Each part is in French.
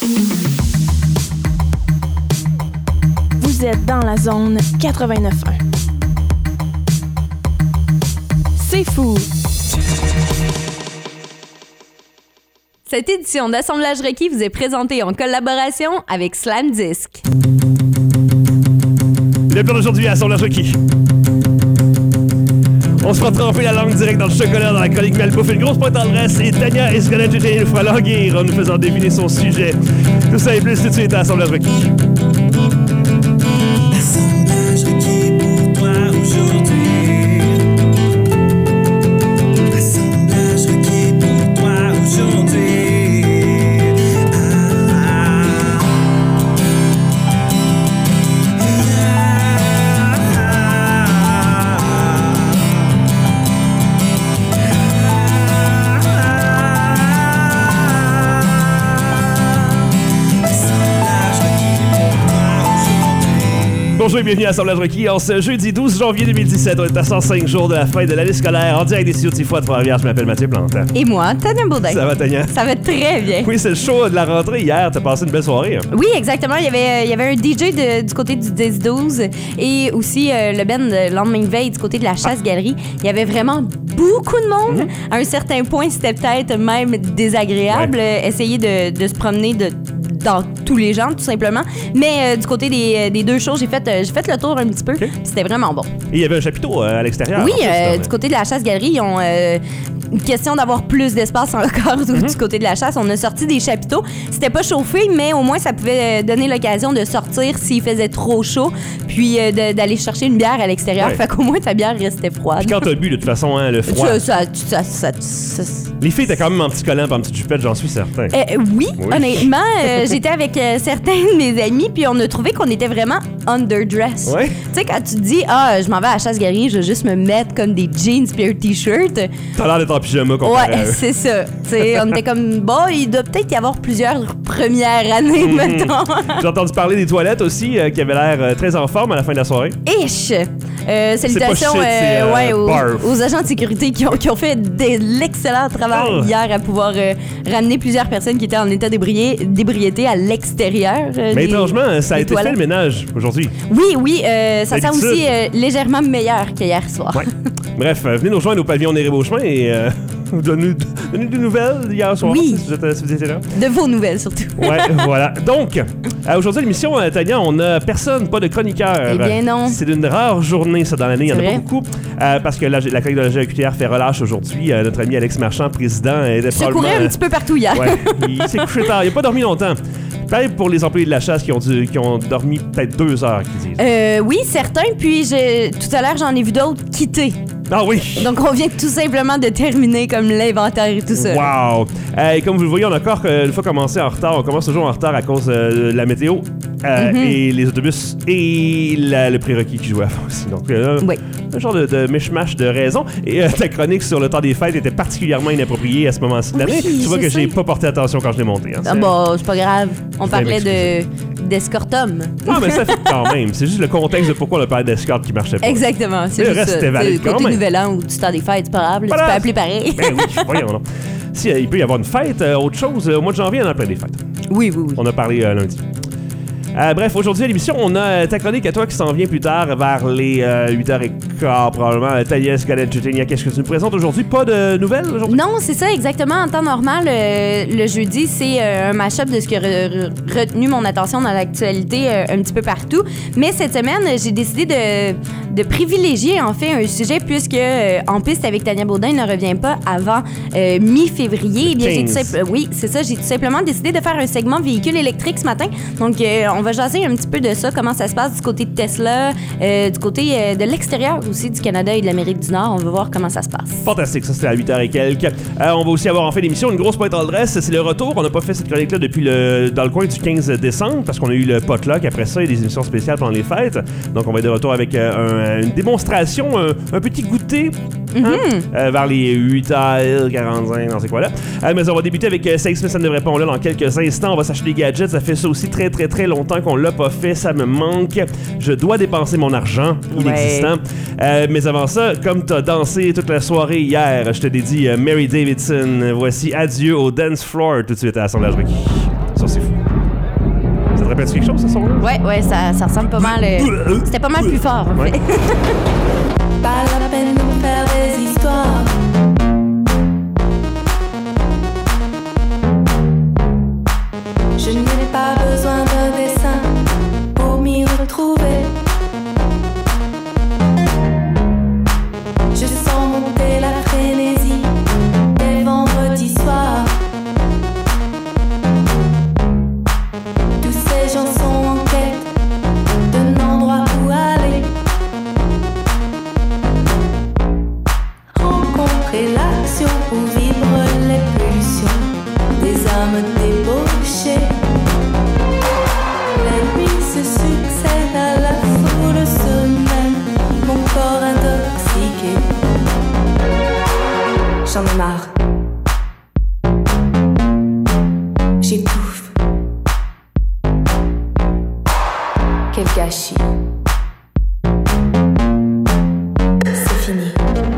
Vous êtes dans la zone 89.1. C'est fou! Cette édition d'Assemblage requis vous est présentée en collaboration avec Slam Disc. Le plan d'aujourd'hui à Assemblage requis. On se fera tremper la langue directe dans le chocolat dans la chronique Malbouffe, une grosse pointe en dresse, et Tania Escalante nous fera languir en nous faisant deviner son sujet. Tout ça et plus tout de suite à Assemblage requis. Assemblage requis pour toi aujourd'hui. Assemblage requis pour toi aujourd'hui. Bonjour et bienvenue à Assemblage requis. En ce jeudi 12 janvier 2017, on est à 105 jours de la fin de l'année scolaire en direct des studios de Tifo à Trois-Rivières. Je m'appelle Mathieu Plante. Et moi, Tania Baudin. Ça va, Tania? Ça va très bien. Oui, c'est le show de la rentrée hier. T'as passé une belle soirée. Hein? Oui, exactement. Il y avait un DJ du côté du 10-12 et aussi le band le lendemain de veille du côté de la Chasse-Galerie. Il y avait vraiment beaucoup de monde. À un certain point, c'était peut-être même désagréable. Essayer de se promener dans tous les genres, tout simplement. Mais du côté des deux shows, j'ai fait le tour un petit peu. Okay. C'était vraiment bon. Et il y avait un chapiteau à l'extérieur. Oui, du côté de la Chasse-Galerie, ils ont une question d'avoir plus d'espace encore du côté de la chasse. On a sorti des chapiteaux. C'était pas chauffé, mais au moins, ça pouvait donner l'occasion de sortir s'il faisait trop chaud, puis d'aller chercher une bière à l'extérieur. Fait qu'au moins, ta bière restait froide. Puis quand t'as bu, de toute façon, hein, le froid... Les filles étaient quand même en petit collant, en petite jupette, j'en suis certain. Oui, honnêtement, j'étais avec certains de mes amis, puis on a trouvé qu'on était vraiment underdress. Ouais. Tu sais, quand tu te dis, je m'en vais à la Chasse-Galerie, je vais juste me mettre comme des jeans puis un t-shirt. T'as l'air d'être en pyjama comparé à eux. C'est ça. T'sais, on était comme, il doit peut-être y avoir plusieurs premières années, mettons. J'ai entendu parler des toilettes aussi, qui avaient l'air très en forme à la fin de la soirée. Salutations aux agents de sécurité qui ont fait de l'excellent travail hier à pouvoir ramener plusieurs personnes qui étaient en état d'ébriété à l'extérieur. Mais étrangement, ça a été fait le ménage aujourd'hui. Oui, ça sent aussi légèrement meilleur qu'hier soir. Ouais. Bref, venez nous rejoindre au pavillon Néré-Beauchemin et donnez des nouvelles hier soir. Oui. Si vous étiez là. De vos nouvelles, surtout. Ouais, voilà. Donc, aujourd'hui à l'émission, Tania, on a personne, pas de chroniqueur. Eh bien non. C'est une rare journée, ça, dans l'année. Il y en a pas beaucoup. Parce que la chronique de la GQTR fait relâche aujourd'hui. Notre ami Alex Marchand, président, était probablement... Se courait un petit peu partout hier. Ouais, il s'est couché tard. Il n'a pas dormi longtemps. Pareil pour les employés de la chasse qui ont dormi peut-être 2 heures, qu'ils disent. Oui, certains. Puis tout à l'heure, j'en ai vu d'autres quitter. Ah oui! Donc, on vient tout simplement de terminer comme l'inventaire et tout ça. Wow! Et comme vous le voyez, on a encore une fois commencé en retard. On commence toujours en retard à cause de la météo et les autobus et le prérequis qui jouait avant aussi. Donc, un genre de mishmash de raisons. Et ta chronique sur le temps des fêtes était particulièrement inappropriée à ce moment-ci de l'année. Tu vois que j'ai pas porté attention quand je l'ai monté. Hein, c'est pas grave. On parlait d'escortum. Ah, mais ça fait quand même. C'est juste le contexte de pourquoi on a parlé d'escorte qui marchait pas. Exactement. C'est le juste reste ça. était valide quand même. Nouvel an ou du temps des fêtes, c'est pas grave. Tu peux appeler pareil. Ben oui, voyons donc. Si, il peut y avoir une fête, autre chose, au mois de janvier, on a plein des fêtes. Oui. On a parlé lundi. Bref, aujourd'hui à l'émission, on a ta chronique à toi qui s'en vient plus tard, vers les 8h15 probablement. Tania Escalante, qu'est-ce que tu nous présentes aujourd'hui? Pas de nouvelles aujourd'hui? Non, c'est ça, exactement. En temps normal, le jeudi, c'est un mash-up de ce qui a retenu mon attention dans l'actualité un petit peu partout. Mais cette semaine, j'ai décidé de privilégier en fait un sujet puisque En piste avec Tania Baudin ne revient pas avant mi-février. Eh bien, oui, c'est ça. J'ai tout simplement décidé de faire un segment véhicule électrique ce matin. Donc, on va jaser un petit peu de ça, comment ça se passe du côté de Tesla, du côté de l'extérieur aussi du Canada et de l'Amérique du Nord. On va voir comment ça se passe. Fantastique, ça c'était à 8h et quelques. On va aussi avoir en fin d'émission une grosse pointe en dresse. C'est le retour. On n'a pas fait cette chronique-là depuis dans le coin du 15 décembre parce qu'on a eu le potluck. Après ça, il y a des émissions spéciales pendant les fêtes. Donc on va être de retour avec une démonstration, un petit goûter vers les 8h45 dans ces quoi-là. Mais on va débuter avec Safe Smith, ça ne devrait pas là dans quelques instants. On va s'acheter des gadgets. Ça fait ça aussi très très très longtemps qu'on l'a pas fait. Ça me manque. Je dois dépenser mon argent inexistant. Mais avant ça, comme t'as dansé toute la soirée hier, je te dédie Mary Davidson. Voici Adieu au dance floor tout de suite à Assemblage requis. Ça c'est fou. Ça te rappelle quelque chose, ce son-là? Ouais, ça ressemble pas mal. C'était pas mal plus fort, en fait. Pas la peine de me faire des histoires. Je n'ai pas besoin d'un dessin pour m'y retrouver. Je sens monter la frénésie des vendredis soirs. Tous ces gens sont en quête d'un endroit où aller. Rencontrer l'action où vibrent les pulsions des âmes débauchées. Les nuits se succèdent à la foule semaine, mon corps intoxiqué. J'en ai marre. J'étouffe. Quel gâchis. C'est fini.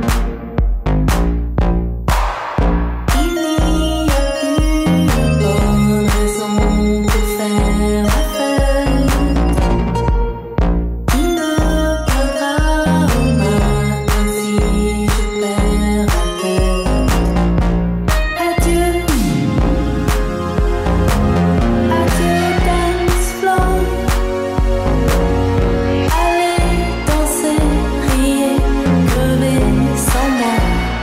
Il n'y a plus de bonne raison pour faire la fête. Il me prendra en main si je perds la tête. Adieu. Adieu dance floor. Allez danser, rier, crever sans moi.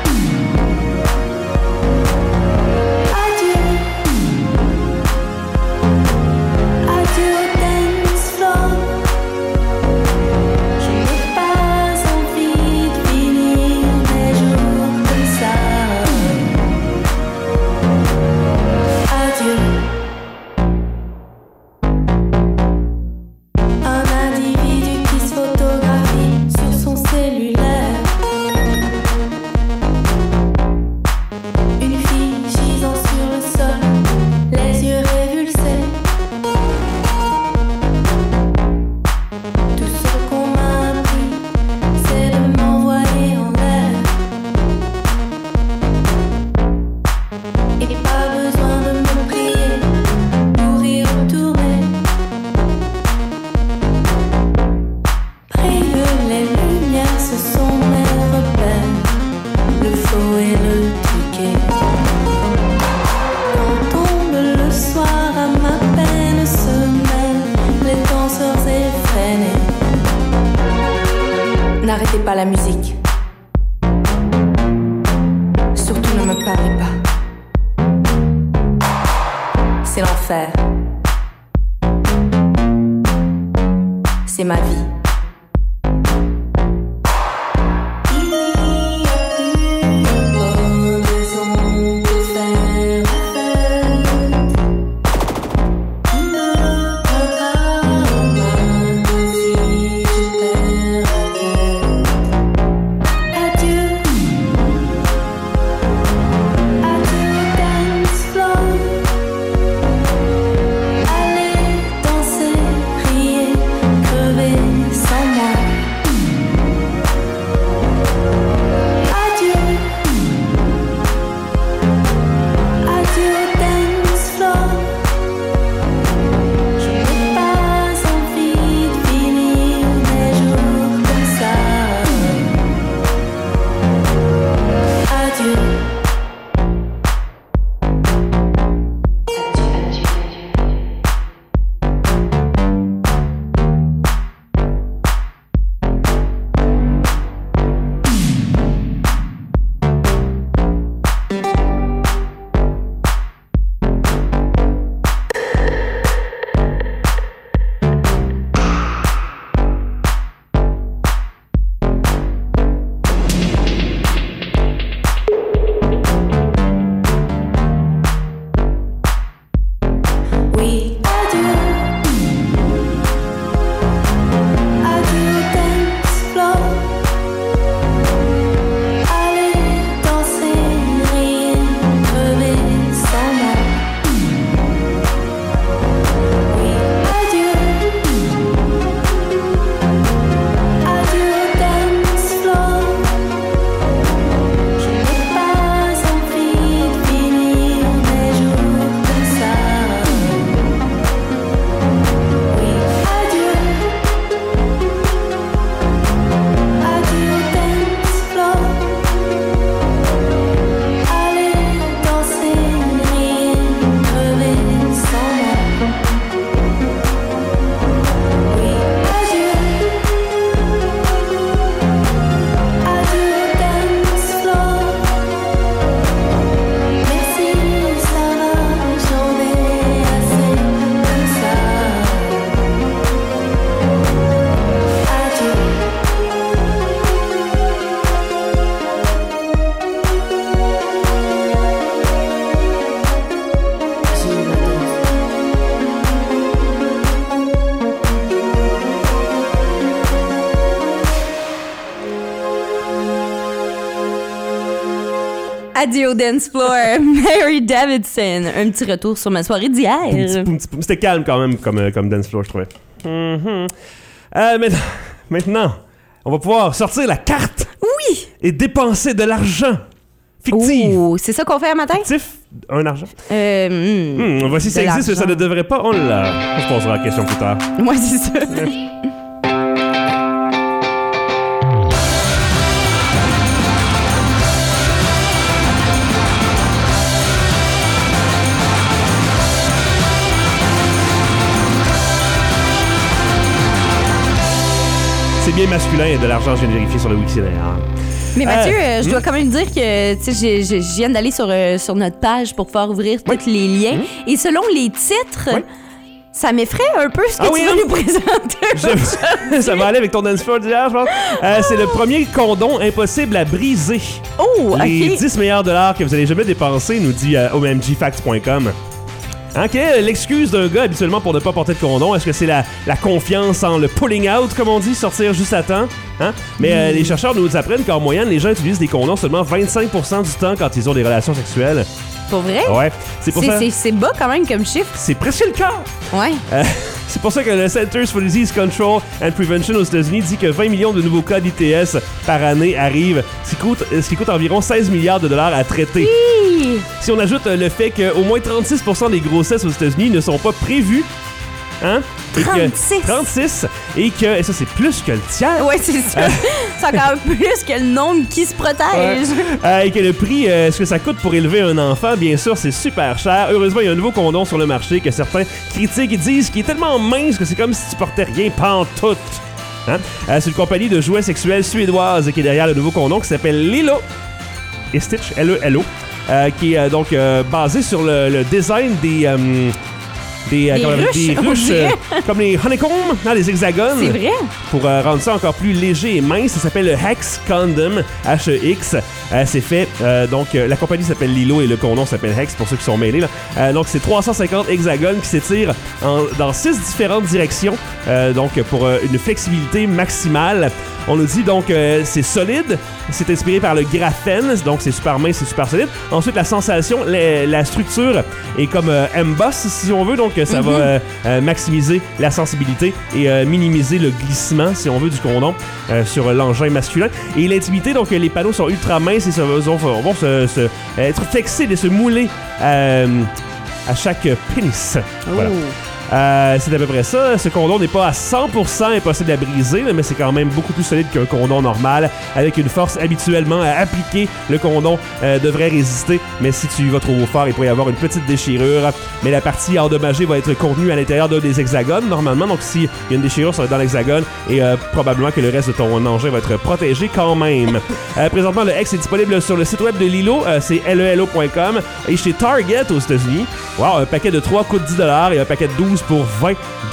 Adieu. Adieu dance floor. Je n'ai pas envie de finir mes jours comme ça. Adieu. Un individu qui se photographie sur son cellulaire. Une fille gisant sur le sol, les yeux révulsés. Tout ce qu'on m'a appris, c'est de m'envoyer en l'air. Et pas besoin de me prier pour y retourner. Prive les lumières, ce sont mes repères, le faux et le truqué. Quand tombe le soir, à ma peine se mêlent les danseurs effrénés. N'arrêtez pas la musique. Surtout ne me parlez pas. C'est l'enfer. C'est ma vie. Il n'y a plus de bonne raison pour faire la fête. Il me prendra en main si je perds la tête. Adieu. Adieu dance floor. Allez danser, rier, crever sans moi. Adieu. Adieu dance floor. Je n'ai pas envie de finir mes jours comme ça. Adieu. Oui, adieu. Adieu dance floor. Allez danser, rire, crever sans moi. Oui, adieu. Adieu dance floor. Je n'ai pas envie de finir mes jours comme ça. Adieu dance floor, Mary Davidson. Un petit retour sur ma soirée d'hier. C'était calme quand même comme dance floor, je trouvais. Maintenant, on va pouvoir sortir la carte. Oui! Et dépenser de l'argent fictif. Oh, c'est ça qu'on fait un matin? Fictif, un argent. Voici de ça existe, mais ça l'argent. ne devrait pas. On se posera la question plus tard. Moi, c'est ça. C'est bien masculin de l'argent, je viens de vérifier sur le wiki d'ailleurs. Mais Mathieu, je dois quand même dire que tu sais, je viens d'aller sur notre page pour pouvoir ouvrir tous les liens. Et selon les titres, ça m'effraie un peu ce que tu veux nous présenter. Ça va aller avec ton dance floor d'hier, je pense. C'est le premier condom impossible à briser. Oh, OK. Les 10 meilleurs dollars que vous allez jamais dépenser, nous dit omgfacts.com. OK, l'excuse d'un gars habituellement pour ne pas porter de condom, est-ce que c'est la confiance en le pulling out, comme on dit, sortir juste à temps? Hein? Mais les chercheurs nous apprennent qu'en moyenne, les gens utilisent des condoms seulement 25% du temps quand ils ont des relations sexuelles. Pour vrai? Ouais, c'est pour ça. C'est bas quand même comme chiffre. C'est presque le cas. Ouais. C'est pour ça que le Centers for Disease Control and Prevention aux États-Unis dit que 20 millions de nouveaux cas d'ITS par année arrivent, ce qui coûte environ 16 milliards de dollars à traiter. Hi! Si on ajoute le fait qu'au moins 36% des grossesses aux États-Unis ne sont pas prévues, hein? 36! Et ça, c'est plus que le tiers. Ouais, c'est ça. C'est encore plus que le nombre qui se protège. Et que le prix, ce que ça coûte pour élever un enfant, bien sûr, c'est super cher. Heureusement, il y a un nouveau condom sur le marché que certains critiquent et disent qu'il est tellement mince que c'est comme si tu portais rien pantoute. Hein? C'est une compagnie de jouets sexuels suédoise qui est derrière le nouveau condom qui s'appelle Lilo et Stitch, L-E-L-O, qui est donc basé sur le design des ruches comme les honeycombs, les hexagones. C'est vrai? Pour rendre ça encore plus léger et mince, ça s'appelle le Hex Condom, H-E-X. C'est fait, donc la compagnie s'appelle Lilo et le condom s'appelle Hex, pour ceux qui sont mêlés. Là. Donc c'est 350 hexagones qui s'étirent dans 6 différentes directions, donc pour une flexibilité maximale. On nous dit donc c'est solide, c'est inspiré par le graphène, donc c'est super mince, c'est super solide. Ensuite la sensation, la structure est comme emboss si on veut, donc ça va maximiser la sensibilité et minimiser le glissement si on veut du condom sur l'engin masculin. Et l'intimité, donc les panneaux sont ultra minces et vont être flexibles et se mouler à chaque pénis. Voilà. C'est à peu près ça. Ce condom n'est pas à 100% impossible à briser, mais c'est quand même beaucoup plus solide qu'un condom normal. Avec une force habituellement appliquée, le condom devrait résister, mais si tu y vas trop fort, il pourrait y avoir une petite déchirure. Mais la partie endommagée va être contenue à l'intérieur d'un des hexagones, normalement. Donc s'il y a une déchirure, ça va être dans l'hexagone et probablement que le reste de ton engin va être protégé quand même. Présentement, le Hex est disponible sur le site web de Lilo, c'est lelo.com, et chez Target aux États-Unis. Wow, un paquet de 3 coûte 10$ et un paquet de 12 pour 20$.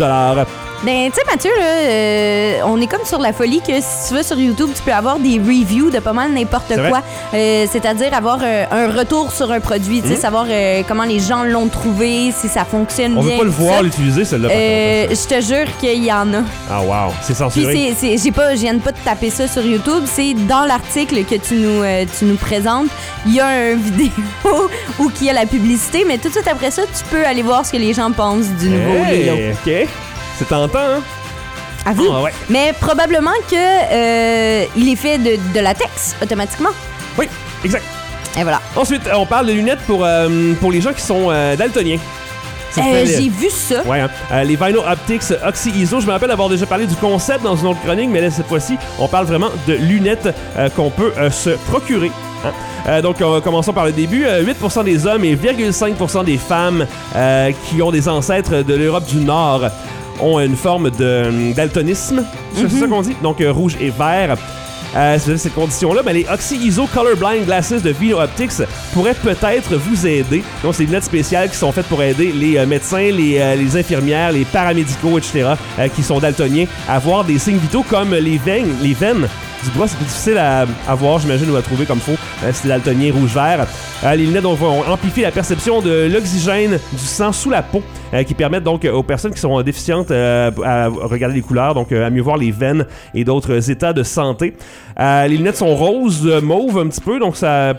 Ben, tu sais, Mathieu, là, on est comme sur la folie que si tu vas sur YouTube, tu peux avoir des reviews de pas mal n'importe quoi. C'est-à-dire avoir un retour sur un produit, tu sais, savoir comment les gens l'ont trouvé, si ça fonctionne bien. On veut pas le voir l'utiliser, celle-là. Je te jure qu'il y en a. Ah, wow, c'est censuré. Puis je viens de pas de taper ça sur YouTube, c'est dans l'article que tu nous présentes. Il y a une vidéo où il y a la publicité, mais tout de suite après ça, tu peux aller voir ce que les gens pensent du nouveau Lilo. OK. C'est tentant, hein? À vous. Ah, ouais. Mais probablement que il est fait de latex automatiquement. Oui, exact. Et voilà. Ensuite, on parle de lunettes pour les gens qui sont daltoniens. J'ai vu ça. Ouais, hein? Les Vinyl Optics Oxy ISO. Je me rappelle avoir déjà parlé du concept dans une autre chronique, mais là, cette fois-ci, on parle vraiment de lunettes qu'on peut se procurer. Hein? Donc, commençons par le début. 8% des hommes et 0,5% des femmes qui ont des ancêtres de l'Europe du Nord ont une forme de daltonisme. C'est ça qu'on dit? Donc, rouge et vert. Cette condition-là, ben, les Oxy ISO Colorblind Glasses de Vino Optics pourraient peut-être vous aider. Donc, c'est des lunettes spéciales qui sont faites pour aider les médecins, les infirmières, les paramédicaux, etc., qui sont daltoniens à voir des signes vitaux comme les veines du bras. C'est plus difficile à voir, j'imagine, ou à trouver comme faut. C'est daltonien rouge-vert. Les lunettes vont amplifier la perception de l'oxygène du sang sous la peau, qui permettent donc aux personnes qui sont déficientes à regarder les couleurs, donc à mieux voir les veines et d'autres états de santé. Les lunettes sont roses, mauve un petit peu, donc ça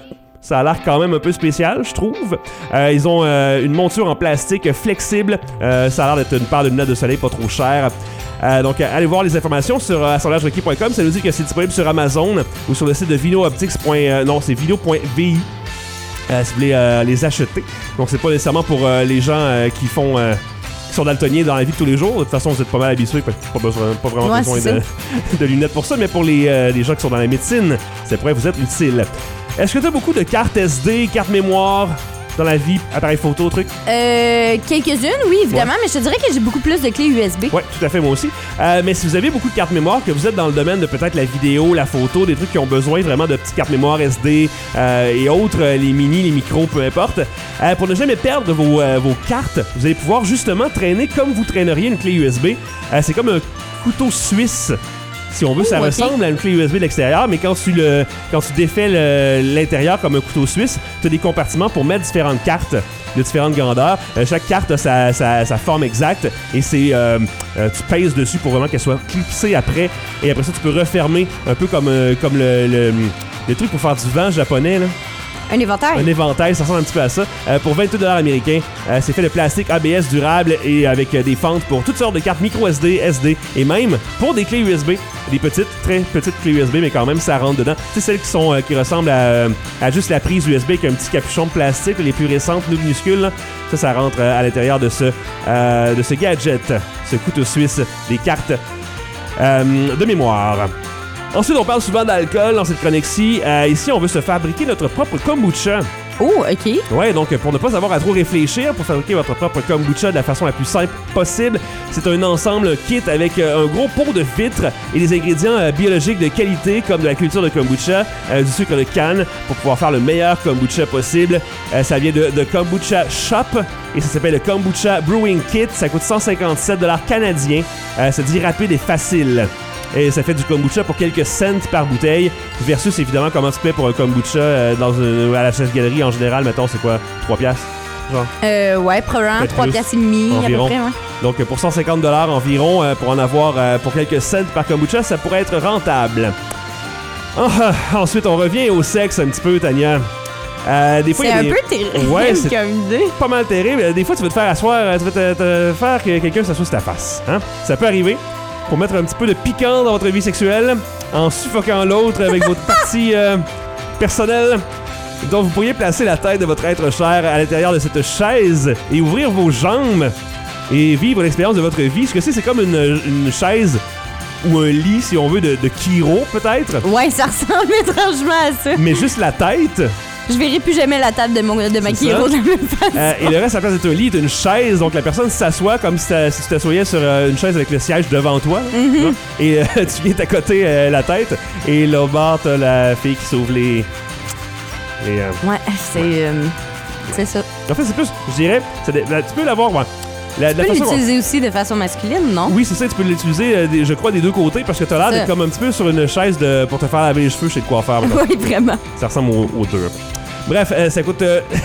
Ça a l'air quand même un peu spécial, je trouve. Ils ont une monture en plastique flexible. Ça a l'air d'être une paire de lunettes de soleil pas trop chères. Donc, allez voir les informations sur assemblagerequis.com. Ça nous dit que c'est disponible sur Amazon ou sur le site de Vinooptics. Non, c'est vino.vi. Si vous voulez les acheter. Donc, c'est pas nécessairement pour les gens qui sont daltoniens dans la vie de tous les jours. De toute façon, vous êtes pas mal habitués. Pas vraiment besoin de lunettes pour ça. Mais pour les gens qui sont dans la médecine, ça pourrait vous être utile. Est-ce que tu as beaucoup de cartes SD, cartes mémoire dans la vie, appareil photo, trucs? Quelques-unes, oui, évidemment, mais je te dirais que j'ai beaucoup plus de clés USB. Oui, tout à fait, moi aussi. Mais si vous avez beaucoup de cartes mémoire, que vous êtes dans le domaine de peut-être la vidéo, la photo, des trucs qui ont besoin vraiment de petites cartes mémoire SD et autres, les mini, les micros, peu importe, pour ne jamais perdre vos cartes, vous allez pouvoir justement traîner comme vous traîneriez une clé USB. C'est comme un couteau suisse. Si on veut, ça ressemble à une clé USB de l'extérieur, mais quand tu défais l'intérieur comme un couteau suisse, tu as des compartiments pour mettre différentes cartes de différentes grandeurs. Chaque carte a sa forme exacte et tu pèses dessus pour vraiment qu'elle soit clipsée après. Et après ça, tu peux refermer un peu comme le truc pour faire du vent japonais, là. Un éventail. Un éventail, ça ressemble un petit peu à ça. Pour 28$ américains, c'est fait de plastique ABS durable et avec des fentes pour toutes sortes de cartes micro SD, SD et même pour des clés USB. Des petites, très petites clés USB, mais quand même, ça rentre dedans. C'est celles qui ressemblent à juste la prise USB avec un petit capuchon de plastique, les plus récentes, minuscules. Là. Ça rentre à l'intérieur de ce gadget, ce couteau suisse, des cartes de mémoire. Ensuite, on parle souvent d'alcool dans cette chronique-ci. Ici, on veut se fabriquer notre propre kombucha. Oh, OK. Ouais, donc pour ne pas avoir à trop réfléchir pour fabriquer votre propre kombucha de la façon la plus simple possible, c'est un ensemble kit avec un gros pot de vitre et des ingrédients biologiques de qualité comme de la culture de kombucha, du sucre de canne pour pouvoir faire le meilleur kombucha possible. Ça vient de Kombucha Shop et ça s'appelle le Kombucha Brewing Kit. Ça coûte 157$ canadiens. Ça dit rapide et facile. Et ça fait du kombucha pour quelques cents par bouteille, versus évidemment comment tu paies pour un kombucha à la chasse-galerie en général, mettons, c'est quoi? 3$? Genre? Ouais, probablement 3,5$ à peu près, ouais. Donc pour 150$ environ, pour en avoir pour quelques cents par kombucha, ça pourrait être rentable. Ensuite, on revient au sexe un petit peu, Tania. Des fois, c'est un peu terrible comme idée. Pas mal terrible. Des fois, tu veux te faire asseoir, tu veux te faire que quelqu'un s'assoie sur ta face. Hein? Ça peut arriver. Pour mettre un petit peu de piquant dans votre vie sexuelle, en suffoquant l'autre avec votre partie personnelle. Donc, vous pourriez placer la tête de votre être cher à l'intérieur de cette chaise et ouvrir vos jambes et vivre l'expérience de votre vie. Ce que c'est comme une chaise ou un lit, si on veut, de chiro, peut-être. Ouais, ça ressemble étrangement à ça. Mais juste la tête. Je verrai plus jamais la table de ma chiro de la même façon. Et le reste, à la place d'être un lit, est une chaise. Donc, la personne s'assoit comme si tu t'assoyais sur une chaise avec le siège devant toi. Mm-hmm. Et tu viens t'accoter la tête. Et là, au bord, t'as la fille qui s'ouvre les Ouais, c'est ça. En fait, c'est plus, je dirais, tu peux l'avoir, ouais. Tu peux l'utiliser aussi de façon masculine, non? Oui, c'est ça, tu peux l'utiliser, je crois, des deux côtés, parce que t'as l'air d'être comme un petit peu sur une chaise pour te faire laver les cheveux chez le coiffeur. Oui, vraiment. Ça ressemble aux deux. Bref, ça coûte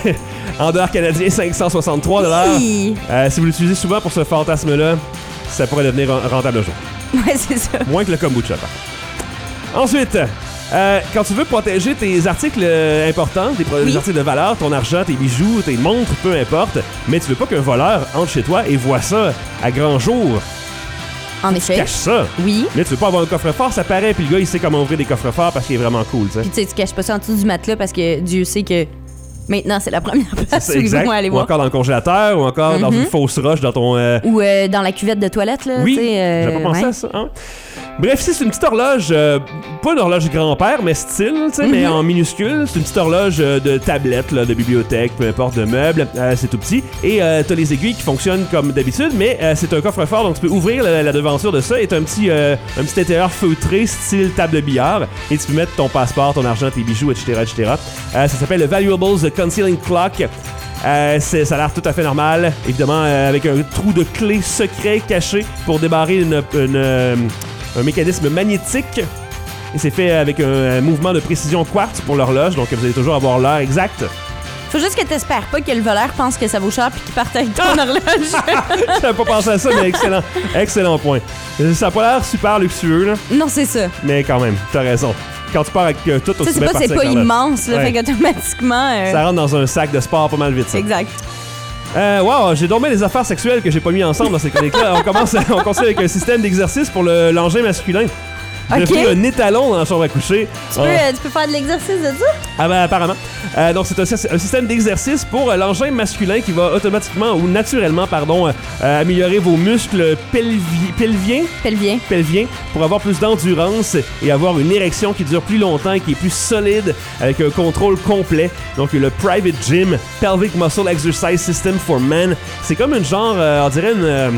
en dollars canadiens 563$. Oui. Si vous l'utilisez souvent pour ce fantasme-là, ça pourrait devenir rentable un jour. Ouais, c'est ça. Moins que le kombucha. Ensuite, quand tu veux protéger tes articles importants, tes articles de valeur, ton argent, tes bijoux, tes montres, peu importe, mais tu veux pas qu'un voleur entre chez toi et voit ça à grand jour. En effet. Tu caches ça. Oui. Mais tu veux pas avoir un coffre-fort, ça paraît, puis le gars, il sait comment ouvrir des coffres-forts parce qu'il est vraiment cool, tu sais. Puis tu sais, tu caches pas ça en dessous du matelas parce que Dieu sait que maintenant, c'est la première place où ils vont aller voir. Ou encore dans le congélateur, ou encore dans une fausse roche dans ton... Ou dans la cuvette de toilette, là. Oui, j'ai pas pensé à ça, hein. Bref, ici, c'est une petite horloge, pas une horloge grand-père, mais style, tu sais, mais en minuscule. C'est une petite horloge de tablette, là, de bibliothèque, peu importe, de meuble. C'est tout petit. Et t'as les aiguilles qui fonctionnent comme d'habitude, mais c'est un coffre-fort, donc tu peux ouvrir la devanture de ça et t'as un petit intérieur feutré, style table de billard. Et tu peux mettre ton passeport, ton argent, tes bijoux, etc., etc. Ça s'appelle le Valuables Concealing Clock. Ça a l'air tout à fait normal, évidemment, avec un trou de clé secret caché pour débarrer un mécanisme magnétique. Et c'est fait avec un mouvement de précision quartz pour l'horloge, donc vous allez toujours avoir l'heure exacte. Faut juste que t'espères pas que le voleur pense que ça vaut cher puis qu'il parte avec ton horloge. J'avais pas pensé à ça, mais excellent point. Ça a pas l'air super luxueux, là. Non, c'est ça. Mais quand même, t'as raison. quand tu pars avec tout Tu aussi sais, bien c'est partir pas avec la- immense, là, Ouais. fait qu'automatiquement... Ça rentre dans un sac de sport pas mal vite, ça. Exact. Wow, j'ai dormi les affaires sexuelles que j'ai pas mis ensemble dans ces chroniques-là. On continue avec un système d'exercice pour l'engin masculin. J'ai Ok. fait un étalon dans la chambre à coucher. Tu peux faire de l'exercice de ça? Ah ben apparemment. Donc c'est un système d'exercice pour l'engin masculin qui va automatiquement ou naturellement, améliorer vos muscles pelviens pour avoir plus d'endurance et avoir une érection qui dure plus longtemps et qui est plus solide avec un contrôle complet. Donc le Private Gym Pelvic Muscle Exercise System for Men, c'est comme une genre, on dirait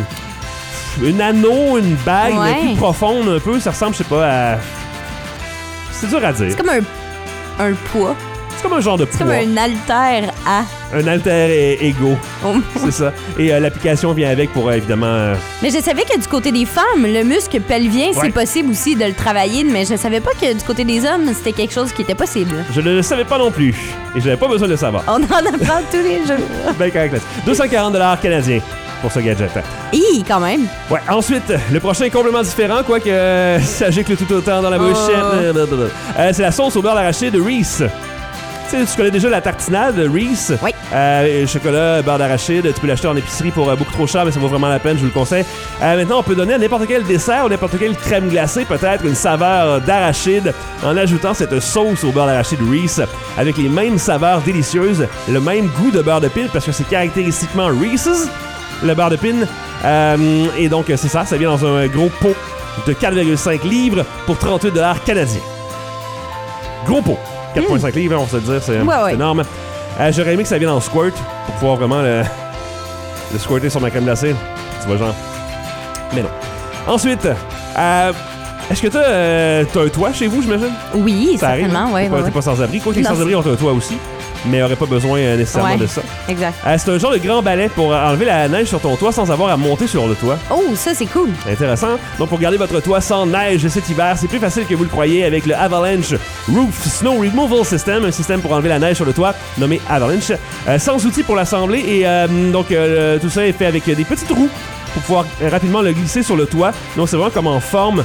une anneau, une bague, mais plus profonde un peu. Ça ressemble, je sais pas, à... C'est dur à dire. C'est comme un poids. C'est comme un genre de poids. C'est comme un haltère à... Un haltère égo. Oh. C'est ça. Et l'application vient avec pour, évidemment... Mais je savais que du côté des femmes, le muscle pelvien, Ouais. c'est possible aussi de le travailler, mais je savais pas que du côté des hommes, c'était quelque chose qui était possible. Je ne le savais pas non plus. Et j'avais pas besoin de le savoir. On en apprend tous les jours. Ben correct, là-dessus. 240 $ canadiens pour ce gadget. Hi, quand même. Ouais, ensuite, le prochain est complètement différent, quoique ça gicle tout autant dans la bouche. C'est la sauce au beurre d'arachide de Reese. Tu sais, tu connais déjà la tartinade de Reese. Oui. Chocolat, beurre d'arachide, tu peux l'acheter en épicerie pour beaucoup trop cher, mais ça vaut vraiment la peine, je vous le conseille. Maintenant, on peut donner à n'importe quel dessert ou n'importe quelle crème glacée, peut-être une saveur d'arachide, en ajoutant cette sauce au beurre d'arachide Reese, avec les mêmes saveurs délicieuses, le même goût de beurre de pin, parce que c'est caractéristiquement Reese's, le beurre de pin. Et donc, c'est ça vient dans un gros pot de 4,5 livres pour 38 $ canadiens. Gros pot. 4,5 livres, on va se le dire, c'est énorme. J'aurais aimé que ça vienne en squirt pour pouvoir vraiment le squirter sur ma crème glacée. Tu vois, genre. Mais non. Ensuite, est-ce que t'as un toit chez vous, j'imagine? Oui, Ça arrive. certainement, oui. T'es pas sans abri. Quoi que les Non, sans-abri ont un toit aussi, mais il aurait pas besoin nécessairement de ça. Exact. C'est un genre de grand balai pour enlever la neige sur ton toit sans avoir à monter sur le toit. Oh, ça, c'est cool. Intéressant. Donc, pour garder votre toit sans neige cet hiver, c'est plus facile que vous le croyez avec le Avalanche Roof Snow Removal System, un système pour enlever la neige sur le toit nommé Avalanche. Sans outils pour l'assembler et tout ça est fait avec des petites roues pour pouvoir rapidement le glisser sur le toit. Donc, c'est vraiment comme en forme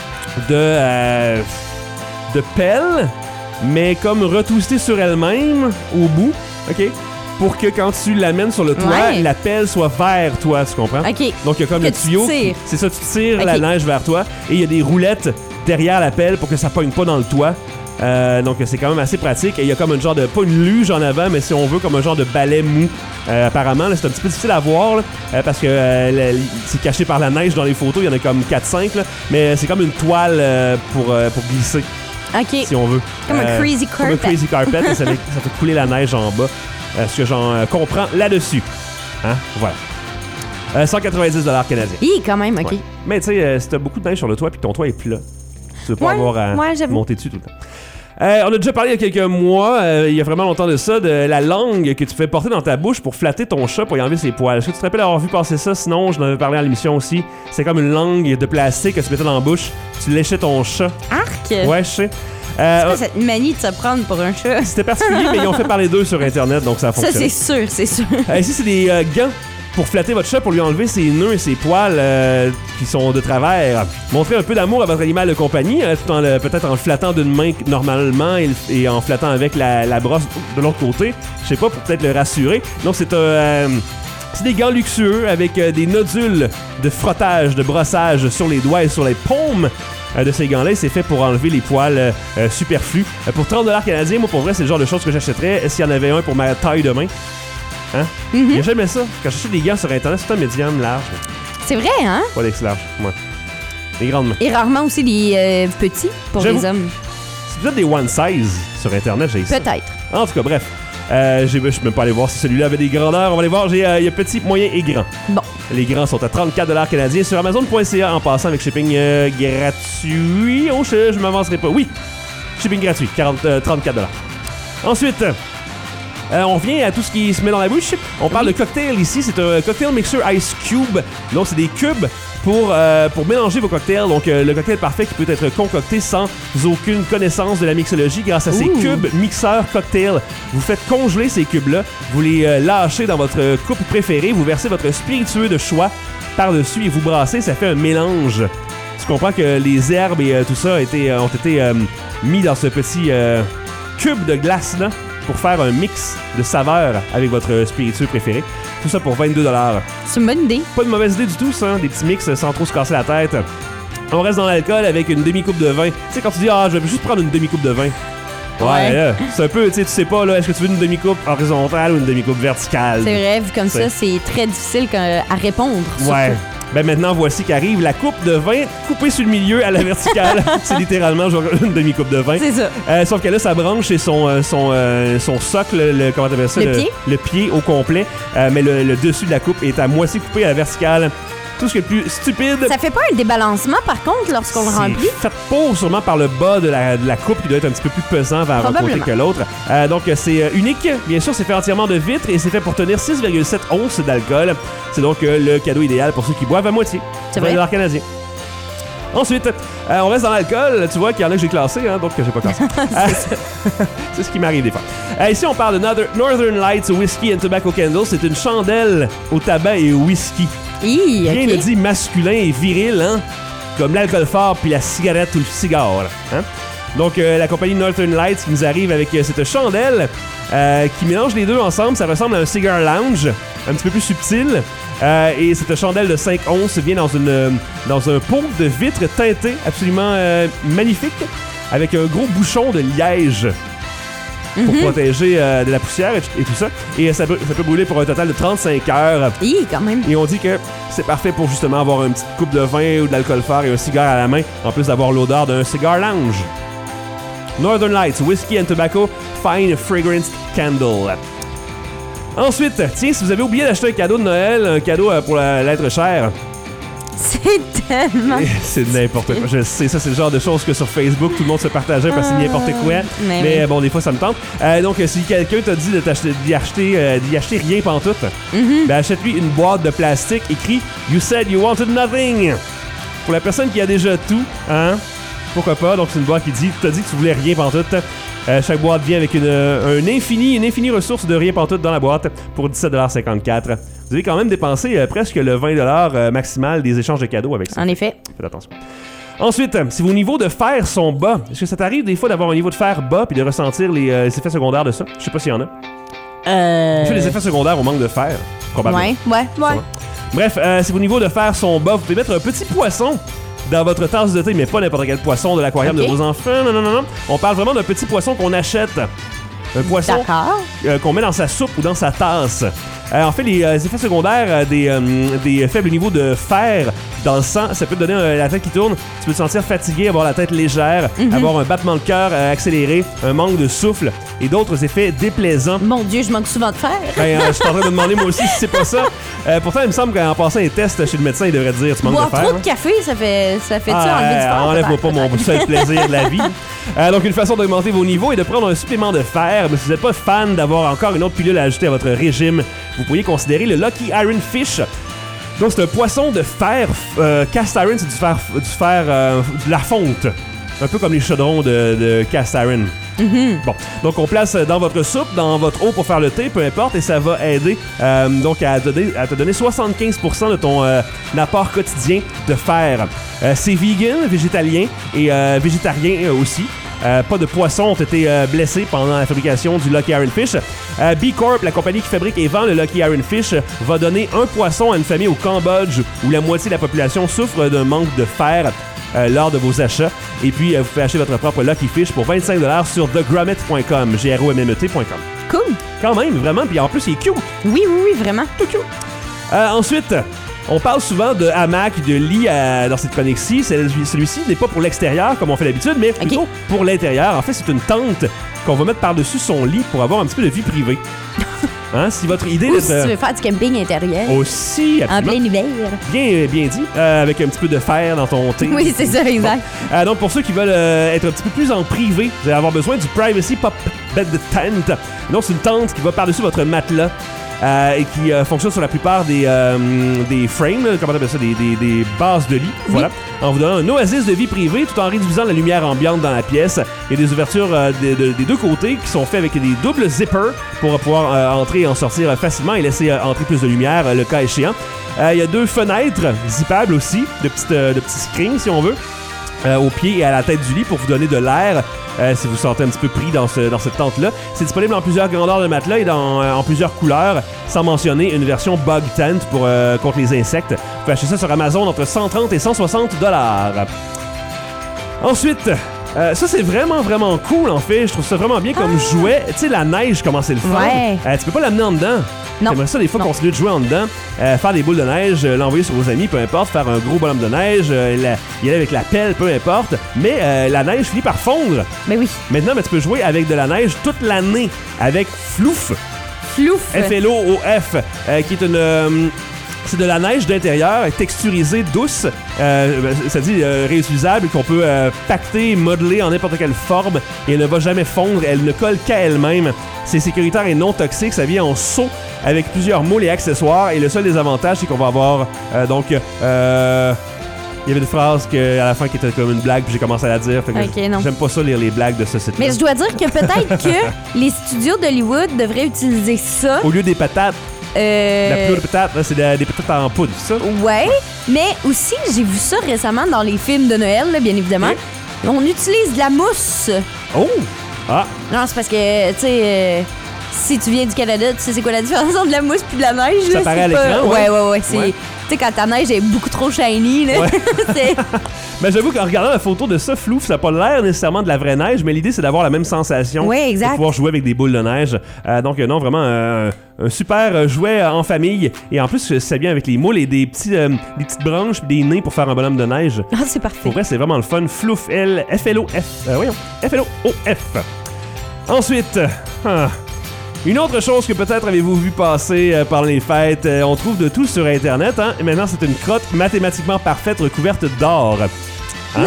de pelle, mais comme retwistée sur elle-même au bout, OK? Pour que quand tu l'amènes sur le toit, Ouais. la pelle soit vers toi, tu comprends? OK. Donc, il y a comme Que le tu tuyau. tires. C'est ça, tu tires Ok. la neige vers toi et il y a des roulettes derrière la pelle pour que ça pogne pas dans le toit. Donc, c'est quand même assez pratique. Et il y a comme un genre de, pas une luge en avant, mais si on veut, comme un genre de balai mou. Apparemment, là, c'est un petit peu difficile à voir là, parce que c'est caché par la neige dans les photos. Il y en a comme 4-5, là, mais c'est comme une toile pour glisser, OK. si on veut. Comme un crazy Comme un carpet. crazy carpet. Et ça fait couler la neige en bas. Ce que j'en comprends là-dessus. Hein? Voilà. 190 $ canadiens. Hi, quand même, OK. Ouais. Mais tu sais, si t'as beaucoup de neige sur le toit puis ton toit est plat, tu veux pas avoir à j'avoue. monter dessus tout le temps. On a déjà parlé il y a quelques mois, il y a vraiment longtemps de ça, de la langue que tu fais porter dans ta bouche pour flatter ton chat pour y enlever ses poils. Est-ce que tu te rappelles avoir vu passer ça? Sinon, je en avais parlé à l'émission aussi. C'est comme une langue de plastique que tu mettais dans la bouche. Tu léchais ton chat. Arc! Ouais, je sais. C'est pas cette manie de se prendre pour un chat. C'était particulier, mais ils ont fait parler d'eux sur Internet, donc ça a Ça, fonctionné. c'est sûr, c'est sûr. Ici, c'est des gants pour flatter votre chat, pour lui enlever ses nœuds et ses poils qui sont de travers. Montrez un peu d'amour à votre animal de compagnie, tout en peut-être en le flattant d'une main normalement et en flattant avec la brosse de l'autre côté. Je sais pas, pour peut-être le rassurer. Donc, c'est des gants luxueux avec des nodules de frottage, de brossage sur les doigts et sur les paumes de ces gants-là. C'est fait pour enlever les poils superflus. Pour 30 $ canadiens, moi, pour vrai, c'est le genre de choses que j'achèterais s'il y en avait un pour ma taille de main. Hein? Il y a jamais ça. Quand j'achète des gants sur Internet, c'est un médium large. C'est vrai, hein? Pas d'ex large. Ouais. Des grandes mains. Et rarement aussi des petits pour J'avoue. les hommes. Si vous êtes des one size sur Internet, j'ai ça. Peut-être. En tout cas, bref. Je ne suis même pas allé voir si celui-là avait des grandeurs. On va aller voir. Il y a petit, moyen et grand. Bon. Les grands sont à 34 $ canadiens sur Amazon.ca en passant avec shipping gratuit. Oh, je m'avancerai pas. Oui, shipping gratuit, 34 $. Ensuite, on vient à tout ce qui se met dans la bouche. On parle de cocktail ici. C'est un cocktail mixer Ice Cube. Donc, c'est des cubes pour mélanger vos cocktails. Donc, le cocktail parfait qui peut être concocté sans aucune connaissance de la mixologie grâce à ces cubes mixeurs cocktail. Vous faites congeler ces cubes-là. Vous les lâchez dans votre coupe préférée. Vous versez votre spiritueux de choix par-dessus et vous brassez. Ça fait un mélange tu comprends que les herbes et tout ça ont été mis dans ce petit cube de glace-là pour faire un mix de saveurs avec votre spiritueux préféré. Tout ça pour 22 $. C'est une bonne idée. Pas de mauvaise idée du tout, ça. Des petits mix sans trop se casser la tête. On reste dans l'alcool avec une demi-coupe de vin. Tu sais, quand tu dis « Ah, je vais juste prendre une demi-coupe de vin ». Ouais, là, c'est un peu, tu sais pas, là, est-ce que tu veux une demi-coupe horizontale ou une demi-coupe verticale? C'est vrai, vu comme ça, c'est très difficile à répondre. Ouais. Ben maintenant, voici qu'arrive la coupe de vin coupée sur le milieu à la verticale. C'est littéralement genre une demi-coupe de vin. C'est ça. Sauf que là, sa branche et son socle, comment t'appelles ça? Le pied au complet. Mais le dessus de la coupe est à moitié coupé à la verticale. Tout ce qui est le plus stupide. Ça fait pas un débalancement, par contre, lorsqu'on le remplit? C'est fait pour sûrement par le bas de la coupe qui doit être un petit peu plus pesant vers un côté que l'autre. Donc, c'est unique. Bien sûr, c'est fait entièrement de vitre et c'est fait pour tenir 6,7 onces d'alcool. C'est donc le cadeau idéal pour ceux qui boivent à moitié. C'est vrai. $20 canadiens. Ensuite, on reste dans l'alcool. Tu vois qu'il y en a que j'ai classé, hein, d'autres que j'ai pas classé. C'est ce qui m'arrive des fois. Ici, on parle de Northern Lights Whiskey and Tobacco Candle. C'est une chandelle au tabac et au whisky. Rien ne dit masculin et viril, hein? Comme l'alcool fort puis la cigarette ou le cigare. Hein? Donc, la compagnie Northern Lights qui nous arrive avec cette chandelle qui mélange les deux ensemble. Ça ressemble à un cigar lounge, un petit peu plus subtil. Et cette chandelle de 5 onces vient dans un pot de vitre teinté absolument magnifique avec un gros bouchon de liège pour protéger de la poussière et tout ça. Et ça peut brûler pour un total de 35 heures. Quand même. Et on dit que c'est parfait pour justement avoir une petite coupe de vin ou de l'alcool fort et un cigare à la main, en plus d'avoir l'odeur d'un cigar lounge. Northern Lights Whiskey and Tobacco Fine Fragrance Candle. Ensuite, tiens, si vous avez oublié d'acheter un cadeau de Noël, un cadeau pour l'être cher. C'est tellement... C'est n'importe quoi. Je sais, ça, c'est le genre de choses que sur Facebook, tout le monde se partageait parce que c'est n'importe quoi. Mais bon, des fois, ça me tente. Donc, si quelqu'un t'a dit d'y acheter rien pantoute, ben achète-lui une boîte de plastique écrit « You said you wanted nothing ». Pour la personne qui a déjà tout, hein, pourquoi pas. Donc, c'est une boîte qui dit « T'as dit que tu voulais rien pantoute ». Chaque boîte vient avec une infinie ressource de rien pantoute dans la boîte pour 17,54 $. Vous avez quand même dépensé presque le 20 $ maximal des échanges de cadeaux avec ça. En effet. Faites attention. Ensuite, si vos niveaux de fer sont bas, est-ce que ça t'arrive des fois d'avoir un niveau de fer bas puis de ressentir les effets secondaires de ça? Je sais pas s'il y en a. Les effets secondaires au manque de fer, probablement. Ouais. Bref, si vos niveaux de fer sont bas, vous pouvez mettre un petit poisson dans votre tasse de thé, mais pas n'importe quel poisson de l'aquarium de vos enfants. Non. On parle vraiment d'un petit poisson qu'on achète. Un poisson qu'on met dans sa soupe ou dans sa tasse. En fait, les effets secondaires des faibles niveaux de fer dans le sang, ça peut te donner la tête qui tourne, tu peux te sentir fatigué, avoir la tête légère, avoir un battement de cœur accéléré, un manque de souffle et d'autres effets déplaisants. Mon Dieu, je manque souvent de fer. Je suis en train de me demander moi aussi si c'est pas ça. Pourtant, il me semble qu'en passant un test chez le médecin, il devrait te dire tu manques de fer. Boire trop de café, ça fait-tu enlever du fer? Enlève-moi pas mon seul plaisir de la vie. Donc, une façon d'augmenter vos niveaux est de prendre un supplément de fer. Mais si vous n'êtes pas fan d'avoir encore une autre pilule à ajouter à votre régime, vous pourriez considérer le Lucky Iron Fish. Donc, c'est un poisson de fer. Cast iron, c'est de la fonte. Un peu comme les chaudrons de cast iron. Bon, donc on place dans votre soupe, dans votre eau pour faire le thé, peu importe, et ça va aider donc à te donner 75% de ton apport quotidien de fer. C'est vegan, végétalien et végétarien aussi. Pas de poissons ont été blessés pendant la fabrication du Lucky Iron Fish. B Corp, la compagnie qui fabrique et vend le Lucky Iron Fish, va donner un poisson à une famille au Cambodge où la moitié de la population souffre d'un manque de fer lors de vos achats. Et puis, vous pouvez acheter votre propre Lucky Fish pour 25 $ sur thegrommet.com, grommet.com. Cool. Quand même, vraiment. Puis en plus, il est cute. Oui, vraiment. Tout cute. Ensuite, on parle souvent de hamac, de lit dans cette chronique-ci. Celui-ci n'est pas pour l'extérieur, comme on fait d'habitude, mais plutôt pour l'intérieur. En fait, c'est une tente qu'on va mettre par-dessus son lit pour avoir un petit peu de vie privée. Hein, si votre idée ou si tu veux faire du camping intérieur. Aussi, absolument. En plein hiver. Bien dit. Avec un petit peu de fer dans ton thé. Oui, c'est ça, exact. Bon. Donc, pour ceux qui veulent être un petit peu plus en privé, vous allez avoir besoin du Privacy Pop Bed Tent. Donc, c'est une tente qui va par-dessus votre matelas. Et qui fonctionne sur la plupart des frames, comment on appelle ça, des bases de lit, voilà, en vous donnant un oasis de vie privée tout en réduisant la lumière ambiante dans la pièce. Il y a des ouvertures des deux côtés qui sont faites avec des doubles zippers pour pouvoir entrer et en sortir facilement et laisser entrer plus de lumière le cas échéant. Il y a 2 fenêtres zippables aussi, de petits screens si on veut. Au pied et à la tête du lit pour vous donner de l'air si vous vous sentez un petit peu pris dans cette tente-là. C'est disponible en plusieurs grandeurs de matelas et en plusieurs couleurs, sans mentionner une version bug tent pour contre les insectes. Vous pouvez acheter ça sur Amazon entre 130 et 160 $. Ensuite, ça c'est vraiment vraiment cool en fait. Je trouve ça vraiment bien comme jouet. Tu sais, la neige, comment c'est le fun. Ouais. Tu peux pas l'amener en dedans. Non. J'aimerais ça des fois continuer de jouer en dedans, faire des boules de neige, l'envoyer sur vos amis, peu importe, faire un gros bonhomme de neige, y aller avec la pelle, peu importe. Mais la neige finit par fondre. Ben oui. Maintenant, tu peux jouer avec de la neige toute l'année avec Flouf. Flouf. F-L-O-O-F, qui est une... c'est de la neige d'intérieur, texturisée, douce, ça dit réutilisable, qu'on peut pacter, modeler en n'importe quelle forme et elle ne va jamais fondre, elle ne colle qu'à elle-même. C'est sécuritaire et non toxique, ça vient en seau avec plusieurs moules et accessoires et le seul désavantage, c'est qu'on va avoir il y avait une phrase à la fin qui était comme une blague, puis j'ai commencé à la dire. Fait que non. J'aime pas ça lire les blagues de ce site-là. Mais je dois dire que peut-être que les studios d'Hollywood devraient utiliser ça. Au lieu des patates, la poudre de patates, là, c'est des patates en poudre, c'est ça? Ouais, mais aussi, j'ai vu ça récemment dans les films de Noël, là, bien évidemment. Oui. On utilise de la mousse. Oh! Ah! Non, c'est parce que, tu sais, si tu viens du Canada, tu sais c'est quoi la différence entre de la mousse puis de la neige? Ça là, paraît à c'est l'écran, Ouais. Ouais. Tu sais, quand ta neige est beaucoup trop shiny, là. Ouais. c'est... Mais j'avoue qu'en regardant la photo de ça, Flouf, ça n'a pas l'air nécessairement de la vraie neige, mais l'idée, c'est d'avoir la même sensation. Ouais, exact. De pouvoir jouer avec des boules de neige. Donc, non, vraiment, un super jouet en famille. Et en plus, c'est bien avec les moules et des petites branches et des nez pour faire un bonhomme de neige. Ah, c'est parfait. Pour vrai, c'est vraiment le fun. Flouf, F-L-O-F. Voyons, F-L-O-O-F. Ensuite, une autre chose que peut-être avez-vous vu passer pendant les fêtes, on trouve de tout sur Internet. Hein? Et maintenant, c'est une crotte mathématiquement parfaite recouverte d'or. Hein?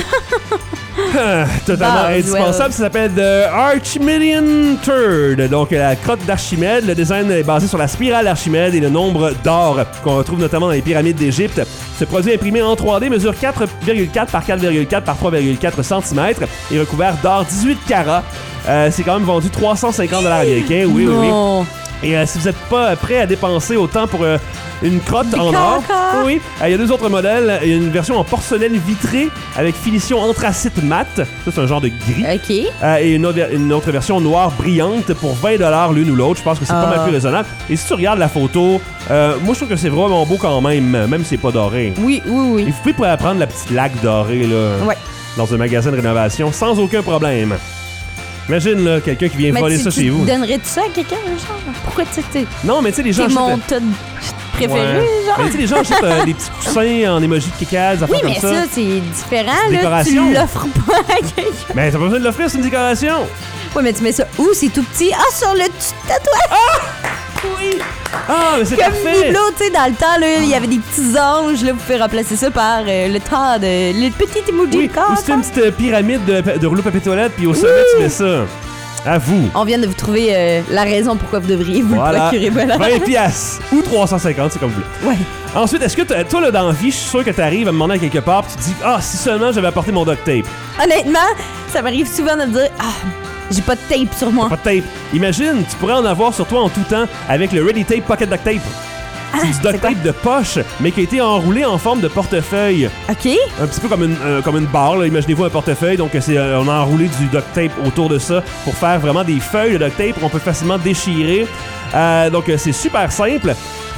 Totalement indispensable. Ça s'appelle The Archimedean Turd. Donc, la crotte d'Archimède. Le design est basé sur la spirale d'Archimède et le nombre d'or qu'on retrouve notamment dans les pyramides d'Égypte. Ce produit imprimé en 3D mesure 4,4 par 4,4 par 3,4 cm et recouvert d'or 18 carats. C'est quand même vendu 350 $ américains. Oui. Et si vous n'êtes pas prêt à dépenser autant pour une crotte en or, oui, il y a 2 autres modèles. Il y a une version en porcelaine vitrée avec finition anthracite mat. Ça, c'est un genre de gris. OK. Et une autre version noire brillante pour 20 $ l'une ou l'autre. Je pense que c'est pas mal plus raisonnable. Et si tu regardes la photo, moi, je trouve que c'est vraiment beau quand même si c'est pas doré. Oui. Et vous pouvez prendre la petite laque dorée là, dans un magasin de rénovation sans aucun problème. Imagine, là, quelqu'un qui vient voler ça chez vous. Donnerais-tu ça à quelqu'un, genre? Pourquoi tu sais? Non, mais tu sais, les gens C'est mon achètent... tas préféré, genre? Mais tu sais, les gens achètent des petits coussins en émoji de kékades, des affaires Oui, mais comme ça. c'est différent, C'est là. décoration. Tu l'offres pas à quelqu'un. Mais t'as pas besoin de l'offrir, c'est une décoration. Oui, mais tu mets ça où? C'est tout petit. Ah, sur le tatouage! Oui! Ah, mais c'est Comme parfait! Biblo, tu sais, dans le temps, là, il y avait des petits anges, là, vous pouvez remplacer ça par le tas de... le petit emoji Oui, de corps. ou c'est une petite pyramide de rouleau papier toilette, puis au sommet, tu mets ça. À vous. On vient de vous trouver la raison pourquoi vous devriez vous le procurer. Voilà. 20 piastres ou 350, c'est comme vous voulez. Ouais. Ensuite, est-ce que toi, là, dans la vie, je suis sûr que t'arrives à me demander à quelque part, puis tu te dis, si seulement j'avais apporté mon duct tape. Honnêtement, ça m'arrive souvent de me dire, j'ai pas de tape sur moi. Pas de tape. Imagine, tu pourrais en avoir sur toi en tout temps avec le Ready Tape Pocket Duct Tape. C'est du duct tape de poche, mais qui a été enroulé en forme de portefeuille. OK. Un petit peu comme une barre, là. Imaginez-vous un portefeuille. Donc, on a enroulé du duct tape autour de ça pour faire vraiment des feuilles de duct tape qu'on peut facilement déchirer. Donc, c'est super simple.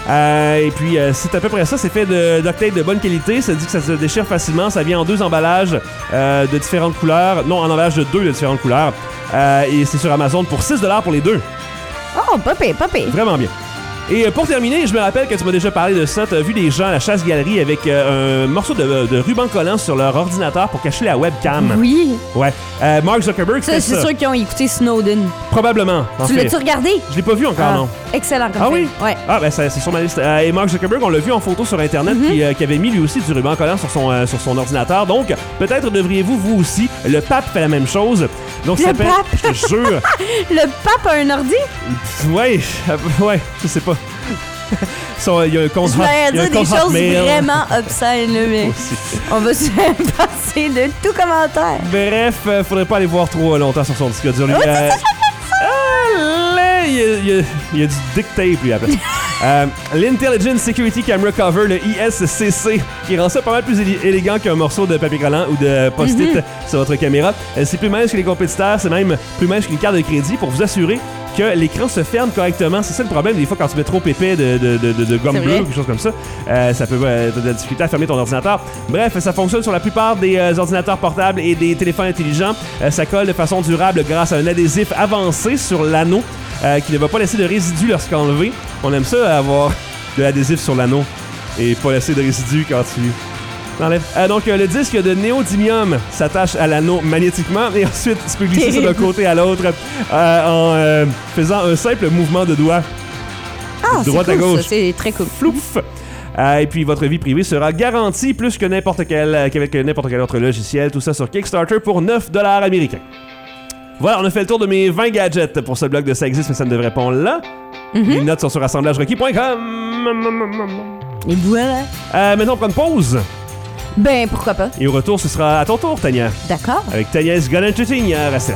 Et puis, c'est à peu près ça. C'est fait de duct tape de bonne qualité. Ça dit que ça se déchire facilement. Ça vient en 2 emballages de différentes couleurs. Non, en emballage de 2 de différentes couleurs. Et c'est sur Amazon pour 6 $ pour les 2. Oh, pas pire. Vraiment bien. Et pour terminer, je me rappelle que tu m'as déjà parlé de ça. Tu as vu des gens à la chasse-galerie avec un morceau de ruban collant sur leur ordinateur pour cacher la webcam. Oui. Ouais. Mark Zuckerberg fait ça. C'est sûr qu'ils ont écouté Snowden. Probablement. Tu l'as-tu regardé? Je l'ai pas vu encore, non. Excellent comme Ah film. oui? Ouais. Ah, ben c'est sur ma liste. Et Mark Zuckerberg, on l'a vu en photo sur Internet, qui avait mis lui aussi du ruban collant sur son ordinateur. Donc, peut-être devriez-vous, vous aussi. Le pape fait la même chose. Donc, Le ça s'appelle. pape? Je te jure. Le pape a un ordi? Ouais, je sais pas. Il y a un compte Je voudrais dire des choses Hotmail. vraiment obscènes, là, mais Aussi. on va se passer de tout commentaire. Bref, faudrait pas aller voir trop longtemps sur son disque dur. Lui, il y a du dick tape, lui, après. L'Intelligent Security Camera Cover, le ISCC, qui rend ça pas mal plus élégant qu'un morceau de papier collant ou de post-it sur votre caméra. C'est plus mince que les compétiteurs, c'est même plus mince qu'une carte de crédit pour vous assurer que l'écran se ferme correctement. C'est ça le problème des fois quand tu mets trop épais de gomme bleue ou quelque chose comme ça. Ça peut être de la difficulté à fermer ton ordinateur. Bref, ça fonctionne sur la plupart des ordinateurs portables et des téléphones intelligents. Ça colle de façon durable grâce à un adhésif avancé sur l'anneau qui ne va pas laisser de résidus lorsqu'enlevé. On aime ça avoir de l'adhésif sur l'anneau et pas laisser de résidus quand tu l'enlèves. Donc le disque de néodymium s'attache à l'anneau magnétiquement et ensuite tu peux glisser ça d'un côté à l'autre en faisant un simple mouvement de doigt. Droite c'est cool, à gauche. ça, c'est très cool. Flouf! Et puis votre vie privée sera garantie plus que qu'avec n'importe quel autre logiciel. Tout ça sur Kickstarter pour 9$ américains. Voilà, on a fait le tour de mes 20 gadgets pour ce blog de Ça existe, mais ça ne devrait pas en là. Les notes sont sur assemblagerequis.com. Et voilà. Maintenant, on prend une pause. Ben, pourquoi pas? Et au retour, ce sera à ton tour, Tania. D'accord. Avec Tania's Gun Entertain. Restez là.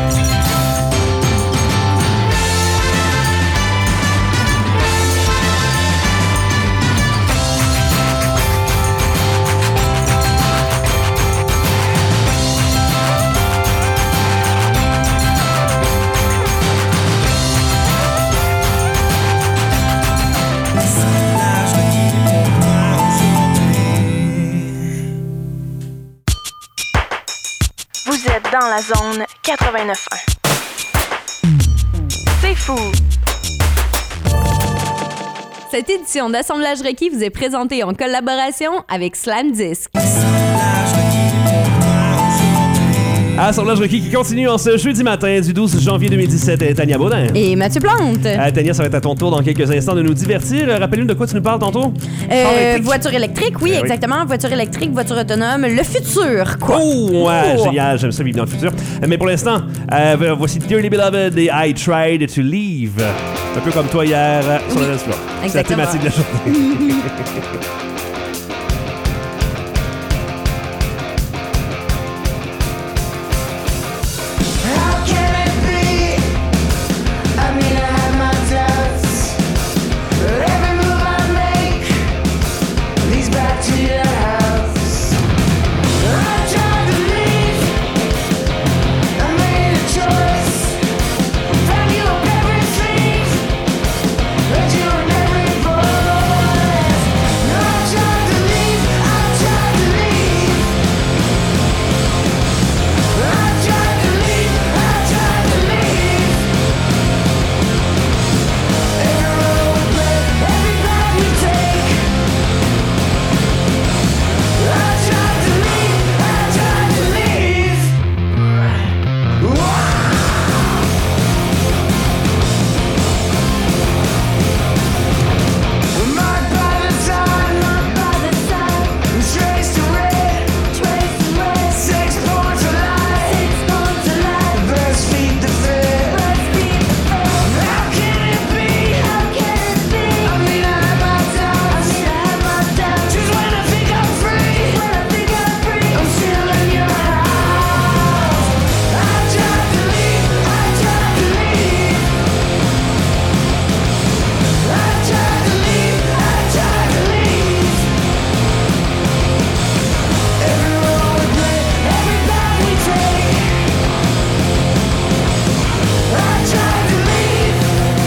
Vous êtes dans la zone 89.1. C'est fou. Cette édition d'Assemblage requis vous est présentée en collaboration avec Slam Disc. Assemblage requis qui continue en ce jeudi matin du 12 janvier 2017. Tania Baudin. Et Mathieu Plante. Tania, ça va être à ton tour dans quelques instants de nous divertir. Rappelle-nous de quoi tu nous parles tantôt? Voiture électrique, oui, Ben oui. exactement. Voiture électrique, voiture autonome, le futur, quoi. Oh, ouais, génial, j'aime ça vivre dans le futur. Mais pour l'instant, voici Dearly Beloved et I Tried to Leave. Un peu comme toi hier sur le dance floor. C'est la Exactement. thématique de la journée. How can it be? I mean, I have my doubts. Every move I make leads back to your house. I tried to leave. I made a choice. Found you up everything. Heard you in every voice. I tried to leave. I tried to leave. I tried to leave. I tried to leave. Every road we play, every path we take. I tried to leave. I tried to leave. Marked by the sun, traced to red, 6 points of light, birds feed the fed. How can it be? I mean, I have my doubts. Just when I think I'm free, I'm still in your house. I tried to leave. I tried to leave. I tried to leave. I tried to leave. Every road we play, every path we take. I tried to leave.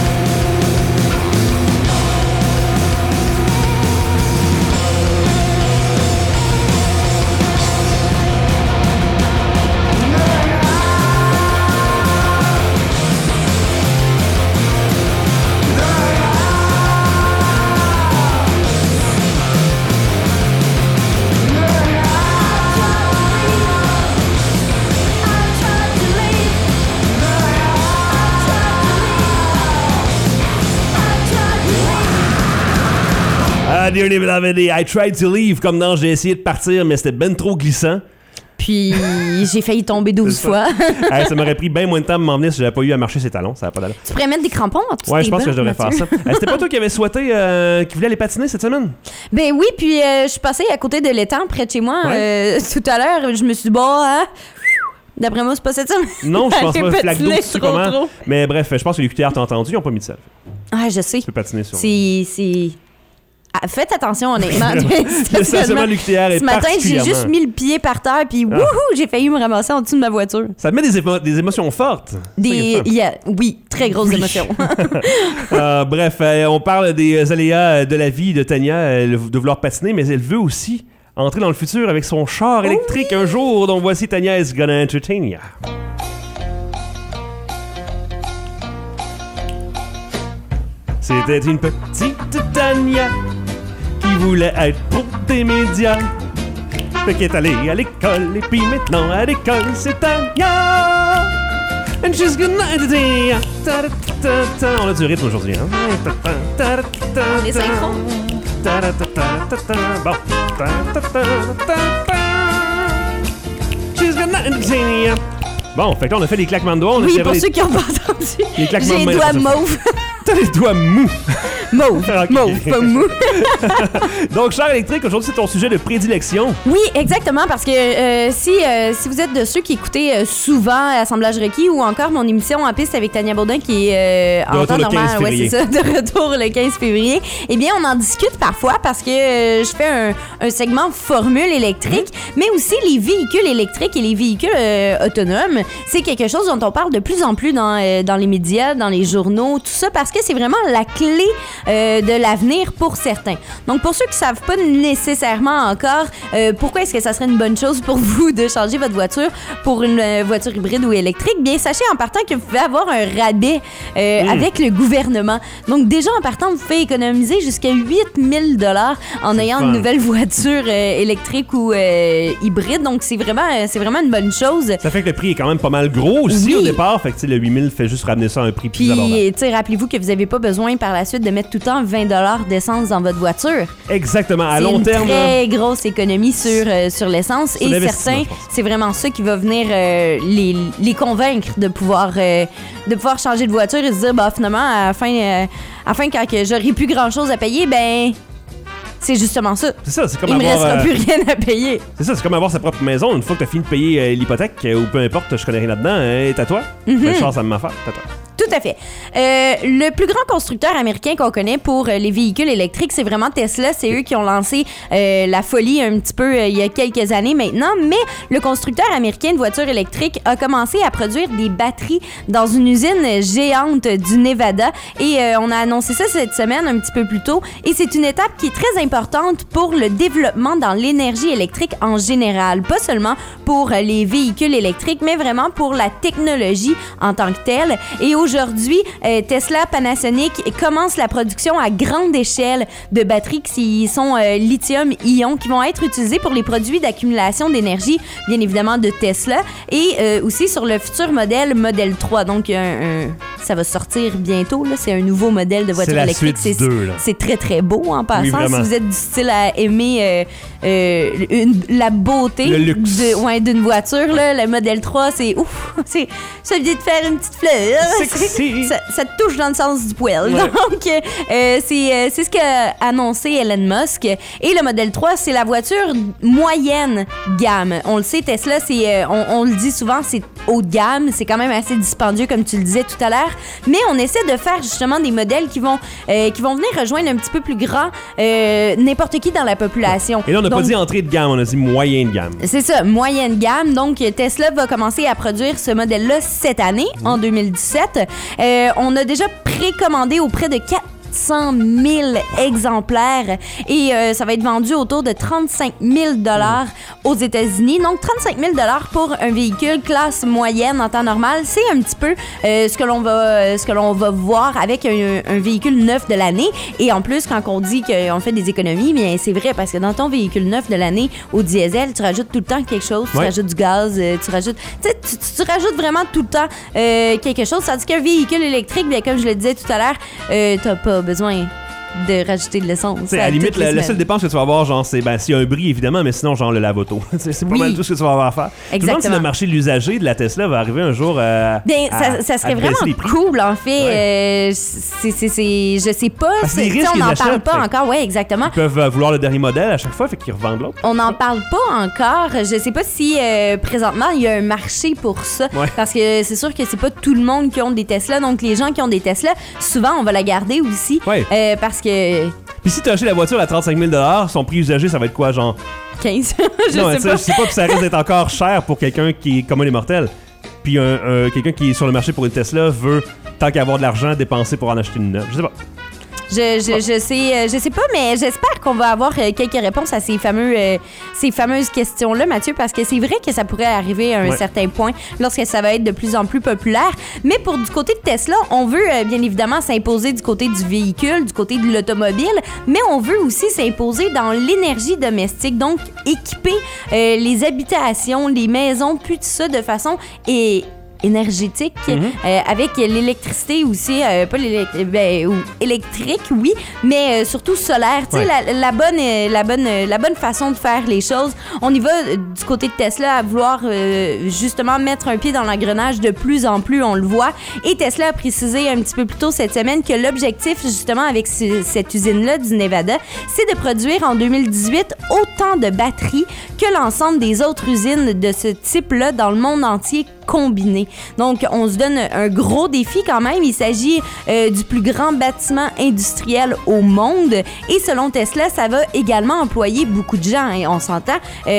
Dearly Beloved et I Tried to Leave. Comme dans j'ai essayé de partir, mais c'était ben trop glissant. Puis j'ai failli tomber 12 C'est ça. fois. Ça m'aurait pris bien moins de temps de m'en venir si j'avais pas eu à marcher ses talons. Ça n'a pas d'allure. Tu pourrais mettre des crampons en dessous Ouais, de je tes pense que je bottes, devrais faire Mathieu. ça. C'était pas toi qui avais souhaité qui voulait aller patiner cette semaine? Ben oui, puis je suis passée à côté de l'étang près de chez moi tout à l'heure. Je me suis dit, bon, hein, D'après moi, c'est pas cette semaine. Non, je pense Aller pas. Flaque d'eau, patiner tu sais trop, comment. trop. Mais bref, je pense que les QTR t'ont entendu, ils n'ont pas mis de self. Ah, je sais. Tu peux patiner sur. C'est... Ah, faites attention, honnêtement. Le stationnement de l'UQTR est Ce matin, j'ai particulièrement... juste mis le pied par terre, puis wouhou, j'ai failli me ramasser en dessous de ma voiture. Ça te met des émotions fortes. C'est ça qui est le fun. Oui, très grosses émotions. Bref, on parle des aléas de la vie de Tania, de vouloir patiner, mais elle veut aussi entrer dans le futur avec son char électrique un jour. Donc voici Tania is gonna entertain ya. C'était une petite Tania qui voulait être pour des médias. Fait qu'elle est allée à l'école et puis maintenant à l'école c'est Tania. And she's gonna entertain ya. On a du rythme aujourd'hui, hein? On est synchro. Bon. She's gonna entertain ya. Bon, fait que là, on a fait des claquements de doigts. On a Oui, serré pour les- ceux qui n'ont pas entendu, les claquements j'ai de les main, doigts ça. mauves. T'as les doigts mous. Mauve, Ok. mauve, pas mou. Donc, char électrique, aujourd'hui, c'est ton sujet de prédilection. Oui, exactement, parce que si vous êtes de ceux qui écoutez souvent Assemblage requis ou encore mon émission En piste avec Tania Baudin qui est De en retour temps le normal, 15 ouais, février. c'est ça, de retour le 15 février, eh bien, on en discute parfois parce que je fais un segment formule électrique, mais aussi les véhicules électriques et les véhicules autonomes. C'est quelque chose dont on parle de plus en plus dans les médias, dans les journaux, tout ça, parce que c'est vraiment la clé de l'avenir pour certains. Donc, pour ceux qui savent pas nécessairement encore pourquoi est-ce que ça serait une bonne chose pour vous de changer votre voiture pour une voiture hybride ou électrique, bien, sachez en partant que vous pouvez avoir un rabais avec le gouvernement. Donc, déjà en partant, vous pouvez économiser jusqu'à 8 000 $ en ayant fun. une nouvelle voiture électrique ou hybride. Donc, c'est vraiment une bonne chose. Ça fait que le prix est quand même pas mal gros aussi Oui. au départ. Fait que, tu sais, le 8000 fait juste ramener ça à un prix plus abordable. Puis, tu sais, rappelez-vous que vous n'avez pas besoin par la suite de mettre tout le temps 20 $ d'essence dans votre voiture. Exactement. À C'est long une terme, là, très grosse économie sur l'essence. C'est Et l'investissement, certains, je pense. c'est vraiment ça qui va venir les convaincre de pouvoir changer de voiture et se dire, bah, finalement, à la fin, quand que j'aurai plus grand-chose à payer, ben, c'est justement ça. c'est ça, c'est comme Il me avoir... restera plus rien à payer. C'est ça, c'est comme avoir sa propre maison. Une fois que t'as fini de payer l'hypothèque, ou peu importe, je connais rien là-dedans, est à toi. Le char, ça m'a fait, c'est à toi. Tout à fait. Le plus grand constructeur américain qu'on connaît pour les véhicules électriques, c'est vraiment Tesla. C'est eux qui ont lancé la folie un petit peu il y a quelques années maintenant. Mais le constructeur américain de voitures électriques a commencé à produire des batteries dans une usine géante du Nevada. Et on a annoncé ça cette semaine un petit peu plus tôt. Et c'est une étape qui est très importante pour le développement dans l'énergie électrique en général. Pas seulement pour les véhicules électriques, mais vraiment pour la technologie en tant que telle. Et aujourd'hui, Tesla, Panasonic commence la production à grande échelle de batteries qui sont lithium-ion, qui vont être utilisées pour les produits d'accumulation d'énergie, bien évidemment de Tesla, et aussi sur le futur Model 3. Donc, ça va sortir bientôt. Là. C'est un nouveau modèle de voiture la électrique. suite du 2, là. C'est très, très beau en passant. Oui, vraiment. Si vous êtes du style à aimer la beauté Le luxe. d'une voiture, là, le Model 3, c'est ouf. Ça vient de faire une petite fleur. Sexy. Ça te touche dans le sens du poil. Ouais. Donc, c'est ce qu'a annoncé Elon Musk. Et le Model 3, c'est la voiture moyenne gamme. On le sait, Tesla, on le dit souvent, c'est haut de gamme. C'est quand même assez dispendieux, comme tu le disais tout à l'heure. Mais on essaie de faire justement des modèles qui vont venir rejoindre un petit peu plus grand n'importe qui dans la population. Et là, on n'a pas Donc, dit entrée de gamme, on a dit moyen de gamme. c'est ça, moyenne gamme. Donc, Tesla va commencer à produire ce modèle-là cette année, en 2017. On a déjà précommandé auprès de 400 000 exemplaires et ça va être vendu autour de 35 000 $ aux États-Unis. Donc, 35 000 $ pour un véhicule classe moyenne en temps normal, c'est un petit peu ce que l'on va voir avec un véhicule neuf de l'année. Et en plus, quand on dit qu'on fait des économies, bien c'est vrai parce que dans ton véhicule neuf de l'année au diesel, tu rajoutes tout le temps quelque chose. Tu Ouais. rajoutes du gaz, tu rajoutes vraiment tout le temps quelque chose. Tandis qu'un véhicule électrique, bien, comme je le disais tout à l'heure, t'as pas besoin de rajouter de l'essence. Tu sais, à la limite, toutes les la semaines. seule dépense que tu vas avoir, genre, c'est s'il y a un bris, évidemment, mais sinon, genre, le lave-auto. C'est pas Oui. mal tout ce que tu vas avoir à faire. Je me demande si Exactement. le marché de l'usager de la Tesla va arriver un jour à. Ben, à- ça serait à baisser vraiment les prix. cool, en fait. Je sais pas. Parce que les tu sais, risques, on ils n'en achètent, parle pas fait. encore. Ouais, exactement. Ils peuvent vouloir le dernier modèle à chaque fois, fait qu'ils revendent l'autre. On n'en parle pas encore. Je sais pas si présentement il y a un marché pour ça. Ouais. Parce que c'est sûr que c'est pas tout le monde qui ont des Tesla. Donc les gens qui ont des Tesla, souvent on va la garder aussi. Ouais. Parce que Puis si tu as acheté la voiture à 35 000 $, son prix usagé, ça va être quoi, genre? 15, je Non, mais sais tu sais, pas. je sais pas, puis ça risque d'être encore cher pour quelqu'un qui est commun des mortels. Puis quelqu'un qui est sur le marché pour une Tesla veut, tant qu'à avoir de l'argent, dépenser pour en acheter une neuve. Je sais pas. Je sais pas, mais j'espère qu'on va avoir quelques réponses à ces fameuses questions-là, Mathieu, parce que c'est vrai que ça pourrait arriver à un Ouais. certain point lorsque ça va être de plus en plus populaire. Mais pour du côté de Tesla, on veut bien évidemment s'imposer du côté du véhicule, du côté de l'automobile, mais on veut aussi s'imposer dans l'énergie domestique, donc équiper les habitations, les maisons, puis tout ça de façon énergétique, avec l'électricité aussi, pas électrique, oui, mais surtout solaire. Tu sais, Ouais. la bonne façon de faire les choses. On y va du côté de Tesla à vouloir justement mettre un pied dans l'engrenage de plus en plus, on le voit. Et Tesla a précisé un petit peu plus tôt cette semaine que l'objectif, justement, avec cette usine-là du Nevada, c'est de produire en 2018 autant de batteries que l'ensemble des autres usines de ce type-là dans le monde entier combiné. Donc, on se donne un gros défi quand même. Il s'agit du plus grand bâtiment industriel au monde. Et selon Tesla, ça va également employer beaucoup de gens. Hein, on s'entend.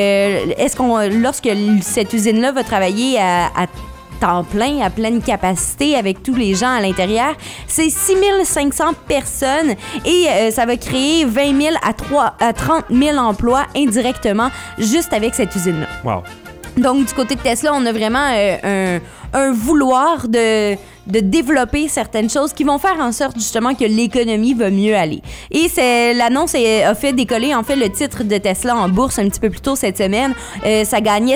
Lorsque cette usine-là va travailler à temps plein, à pleine capacité avec tous les gens à l'intérieur, c'est 6500 personnes et ça va créer 20 000 à 30 000 emplois indirectement juste avec cette usine-là. Wow. Donc, du côté de Tesla, on a vraiment un vouloir de développer certaines choses qui vont faire en sorte justement que l'économie va mieux aller. Et l'annonce a fait décoller en fait le titre de Tesla en bourse un petit peu plus tôt cette semaine. Ça gagnait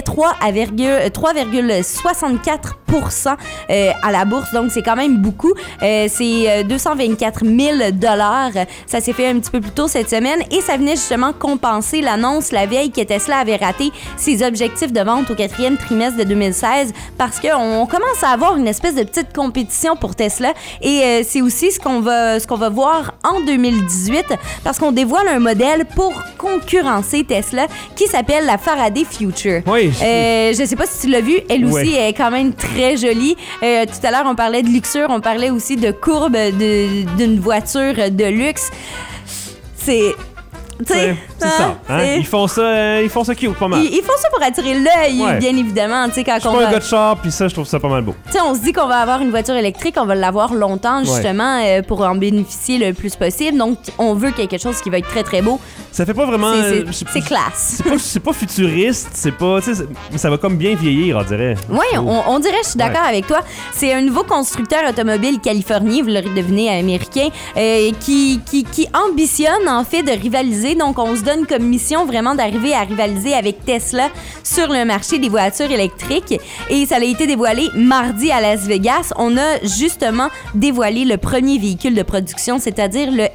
3,64% à la bourse, donc c'est quand même beaucoup. C'est 224 000 $. Ça s'est fait un petit peu plus tôt cette semaine et ça venait justement compenser l'annonce la veille que Tesla avait raté ses objectifs de vente au 4e trimestre de 2016 parce qu'on commence à avoir une espèce de petite compétition pour Tesla et c'est aussi ce qu'on va voir en 2018 parce qu'on dévoile un modèle pour concurrencer Tesla qui s'appelle la Faraday Future. Oui. Je sais pas si tu l'as vu, elle aussi Ouais. est quand même très jolie. Tout à l'heure, on parlait de luxure, on parlait aussi de courbe d'une voiture de luxe. C'est... tu sais, C'est ça. Hein? c'est- Ils font ça cute, pas mal. Ils font ça pour attirer l'œil, Ouais. bien évidemment. Tu sais, quand Je suis on pas un va... gars de char, puis ça, je trouve ça pas mal beau. Tu sais, on se dit qu'on va avoir une voiture électrique, on va l'avoir longtemps, justement, pour en bénéficier le plus possible. Donc, on veut quelque chose qui va être très, très beau. Ça fait pas vraiment. C'est classe. C'est pas futuriste, c'est pas. Tu sais, ça va comme bien vieillir, on dirait. Oui, on dirait, je suis d'accord Ouais. avec toi. C'est un nouveau constructeur automobile californien, vous l'aurez deviné, américain, qui ambitionne en fait de rivaliser. Donc, on se donne comme mission vraiment d'arriver à rivaliser avec Tesla sur le marché des voitures électriques. Et ça a été dévoilé mardi à Las Vegas. On a justement dévoilé le premier véhicule de production, c'est-à-dire le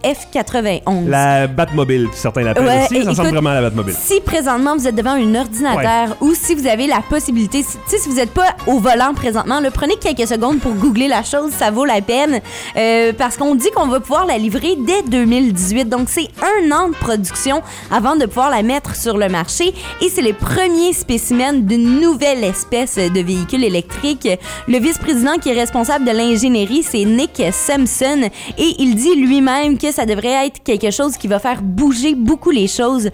FF91. La Batmobile, certains l'appellent Ouais, aussi. Ça ressemble écoute, vraiment à la Batmobile. Si présentement vous êtes devant un ordinateur ou si vous avez la possibilité, si vous n'êtes pas au volant présentement, là, prenez quelques secondes pour googler la chose, ça vaut la peine parce qu'on dit qu'on va pouvoir la livrer dès 2018. Donc c'est 1 an de production avant de pouvoir la mettre sur le marché et c'est les premiers spécimens d'une nouvelle espèce de véhicule électrique. Le vice-président qui est responsable de l'ingénierie, c'est Nick Sampson et il dit lui-même que ça devrait être quelque chose qui va faire bouger beaucoup les choses,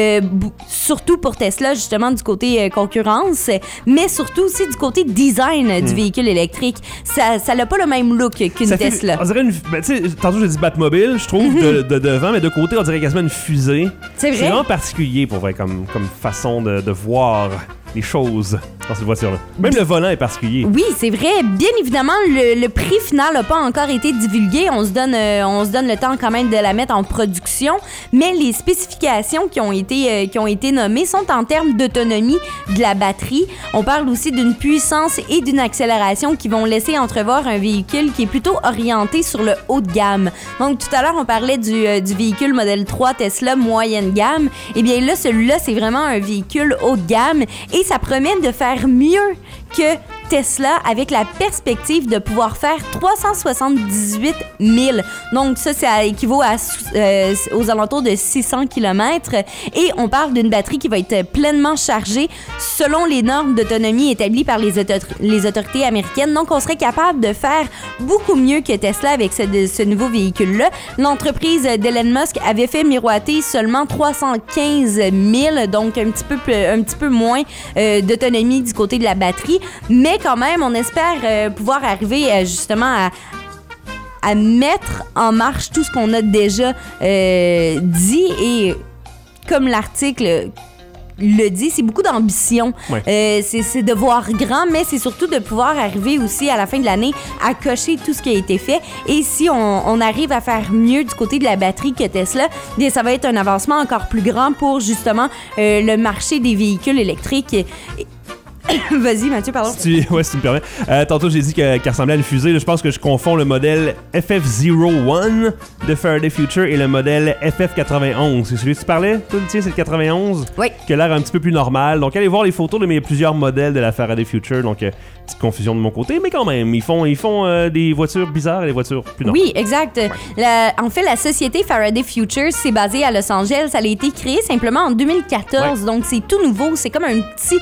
surtout pour Tesla, justement, du côté concurrence, mais surtout aussi du côté design du véhicule électrique. Ça n'a pas le même look qu'une Ça fait- Tesla. On dirait une. Ben, tu sais, tantôt j'ai dit Batmobile, je trouve, de devant, mais de côté, on dirait quasiment une fusée. C'est vrai? C'est vraiment particulier pour vrai, comme façon de voir les choses. dans cette voiture-là. Même le volant est particulier. Oui, c'est vrai. Bien évidemment, le prix final n'a pas encore été divulgué. On se donne le temps quand même de la mettre en production. Mais les spécifications qui ont été nommées sont en termes d'autonomie de la batterie. On parle aussi d'une puissance et d'une accélération qui vont laisser entrevoir un véhicule qui est plutôt orienté sur le haut de gamme. Donc, tout à l'heure, on parlait du véhicule Model 3 Tesla moyenne gamme. Eh bien là, celui-là, c'est vraiment un véhicule haut de gamme et ça promet de faire mieux que Tesla avec la perspective de pouvoir faire 378 000. Donc ça équivaut aux alentours de 600 km et on parle d'une batterie qui va être pleinement chargée selon les normes d'autonomie établies par les autorités américaines. Donc on serait capable de faire beaucoup mieux que Tesla avec ce nouveau véhicule-là. L'entreprise d'Elon Musk avait fait miroiter seulement 315 000, donc un petit peu moins d'autonomie du côté de la batterie, mais quand même, on espère pouvoir arriver justement à mettre en marche tout ce qu'on a déjà dit et comme l'article le dit, c'est beaucoup d'ambition. Ouais. C'est de voir grand, mais c'est surtout de pouvoir arriver aussi à la fin de l'année à cocher tout ce qui a été fait. Et si on arrive à faire mieux du côté de la batterie que Tesla, bien, ça va être un avancement encore plus grand pour justement le marché des véhicules électriques. Vas-y, Mathieu, pardon. Si tu me permets. Tantôt, j'ai dit qu'elle ressemblait à une fusée. Là, je pense que je confonds le modèle FF01 de Faraday Future et le modèle FF91. C'est celui que tu parlais? Toi, c'est le 91? Oui. Qui a l'air un petit peu plus normal. Donc, allez voir les photos, mais il y a plusieurs modèles de la Faraday Future. Donc, petite confusion de mon côté. Mais quand même, ils font des voitures bizarres et des voitures plus normales. Oui, exact. En fait, la société Faraday Future, c'est basée à Los Angeles. Elle a été créée simplement en 2014. Ouais. Donc, c'est tout nouveau. C'est comme un petit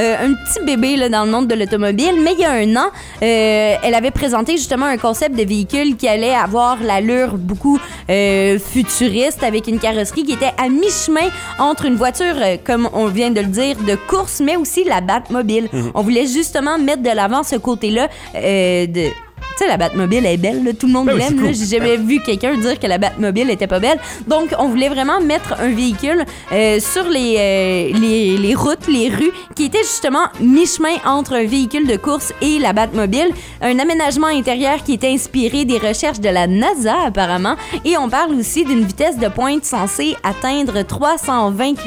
bébé là, dans le monde de l'automobile, mais il y a un an, elle avait présenté justement un concept de véhicule qui allait avoir l'allure beaucoup futuriste, avec une carrosserie qui était à mi-chemin entre une voiture, comme on vient de le dire, de course, mais aussi la Batmobile. Mm-hmm. On voulait justement mettre de l'avant ce côté-là de... Tu sais, la Batmobile est belle, là, tout le monde l'aime. Cool. J'ai jamais vu quelqu'un dire que la Batmobile était pas belle. Donc, on voulait vraiment mettre un véhicule sur les routes, les rues, qui était justement mi-chemin entre un véhicule de course et la Batmobile. Un aménagement intérieur qui était inspiré des recherches de la NASA, apparemment. Et on parle aussi d'une vitesse de pointe censée atteindre 320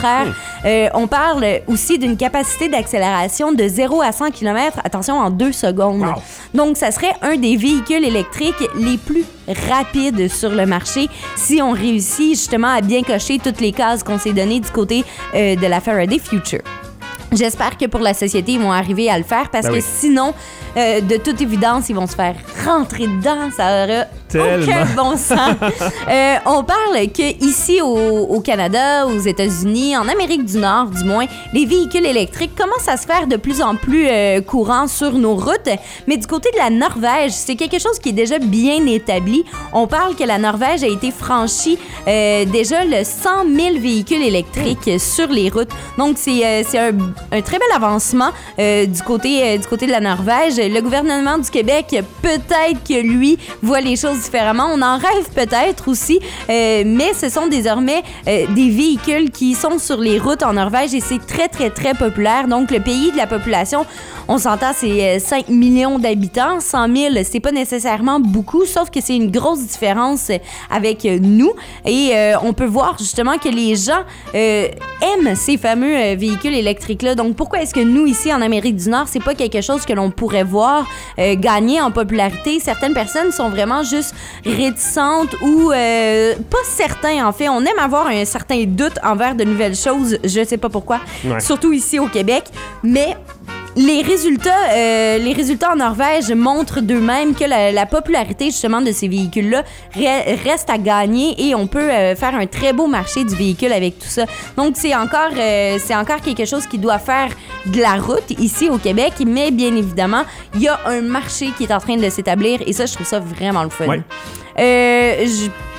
km/h. On parle aussi d'une capacité d'accélération de 0 à 100 km, attention, en 2 secondes. Wow. Donc, ça serait un des véhicules électriques les plus rapides sur le marché si on réussit justement à bien cocher toutes les cases qu'on s'est données du côté de la Faraday Future. J'espère que pour la société, ils vont arriver à le faire parce que sinon, de toute évidence, ils vont se faire rentrer dedans. Ça aura aucun bon sens. On parle qu'ici au Canada, aux États-Unis, en Amérique du Nord du moins, les véhicules électriques commencent à se faire de plus en plus courants sur nos routes. Mais du côté de la Norvège, c'est quelque chose qui est déjà bien établi. On parle que la Norvège a été franchie déjà le 100 000 véhicules électriques sur les routes. Donc, c'est un très bel avancement du côté de la Norvège. Le gouvernement du Québec, peut-être que lui voit les choses différemment. On en rêve peut-être aussi, mais ce sont désormais des véhicules qui sont sur les routes en Norvège et c'est très, très, très populaire. Donc, le pays de la population, on s'entend, c'est 5 millions d'habitants. 100 000, c'est pas nécessairement beaucoup, sauf que c'est une grosse différence avec nous. Et on peut voir justement que les gens aiment ces fameux véhicules électriques-là. Donc, pourquoi est-ce que nous, ici, en Amérique du Nord, c'est pas quelque chose que l'on pourrait voir gagner en popularité? Certaines personnes sont vraiment juste réticentes ou pas certains, en fait. On aime avoir un certain doute envers de nouvelles choses. Je sais pas pourquoi. Ouais. Surtout ici au Québec. Mais... Les résultats en Norvège montrent d'eux-mêmes que la popularité justement de ces véhicules-là reste à gagner et on peut faire un très beau marché du véhicule avec tout ça. Donc c'est encore quelque chose qui doit faire de la route ici au Québec, mais bien évidemment, il y a un marché qui est en train de s'établir et ça, je trouve ça vraiment le fun. Ouais.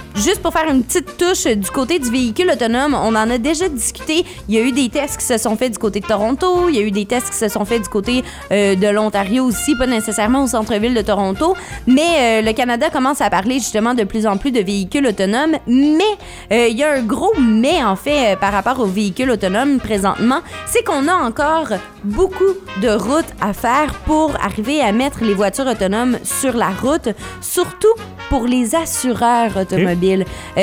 juste pour faire une petite touche du côté du véhicule autonome, on en a déjà discuté. Il y a eu des tests qui se sont faits du côté de Toronto, il y a eu des tests qui se sont faits du côté de l'Ontario aussi, pas nécessairement au centre-ville de Toronto, mais le Canada commence à parler justement de plus en plus de véhicules autonomes, mais il y a un gros mais en fait par rapport aux véhicules autonomes présentement, c'est qu'on a encore beaucoup de routes à faire pour arriver à mettre les voitures autonomes sur la route, surtout pour les assureurs automobiles.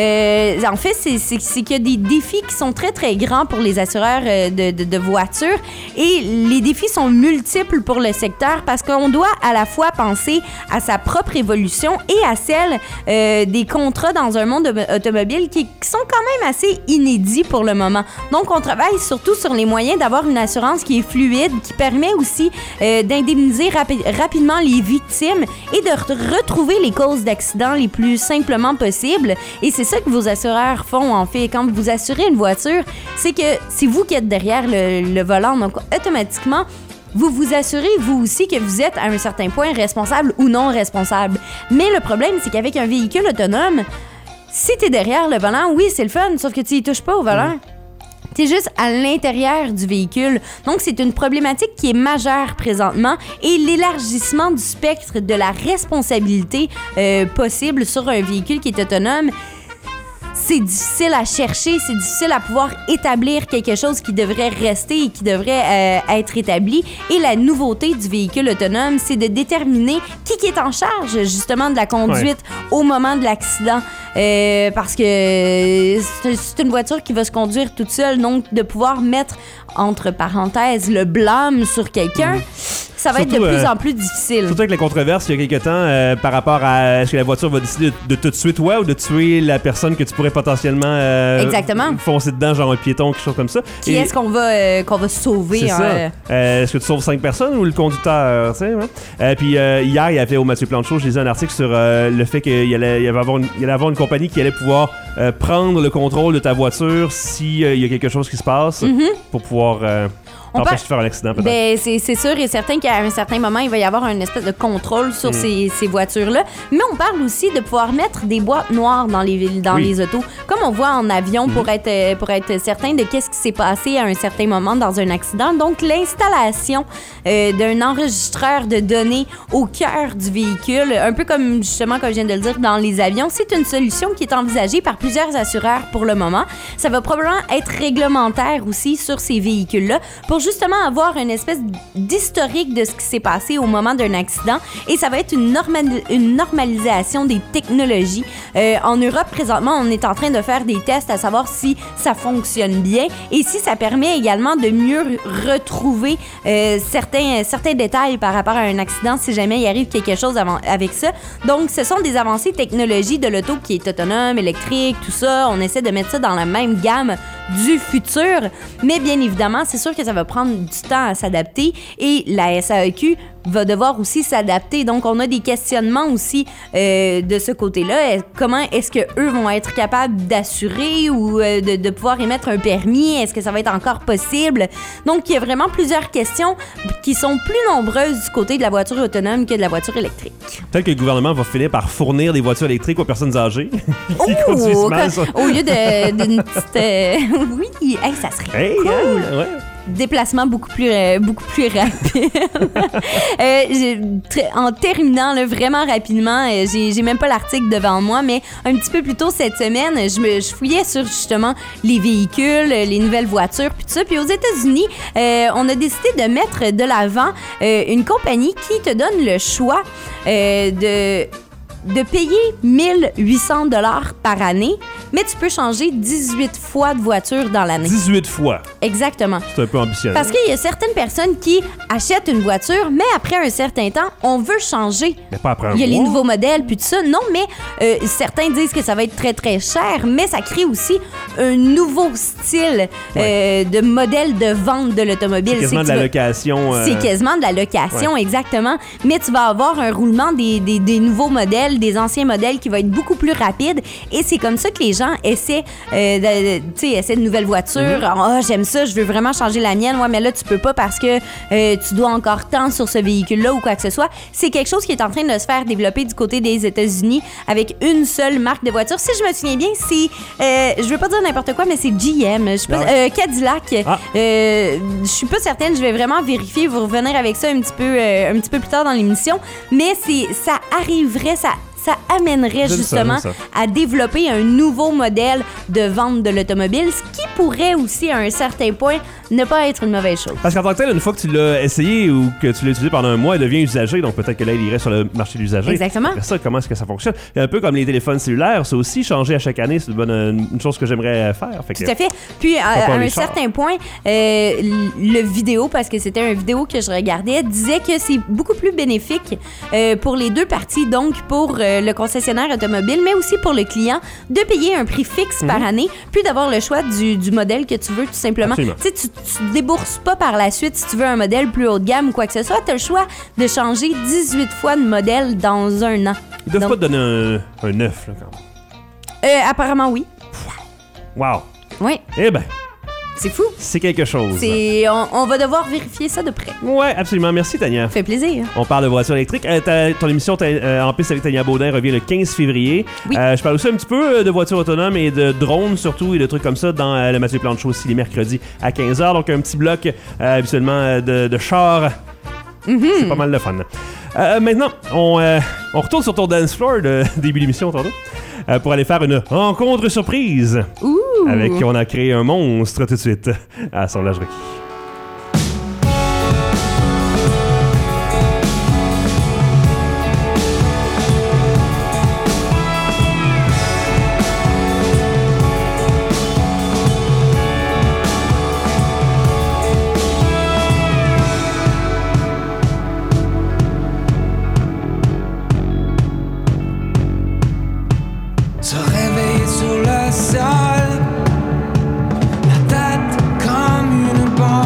En fait, c'est qu'il y a des défis qui sont très, très grands pour les assureurs de voitures et les défis sont multiples pour le secteur parce qu'on doit à la fois penser à sa propre évolution et à celle des contrats dans un monde automobile qui sont quand même assez inédits pour le moment. Donc, on travaille surtout sur les moyens d'avoir une assurance qui est fluide, qui permet aussi d'indemniser rapidement les victimes et de retrouver les causes d'accidents les plus simplement possible. Et c'est ça que vos assureurs font, en fait. Quand vous assurez une voiture, c'est que c'est vous qui êtes derrière le volant. Donc, automatiquement, vous vous assurez, vous aussi, que vous êtes à un certain point responsable ou non responsable. Mais le problème, c'est qu'avec un véhicule autonome, si t'es derrière le volant, oui, c'est le fun, sauf que tu y touches pas au volant. C'est juste à l'intérieur du véhicule. Donc, c'est une problématique qui est majeure présentement et l'élargissement du spectre de la responsabilité possible sur un véhicule qui est autonome, c'est difficile à chercher, c'est difficile à pouvoir établir quelque chose qui devrait rester et qui devrait être établi. Et la nouveauté du véhicule autonome, c'est de déterminer qui est en charge justement de la conduite au moment de l'accident. Parce que c'est une voiture qui va se conduire toute seule, donc de pouvoir mettre entre parenthèses le blâme sur quelqu'un, ça va surtout, être de plus en plus difficile. Surtout avec la controverse il y a quelques temps par rapport à est-ce que la voiture va décider de te tuer toi ou de tuer la personne que tu pourrais potentiellement foncer dedans, genre un piéton, quelque chose comme ça. Qui est-ce qu'on va sauver? C'est ça. Est-ce que tu sauves 5 personnes ou le conducteur? Puis hier, il y avait au Mathieu Planchot, j'ai lu un article sur le fait qu'il allait avoir une compagnie qui allait pouvoir prendre le contrôle de ta voiture s'il y a quelque chose qui se passe pour pouvoir t'empêcher de faire un accident peut-être. Ben, c'est sûr et certain qu'à un certain moment, il va y avoir une espèce de contrôle sur ces voitures-là. Mais on parle aussi de pouvoir mettre des boîtes noires dans les autos, comme on voit en avion pour être certain de qu'est-ce qui s'est passé à un certain moment dans un accident. Donc, l'installation d'un enregistreur de données au cœur du véhicule, un peu comme justement, comme je viens de le dire, dans les avions, c'est une solution qui est envisagée par plusieurs assureurs pour le moment. Ça va probablement être réglementaire aussi sur ces véhicules-là pour justement avoir une espèce d'historique de ce qui s'est passé au moment d'un accident et ça va être une normalisation des technologies. En Europe, présentement, on est en train de faire des tests à savoir si ça fonctionne bien et si ça permet également de mieux retrouver certains détails par rapport à un accident si jamais il arrive quelque chose avec ça. Donc, ce sont des avancées technologies de l'auto qui est autonome, électrique, tout ça. On essaie de mettre ça dans la même gamme du futur, mais bien évidemment, c'est sûr que ça va prendre du temps à s'adapter et la SAEQ va devoir aussi s'adapter. Donc, on a des questionnements aussi de ce côté-là. Comment est-ce qu'eux vont être capables d'assurer ou de pouvoir émettre un permis? Est-ce que ça va être encore possible? Donc, il y a vraiment plusieurs questions qui sont plus nombreuses du côté de la voiture autonome que de la voiture électrique. Peut-être que le gouvernement va finir par fournir des voitures électriques aux personnes âgées qui conduisent mal, ça. Au lieu d'une petite... oui, hey, ça serait cool! Ouais. Déplacement beaucoup plus rapide. En terminant là, vraiment rapidement, j'ai même pas l'article devant moi, mais un petit peu plus tôt cette semaine, je fouillais sur justement les véhicules, les nouvelles voitures, puis tout ça. Puis aux États-Unis, on a décidé de mettre de l'avant une compagnie qui te donne le choix de payer 1 800 $ par année, mais tu peux changer 18 fois de voiture dans l'année. 18 fois? Exactement. C'est un peu ambitieux. Parce qu'il y a certaines personnes qui achètent une voiture, mais après un certain temps, on veut changer. Mais pas après un mois. Il y a les nouveaux modèles, puis tout ça. Non, mais certains disent que ça va être très, très cher, mais ça crée aussi un nouveau style de modèle de vente de l'automobile. C'est quasiment de la location. C'est quasiment de la location, exactement. Mais tu vas avoir un roulement des nouveaux modèles modèle, des anciens modèles qui va être beaucoup plus rapide. Et c'est comme ça que les gens essaient, essaient de nouvelles voitures. Ah, j'aime ça, je veux vraiment changer la mienne. Ouais, mais là, tu peux pas parce que tu dois encore tant sur ce véhicule-là ou quoi que ce soit. C'est quelque chose qui est en train de se faire développer du côté des États-Unis avec une seule marque de voiture. Si je me souviens bien, c'est, je veux pas dire n'importe quoi, mais c'est GM. Je sais pas, Cadillac. Je suis pas certaine, je vais vraiment vérifier, vous revenir avec ça un petit peu plus tard dans l'émission. Mais ça arriverait, ça amènerait justement à développer un nouveau modèle de vente de l'automobile, ce qui pourrait aussi, à un certain point, ne pas être une mauvaise chose. Parce qu'en tant que tel, une fois que tu l'as essayé ou que tu l'as utilisé pendant un mois, il devient usagé, donc peut-être que là, il irait sur le marché de l'usager. Exactement. Après ça, comment est-ce que ça fonctionne? Un peu comme les téléphones cellulaires, ça aussi, changer à chaque année, c'est une chose que j'aimerais faire. Fait que, tout à fait. Puis, à un certain point, le vidéo, parce que c'était un vidéo que je regardais, disait que c'est beaucoup plus bénéfique pour les deux parties, donc pour le concessionnaire automobile, mais aussi pour le client, de payer un prix fixe par année, puis d'avoir le choix du modèle que tu veux, tout simplement. Tu sais, tu débourses pas par la suite si tu veux un modèle plus haut de gamme ou quoi que ce soit. Tu as le choix de changer 18 fois de modèle dans un an. Ils doivent pas te donner un 9, là, quand même. Apparemment, oui. Wow. Oui. Eh ben, c'est fou. c'est quelque chose. On va devoir vérifier ça de près. Ouais, absolument. Merci, Tania. Ça fait plaisir. On parle de voitures électriques. Ton émission En piste avec Tania Baudin revient le 15 février. Oui. Je parle aussi un petit peu de voitures autonomes et de drones surtout et de trucs comme ça dans le Mathieu Plante Show aussi les mercredis à 15h. Donc un petit bloc habituellement de chars. C'est pas mal de fun. Maintenant, on retourne sur ton dance floor de début d'émission tantôt pour aller faire une rencontre surprise. Ouh! Avec qui on a créé un monstre tout de suite à Assemblage Requis. Se réveiller sur la salle, la tête comme une bombe.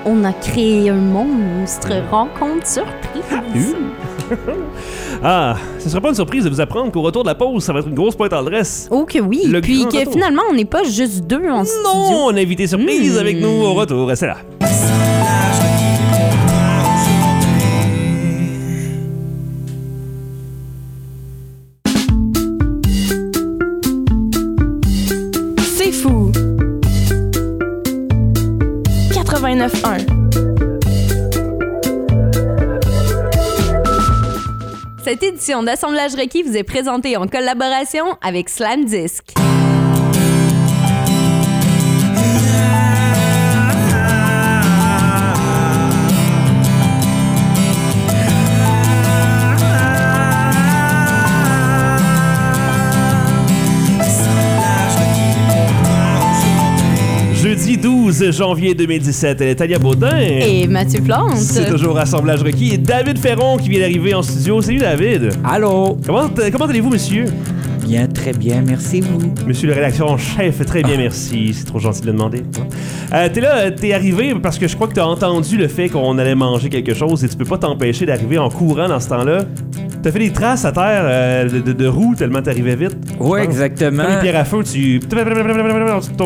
on a créé un monstre rencontre surprise. Ah, ce sera pas une surprise de vous apprendre qu'au retour de la pause, ça va être une grosse pointe en dresse. Oh que oui, Le puis grand que retour. finalement, on n'est pas juste deux en studio. Non, on a invité surprise avec nous au retour. Restez là. C'est fou. 89.1. Cette édition d'Assemblage requis vous est présentée en collaboration avec Slam Disc. Jeudi 12 janvier 2017, elle est Tania Baudin. Et Mathieu Plante. C'est toujours Assemblage requis. Et David Ferron qui vient d'arriver en studio. Salut David. Allô? Comment allez-vous, monsieur? Bien, très bien, merci vous. Monsieur le rédacteur en chef, très bien, merci. C'est trop gentil de le demander. T'es là, t'es arrivé parce que je crois que t'as entendu le fait qu'on allait manger quelque chose et tu peux pas t'empêcher d'arriver en courant dans ce temps-là. T'as fait des traces à terre de roues tellement t'arrivais vite. Oui, exactement. Comme les pierres à feu, tu... en dessous de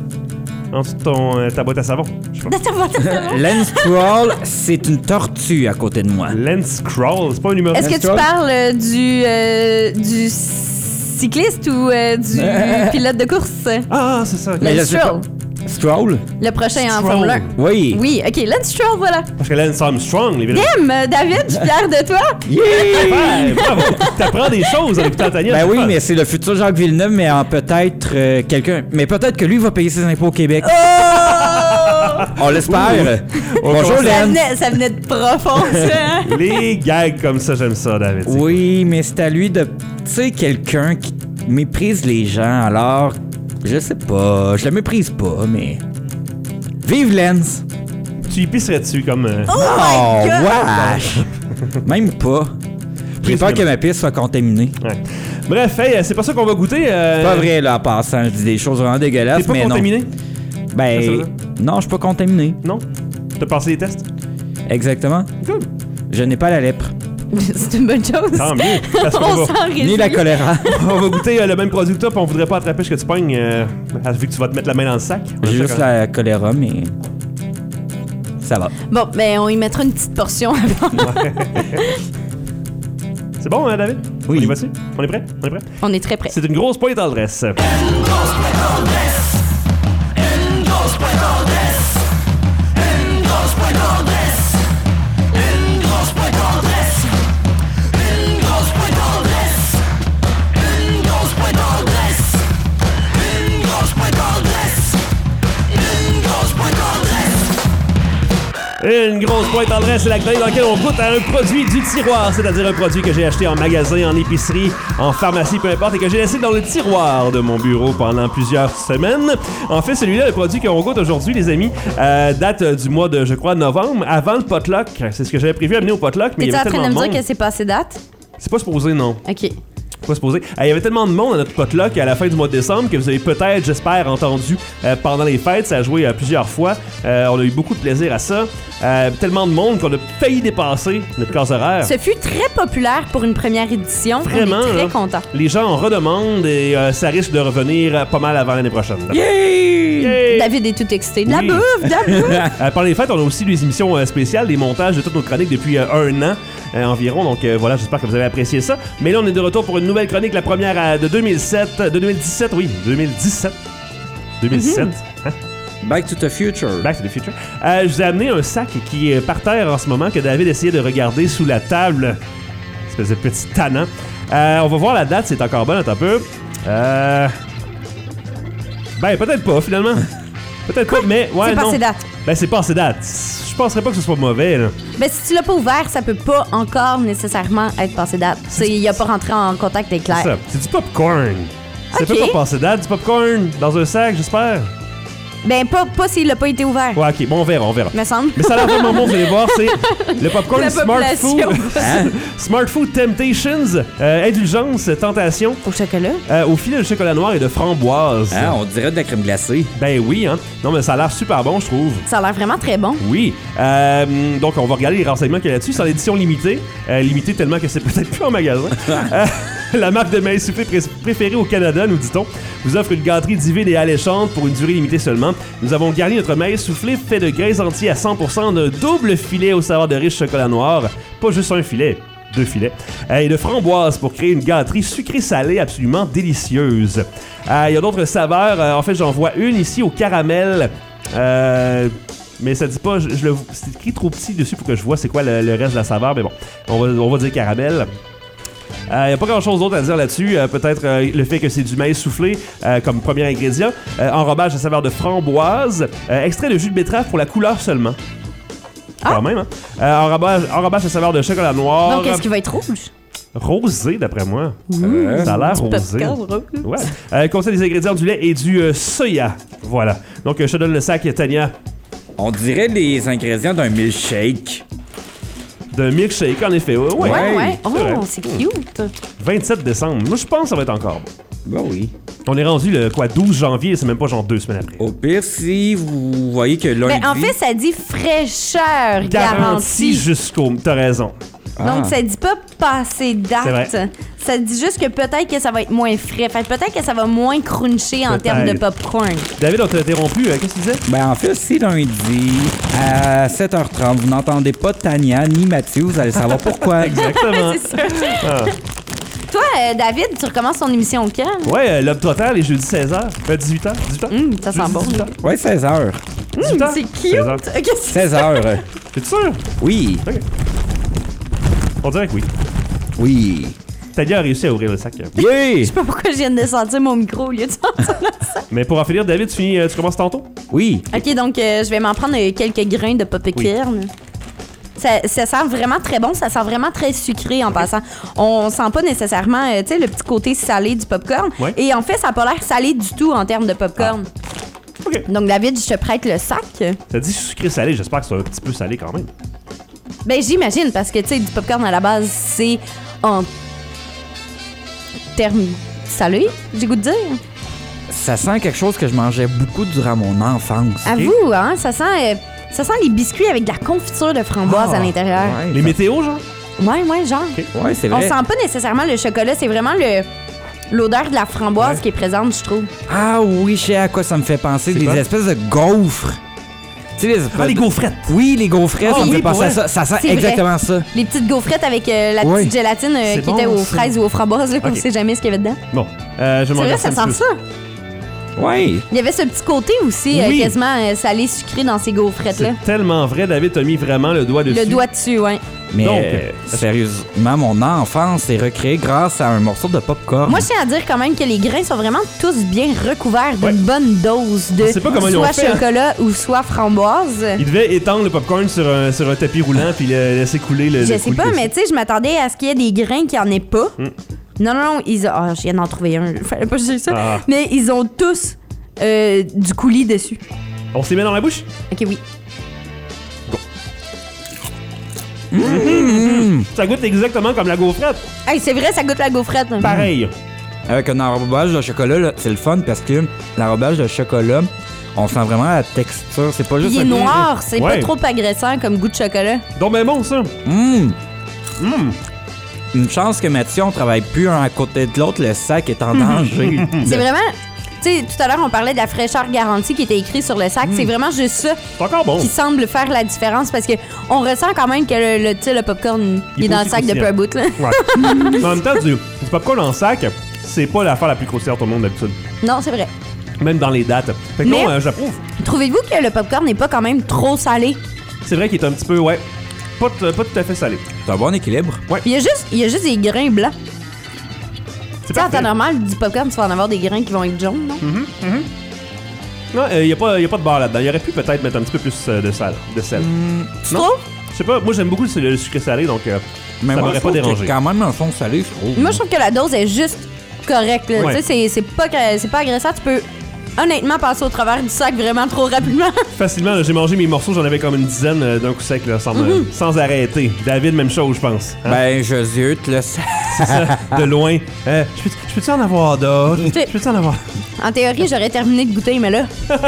ta boîte à savon. Je sais pas. Lance Crawl, c'est une tortue à côté de moi. Lance Crawl, c'est pas un humoriste. Est-ce que tu parles du cycliste ou du pilote de course? Ah, c'est ça. Mais Lance je sais pas. Stroll. Stroll? Le prochain en Stroll. Formule 1. Oui. Oui, ok, Lance Stroll, voilà. Parce que Lance Armstrong, évidemment. David, je suis fière de toi. Yeah! Ouais, bravo. T'apprends des choses avec ta Tania. Ben c'est oui, fun. mais c'est le futur Jacques Villeneuve, mais en peut-être quelqu'un. Mais peut-être que lui va payer ses impôts au Québec. On l'espère. Bonjour, Lance. Ça venait de profond, ça. Hein? Les gags comme ça, j'aime ça, David. Oui, mais c'est à lui de. Tu sais, quelqu'un qui méprise les gens, alors. Je sais pas. Je le méprise pas, mais. Vive Lance! Tu y pisserais dessus comme... Oh, my God! wesh! Même pas. J'ai peur que ma piste soit contaminée. Ouais. Bref, hey, c'est pas ça qu'on va goûter. Pas vrai, là, en passant. Je dis des choses vraiment T'es dégueulasses, pas mais non. contaminé? Ben, C'est ça? non, je suis pas contaminé. Non? T'as passé les tests? Exactement. Good. Je n'ai pas la lèpre. C'est une bonne chose. Tant mieux. Parce qu'on On va, s'en Ni la réjouit. choléra. on va goûter le même produit que toi, puis on voudrait pas attraper ce que tu pognes, vu que tu vas te mettre la main dans le sac. J'ai juste la choléra, mais. Ça va. Bon, ben, on y mettra une petite portion avant. C'est bon, hein, David? Oui. On y va-tu? On est prêt? On est prêt? On est très prêts. C'est une grosse pointe en dresse. Une grosse pointe en dresse, c'est la chronique dans laquelle on goûte à un produit du tiroir, c'est-à-dire un produit que j'ai acheté en magasin, en épicerie, en pharmacie, peu importe, et que j'ai laissé dans le tiroir de mon bureau pendant plusieurs semaines. En fait, celui-là, le produit qu'on goûte aujourd'hui, les amis, date du mois de, je crois, novembre, avant le potluck. C'est ce que j'avais prévu amener au potluck, mais il y T'es-tu avait en train tellement de de me monde. dire que c'est passé date? C'est pas supposé, non. OK. Pas supposé. Il y avait tellement de monde à notre potluck à la fin du mois de décembre que vous avez peut-être, j'espère, entendu pendant les fêtes. Ça a joué plusieurs fois. On a eu beaucoup de plaisir à ça. Tellement de monde qu'on a failli dépasser notre case horaire. Ce fut très populaire pour une première édition. Vraiment, On est très là. contents. Les gens en redemandent et ça risque de revenir pas mal avant l'année prochaine. Yay! Yay! David est tout excité. De la Oui. bouffe, de la bouffe. Pendant les fêtes, on a aussi des émissions spéciales, des montages de toutes nos chroniques depuis un an environ. Donc voilà, j'espère que vous avez apprécié ça. Mais là, on est de retour pour une nouvelle chronique, la première de 2017. 2017, oui, 2017. 2017. Hein? Back to the future. Back to the future. Je vous ai amené un sac qui est par terre en ce moment, que David essayait de regarder sous la table. Espèce de petit tannant. On va voir la date, c'est encore bonne, attends un peu. Ben, peut-être pas, finalement. Peut-être pas, mais ouais, C'est non. passé date. Ben, c'est passé date. Je penserais pas que ce soit mauvais, là. Ben, si tu l'as pas ouvert, ça peut pas encore nécessairement être passé date. Il a pas rentré en contact avec l'air. C'est du popcorn. C'est Ok. pas passé date, du popcorn dans un sac, j'espère. Ben, pas s'il a pas été ouvert, Ouais, ok, bon, on verra. me semble. Mais ça a l'air vraiment bon, vous allez voir, c'est le popcorn La Smart population. Food. Hein? Smart Food Temptations, indulgence, tentation, Au chocolat. au filet de chocolat noir et de framboise. Hein, on dirait de la crème glacée. Ben oui, hein. Non, mais ça a l'air super bon, je trouve. Ça a l'air vraiment très bon. Oui. Donc, on va regarder les renseignements qu'il y a là-dessus. C'est en édition limitée. Limitée tellement que c'est peut-être plus en magasin. La marque de maïs soufflé préférée au Canada, nous dit-on, vous offre une gâterie divine et alléchante pour une durée limitée seulement. Nous avons garni notre maïs soufflé fait de grains entiers à 100% d'un double filet au saveur de riche chocolat noir. Pas juste un filet. 2 filets, et de framboise pour créer une gâterie sucrée-salée absolument délicieuse. Il y a d'autres saveurs. En fait, j'en vois une ici au caramel. Mais ça dit pas, c'est écrit trop petit dessus pour que je vois c'est quoi le reste de la saveur. Mais bon, on va dire caramel. Il n'y a pas grand-chose d'autre à dire là-dessus. Peut-être le fait que c'est du maïs soufflé comme premier ingrédient. Enrobage à saveur de framboise. Extrait de jus de betterave pour la couleur seulement. Quand même, hein? Enrobage à saveur de chocolat noir. Donc, est-ce qu'il va être rouge? Rosé, d'après moi. Ça a l'air rosé. Ouais. Contient des ingrédients du lait et du soya. Voilà. Donc, je te donne le sac, Tania. On dirait les ingrédients d'un milkshake. D'un milkshake, en effet. Ouais. Ouais. C'est Oh, vrai. c'est cute. 27 décembre. Moi, je pense que ça va être encore bon. Ben oui. On est rendu le 12 janvier, c'est même pas genre 2 semaines après. Au pire, si vous voyez que lundi... Ben, en fait, ça dit fraîcheur Garantie garantie. jusqu'au... T'as raison. Donc, ça dit pas passer C'est vrai. date. Ça dit juste que peut-être que ça va être moins frais. Fait que peut-être que ça va moins cruncher en termes de Peut-être. popcorn. David, on t'a interrompu. Qu'est-ce que tu disais? Ben en fait, si lundi, à 7h30, vous n'entendez pas Tania ni Mathieu, vous allez savoir pourquoi. Exactement. C'est ça. Ah. Toi, David, tu recommences ton émission quand? Ouais, l'homme trotteur, les jeudis 16h. 18h. 18h. Ça sent bon. 18h. Ouais, 16h. 18h. C'est cute. 16h. Ok, c'est 16h. T'es sûr? Oui. On dirait que oui. Oui. Tania a réussi à ouvrir le sac. Yeah! Je sais pas pourquoi je viens de sentir mon micro au lieu de sentir le sac. Mais pour en finir, David, tu commences tantôt? Oui. Ok, donc je vais m'en prendre quelques grains de popcorn. Ça sent vraiment très bon, ça sent vraiment très sucré en passant. On sent pas nécessairement, tu sais, le petit côté salé du popcorn. Ouais. Et en fait, ça a pas l'air salé du tout en termes de popcorn. OK. Donc, David, je te prête le sac. Ça dit sucré-salé, j'espère que c'est un petit peu salé quand même. Ben, j'imagine, parce que, tu sais, du popcorn à la base, c'est en termes salés, j'ai goût de dire. Ça sent quelque chose que je mangeais beaucoup durant mon enfance. Avoue, hein, ça sent les biscuits avec de la confiture de framboise à l'intérieur. Ouais, Les météos, genre? Ouais, genre. Ouais, c'est On vrai. sent pas nécessairement le chocolat, c'est vraiment l'odeur de la framboise qui est présente, je trouve. Ah oui, je sais à quoi ça me fait penser. C'est Des quoi? espèces de gaufres. Tu sais, les espèces... Ah, les gaufrettes! Oui, les gaufrettes, Ah ça me oui, fait penser pour à vrai. ça. Ça sent C'est exactement ça. Les petites gaufrettes avec la Ouais. petite gélatine C'est qui bon, était aux ça. fraises ou aux framboises, là, qu'on Ok. sait jamais ce qu'il y avait dedans. Bon, je C'est m'en vrai, garde ça un sent petit peu. ça. Oui. Il y avait ce petit côté aussi, Oui. quasiment salé sucré dans ces gaufrettes-là. C'est tellement vrai, David, t'as mis vraiment le doigt dessus. Le doigt dessus, ouais. Mais Donc, sérieusement, mon enfance est recréée grâce à un morceau de popcorn. Moi, je tiens à dire quand même que les grains sont vraiment tous bien recouverts d'une Ouais. bonne dose de Je sais pas comment ils ont soit fait, hein. chocolat ou soit framboise. Il devait étendre le popcorn sur un tapis roulant puis le laisser couler le Je le sais coulis pas, dessus. mais tu sais, je m'attendais à ce qu'il y ait des grains qui en aient pas. Non, je viens d'en trouver un. Fallait pas que je dise ça. Ah. Mais ils ont tous du coulis dessus. On se les met dans la bouche? Ok, oui. Ça goûte exactement comme la gaufrette. Hey, c'est vrai, ça goûte la gaufrette. Pareil. Avec un enrobage de chocolat, là, c'est le fun parce que l'enrobage de chocolat, on sent vraiment la texture. C'est pas juste Il est un goût- noir, c'est Ouais. pas trop agressant comme goût de chocolat. Donc, ben bon, ça. Une chance que Mathieu, on travaille plus un à côté de l'autre, le sac est en danger. C'est vraiment. Tu sais, tout à l'heure, on parlait de la fraîcheur garantie qui était écrit sur le sac. C'est vraiment juste ça C'est encore bon. qui semble faire la différence parce que on ressent quand même que tu sais, le popcorn Il est est dans le aussi sac croustillant. depuis un bout. Là. Ouais. Mais en même temps, du popcorn en sac, c'est pas l'affaire la plus croustillante au monde d'habitude. Non, c'est vrai. Même dans les dates. Fait que Mais- non, j'approuve. Trouvez-vous que le popcorn n'est pas quand même trop salé? C'est vrai qu'il est un petit peu, ouais, pas tout à fait salé. C'est un bon équilibre. Il y a juste des grains blancs. C'est Tu sais, en parfait. temps normal, du popcorn, tu vas en avoir des grains qui vont être jaunes, non? Non, il y a pas de beurre là-dedans. Il aurait pu peut-être mettre un petit peu plus de sel. Tu Non. trouves? Je sais pas, moi j'aime beaucoup le sucré salé, donc Mais ça moi, m'aurait je pas trouve qu'il y a dérangé. quand même un fond salé, je trouve. Moi, je trouve que la dose est juste correcte. là. Ouais. Tu sais, c'est pas agressant. Tu peux honnêtement passé au travers du sac vraiment trop rapidement. Facilement, là, j'ai mangé mes morceaux, j'en avais comme une dizaine d'un coup sec, là, sans arrêter. David, même chose, je pense. Hein? Ben, je zute, là. C'est ça, de loin. Je peux-tu en avoir d'autres? Je peux-tu en avoir? En théorie, j'aurais terminé de goûter, mais là...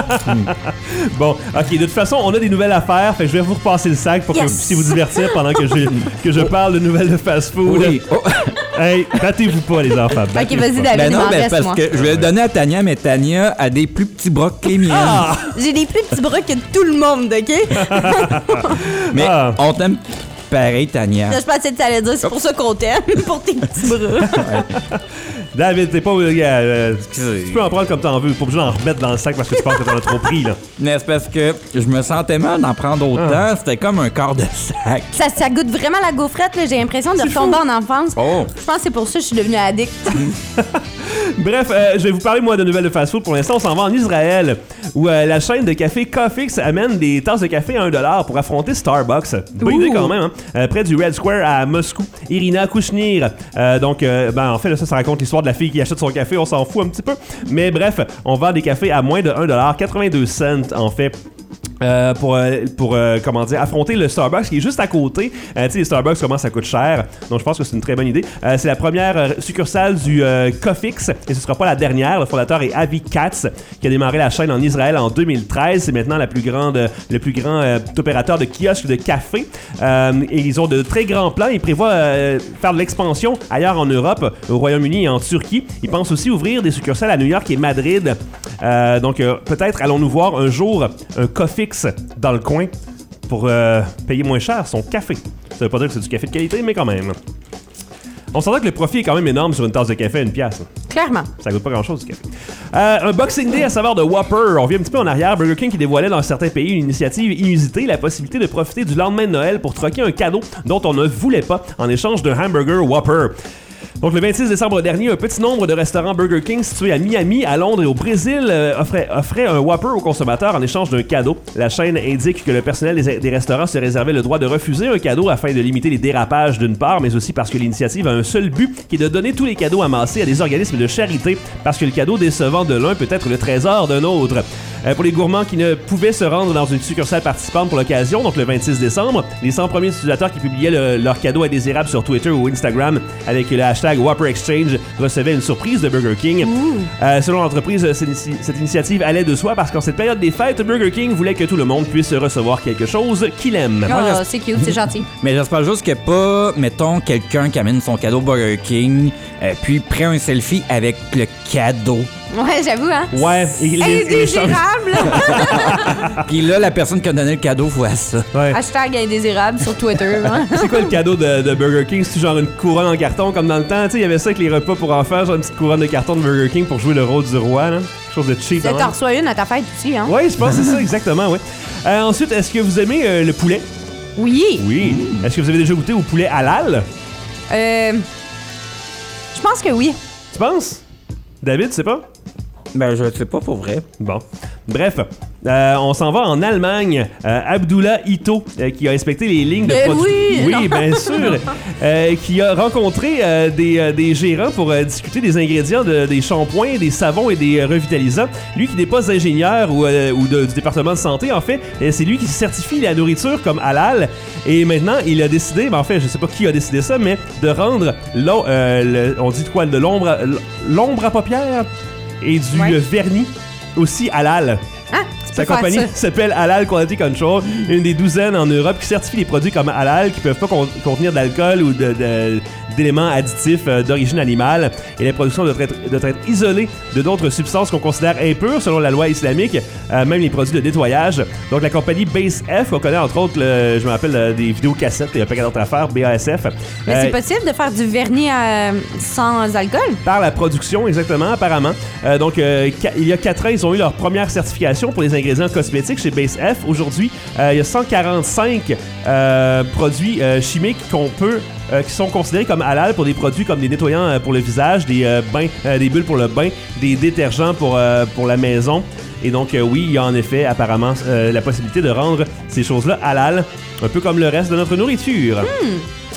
Bon, ok, de toute façon, on a des nouvelles à faire, fait que je vais vous repasser le sac pour que vous puissiez vous divertir pendant que je parle de nouvelles de fast-food. Oui. Oh. Hey, battez-vous pas, les enfants. Ok, battez-vous vas-y, pas. David, Ben il non, m'en ben reste, parce moi. que je vais le donner à Tania, mais Tania a des plus petits bras que les miens. Ah! J'ai des plus petits bras que tout le monde, OK? Mais Ah. on t'aime pareil, Tania. Je pensais que tu allais dire, c'est pour ça qu'on t'aime, pour tes petits bras. David, t'es pas... tu peux en prendre comme t'en veux. Pas besoin d'en remettre dans le sac parce que tu penses que t'en as trop pris, là. Mais c'est parce que je me sentais mal d'en prendre autant. C'était comme un quart de sac. Ça goûte vraiment la gaufrette, là. J'ai l'impression de retomber en enfance. Oh. Je pense que c'est pour ça que je suis devenue addict. Bref, je vais vous parler, moi, de nouvelles de fast-food. Pour l'instant, on s'en va en Israël, où la chaîne de café Coffix amène des tasses de café à $1 pour affronter Starbucks. Bonne idée quand même, hein? Près du Red Square à Moscou. Irina Kushnir. En fait, là, ça raconte l'histoire de la fille qui achète son café. On s'en fout un petit peu. Mais bref, on vend des cafés à moins de $1, 82 cents, en fait. Pour affronter le Starbucks qui est juste à côté. Tu sais, les Starbucks, comment ça coûte cher. Donc, je pense que c'est une très bonne idée. C'est la première succursale du Coffix et ce sera pas la dernière. Le fondateur est Avi Katz qui a démarré la chaîne en Israël en 2013. C'est maintenant le plus grand opérateur de kiosques de café. Et ils ont de très grands plans. Ils prévoient faire de l'expansion ailleurs en Europe, au Royaume-Uni et en Turquie. Ils pensent aussi ouvrir des succursales à New York et Madrid. Peut-être allons-nous voir un jour un Coffix dans le coin pour payer moins cher son café. Ça veut pas dire que c'est du café de qualité, mais quand même. On s'entend que le profit est quand même énorme sur une tasse de café à $1. Là. Clairement. Ça coûte pas grand-chose du café. Un Boxing Day à saveur de Whopper. On vient un petit peu en arrière. Burger King qui dévoilait dans certains pays une initiative inusitée, la possibilité de profiter du lendemain de Noël pour troquer un cadeau dont on ne voulait pas en échange d'un hamburger Whopper. Donc, le 26 décembre dernier, un petit nombre de restaurants Burger King situés à Miami, à Londres et au Brésil offraient un Whopper aux consommateurs en échange d'un cadeau. La chaîne indique que le personnel des restaurants se réservait le droit de refuser un cadeau afin de limiter les dérapages d'une part, mais aussi parce que l'initiative a un seul but, qui est de donner tous les cadeaux amassés à des organismes de charité, parce que le cadeau décevant de l'un peut être le trésor d'un autre. Pour les gourmands qui ne pouvaient se rendre dans une succursale participante pour l'occasion, donc le 26 décembre, les 100 premiers utilisateurs qui publiaient leur cadeau indésirable sur Twitter ou Instagram avec le hashtag Whopper Exchange recevaient une surprise de Burger King. Selon l'entreprise, cette initiative allait de soi parce qu'en cette période des fêtes, Burger King voulait que tout le monde puisse recevoir quelque chose qu'il aime. Oh, c'est cute, c'est gentil. Mais j'espère juste qu'il n'y a pas, mettons, quelqu'un qui amène son cadeau Burger King, puis prend un selfie avec le cadeau. Ouais, j'avoue, hein? Ouais, Indésirable! Puis là, la personne qui a donné le cadeau voit ça. Ouais. Hashtag indésirable sur Twitter. Hein? C'est quoi le cadeau de Burger King? C'est genre une couronne en carton comme dans le temps? Tu sais, il y avait ça avec les repas pour enfants, genre une petite couronne de carton de Burger King pour jouer le rôle du roi, là. Quelque chose de cheap. Tu t'en reçois une à ta fête aussi, hein? Oui, je pense que c'est ça, exactement, oui. Ensuite, est-ce que vous aimez le poulet? Oui. Oui. Est-ce que vous avez déjà goûté au poulet halal? Je pense que oui. Tu penses? David, tu sais pas? Ben, je sais pas pour vrai. Bon. Bref, on s'en va en Allemagne. Abdullah Ito, qui a inspecté les lignes de production. Oui, bien sûr. Qui a rencontré des gérants pour discuter des ingrédients des shampoings, des savons et des revitalisants. Lui qui n'est pas ingénieur ou du département de santé, en fait, c'est lui qui certifie la nourriture comme halal. Et maintenant, il a décidé, en fait, je sais pas qui a décidé ça, mais de rendre on dit quoi, de l'ombre à paupières et du vernis aussi halal. Ah, Sa compagnie s'appelle Halal Quality Control, une des douzaines en Europe qui certifie les produits comme halal qui peuvent pas contenir d'alcool ou d'éléments additifs d'origine animale. Et la production doit être isolée de d'autres substances qu'on considère impures selon la loi islamique, même les produits de nettoyage. Donc la compagnie BASF, on connaît entre autres, je me rappelle des vidéocassettes, il y a pas qu'à d'autres affaires, BASF. Mais c'est possible de faire du vernis sans alcool? Par la production, exactement, apparemment. Il y a 4 ans, ils ont eu leur première certification pour les ingrédients cosmétiques chez BASF. Aujourd'hui, il y a 145 produits chimiques qui sont considérés comme halal pour des produits comme des nettoyants pour le visage, des bulles pour le bain, des détergents pour la maison. Et donc, oui, il y a en effet, apparemment, la possibilité de rendre ces choses-là halal, un peu comme le reste de notre nourriture.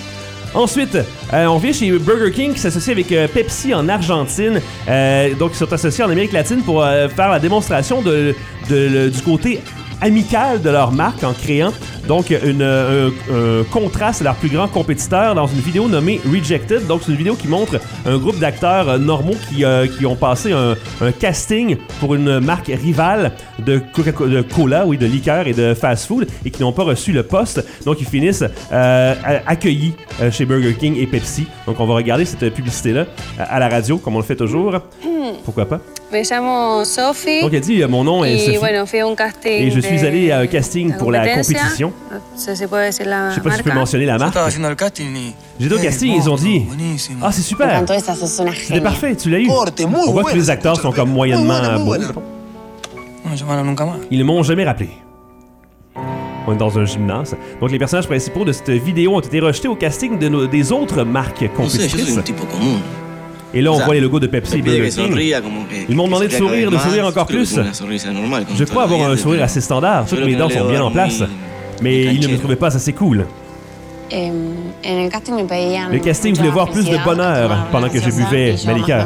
Ensuite, on vient chez Burger King qui s'associe avec Pepsi en Argentine. Donc, ils sont associés en Amérique latine pour faire la démonstration du côté amical de leur marque en créant donc un contraste à leur plus grand compétiteur dans une vidéo nommée Rejected. Donc c'est une vidéo qui montre un groupe d'acteurs normaux qui ont passé un casting pour une marque rivale de cola, oui, de liqueur et de fast-food et qui n'ont pas reçu le poste. Donc ils finissent accueillis chez Burger King et Pepsi. Donc on va regarder cette publicité-là à la radio comme on le fait toujours. Pourquoi pas? Me llamo Sophie. Donc elle dit mon nom est Sophie. Bueno, fui a un casting Et je suis allée à un casting pour la compétition. Se puede decir la Je sais pas si je peux marca. mentionner la marque. J'étais au casting et ils ont dit ah, c'est super! C'était parfait, tu l'as eu. On voit que tous les acteurs sont comme moyennement beaux. Ils ne m'ont jamais rappelé. On est dans un gymnase. Donc les personnages principaux de cette vidéo ont été rejetés au casting des autres marques compétitrices. Et là, on voit les logos de Pepsi et Burger King. Ils m'ont demandé de sourire encore plus. Je crois avoir un sourire assez standard. Toutes mes dents sont bien en place. Mais ils ne me trouvaient pas assez cool. Le casting voulait voir plus de bonheur pendant que je buvais ma liqueur.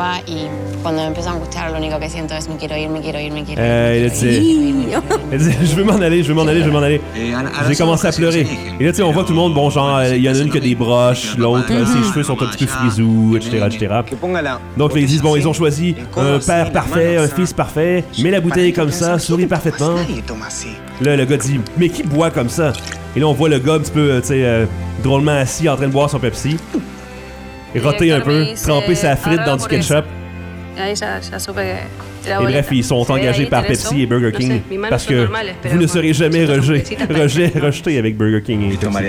Elle disait, je veux m'en aller. J'ai commencé à pleurer. Et là, tu sais, on voit tout le monde, bon, genre, il y en a une qui a des broches, l'autre, ses cheveux sont un petit peu frisous, etc. Donc, là, ils disent, bon, ils ont choisi un père parfait, un fils parfait, mets la bouteille comme ça, souris parfaitement. Là, le gars dit, mais qui boit comme ça? Et là, on voit le gars un petit peu, tu sais, drôlement assis en train de boire son Pepsi. Et roter un peu, tremper sa frite dans du ketchup. Et bref, ils sont engagés par Pepsi et Burger King parce que vous ne serez jamais rejeté avec Burger King et Pepsi.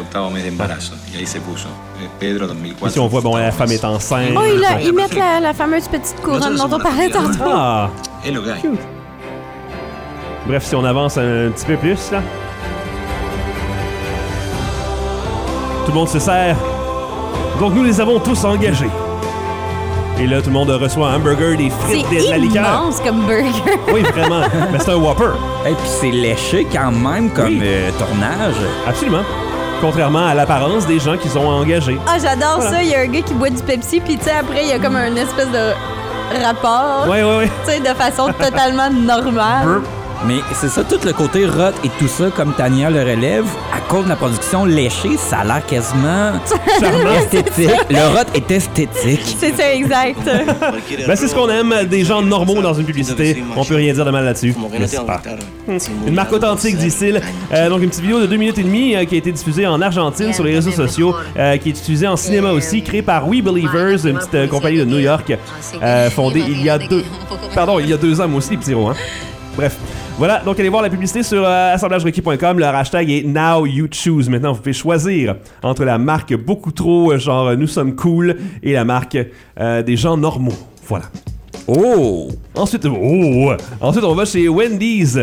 Ici, on voit, bon, la femme est enceinte. Oh, ils mettent la fameuse petite couronne dont on parlait tantôt. Ah! Cute. Bref, si on avance un petit peu plus, là. Tout le monde se sert. Donc, nous les avons tous engagés. Et là, tout le monde reçoit un hamburger, des frites, de la liqueur. C'est immense comme burger. Oui, vraiment. Mais c'est un Whopper. Et puis c'est léché quand même comme tournage. Absolument. Contrairement à l'apparence des gens qui sont engagés. Ah, j'adore ça. Il y a un gars qui boit du Pepsi, puis tu sais, après, il y a comme un espèce de rapport. Oui. Tu sais, de façon totalement normale. Mais c'est ça, tout le côté rot et tout ça, comme Tania le relève, à cause de la production léchée, ça a l'air quasiment esthétique. Le rot est esthétique. C'est ça, exact. Ben, c'est ce qu'on aime, des gens normaux dans une publicité. On peut rien dire de mal là-dessus. N'est-ce pas? Une marque authentique, dit-il. Donc, une petite vidéo de 2 minutes et demie qui a été diffusée en Argentine sur les réseaux sociaux, qui est utilisée en cinéma aussi, créée par We Believers, une petite compagnie de New York, fondée il y a 2 ans, moi aussi, les petits héros, hein. Bref. Voilà, donc allez voir la publicité sur assemblagerequis.com. Leur hashtag est Now You Choose. Maintenant, vous pouvez choisir entre la marque beaucoup trop, genre nous sommes cool, et la marque des gens normaux. Voilà. Ensuite, on va chez Wendy's,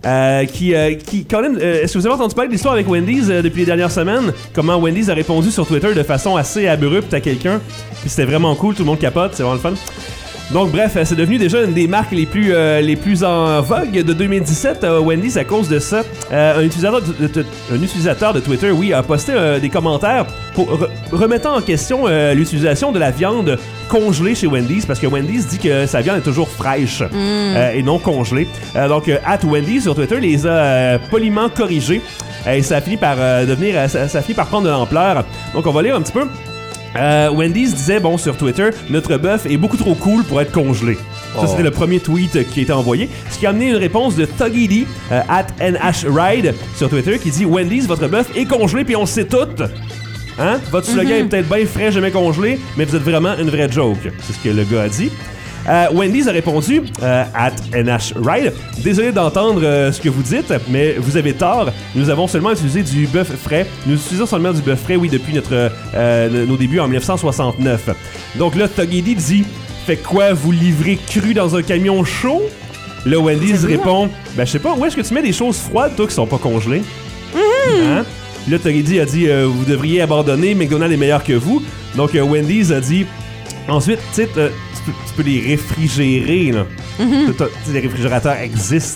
qui quand même... est-ce que vous avez entendu parler de l'histoire avec Wendy's depuis les dernières semaines? Comment Wendy's a répondu sur Twitter de façon assez abrupte à quelqu'un. Puis c'était vraiment cool, tout le monde capote, c'est vraiment le fun. Donc bref, c'est devenu déjà une des marques les plus en vogue de 2017, Wendy's, à cause de ça. Un utilisateur de Twitter, oui, a posté des commentaires remettant en question l'utilisation de la viande congelée chez Wendy's, parce que Wendy's dit que sa viande est toujours fraîche et non congelée. Donc, @Wendy's sur Twitter les a poliment corrigés et ça a fini par ça a fini par prendre de l'ampleur. Donc, on va lire un petit peu. Wendy's disait, bon, sur Twitter, notre bœuf est beaucoup trop cool pour être congelé. Ça, c'était le premier tweet qui a été envoyé. Ce qui a amené une réponse de Tuggy @NHRide sur Twitter qui dit, Wendy's, votre bœuf est congelé puis on le sait tout. Hein? Votre slogan est peut-être bien frais, jamais congelé, mais vous êtes vraiment une vraie joke. C'est ce que le gars a dit. Wendy's a répondu @NHRide. Désolé d'entendre ce que vous dites, mais vous avez tort. Nous avons seulement utilisé du bœuf frais. Nous utilisons seulement du bœuf frais, oui, depuis nos débuts en 1969. Donc là, Tuggy dit, fait quoi, vous livrez cru dans un camion chaud? Là, Wendy's répond, ben je sais pas, où est-ce que tu mets des choses froides, toi, qui sont pas congelées? Hein? Là, Tuggy a dit, vous devriez abandonner, McDonald's est meilleur que vous. Donc Wendy's a dit, ensuite, tu sais, tu peux les réfrigérer, là. Les réfrigérateurs existent.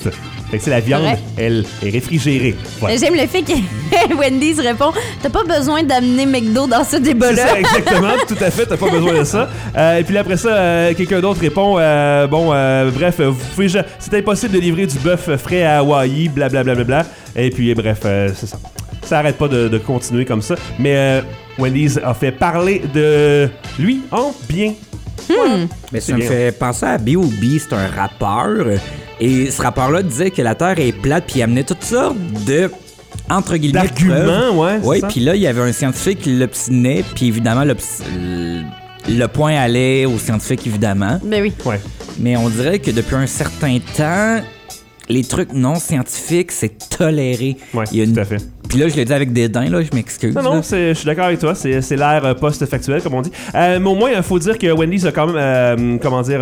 Fait que c'est la viande, Ouais. elle est réfrigérée. Voilà. J'aime le fait que Wendy's répond t'as pas besoin d'amener McDo dans ce C'est débat-là. ça, exactement, tout à fait, t'as pas besoin de ça. Et puis là, après ça, quelqu'un d'autre répond bref, vous pouvez c'est impossible de livrer du bœuf frais à Hawaï, blablabla. Et puis, bref, c'est ça. Ça arrête pas de continuer comme ça. Mais Wendy's a fait parler de lui en bien. Mais C'est ça me bien. fait penser à B.O.B., c'est un rappeur. Et ce rappeur-là disait que la Terre est plate, puis il amenait toutes sortes de, entre guillemets, D'arguments, preuves. ouais, c'est Oui, ça. puis là, il y avait un scientifique qui l'obstinait, puis évidemment, le point allait au scientifique, évidemment. Ben oui. Ouais. Mais on dirait que depuis un certain temps, les trucs non scientifiques, c'est toléré. Ouais, Il y a tout à fait. Puis là, je l'ai dit avec dédain, là, je m'excuse. Non, là. je suis d'accord avec toi. C'est l'ère post-factuelle, comme on dit. Mais au moins, il faut dire que Wendy's a quand même,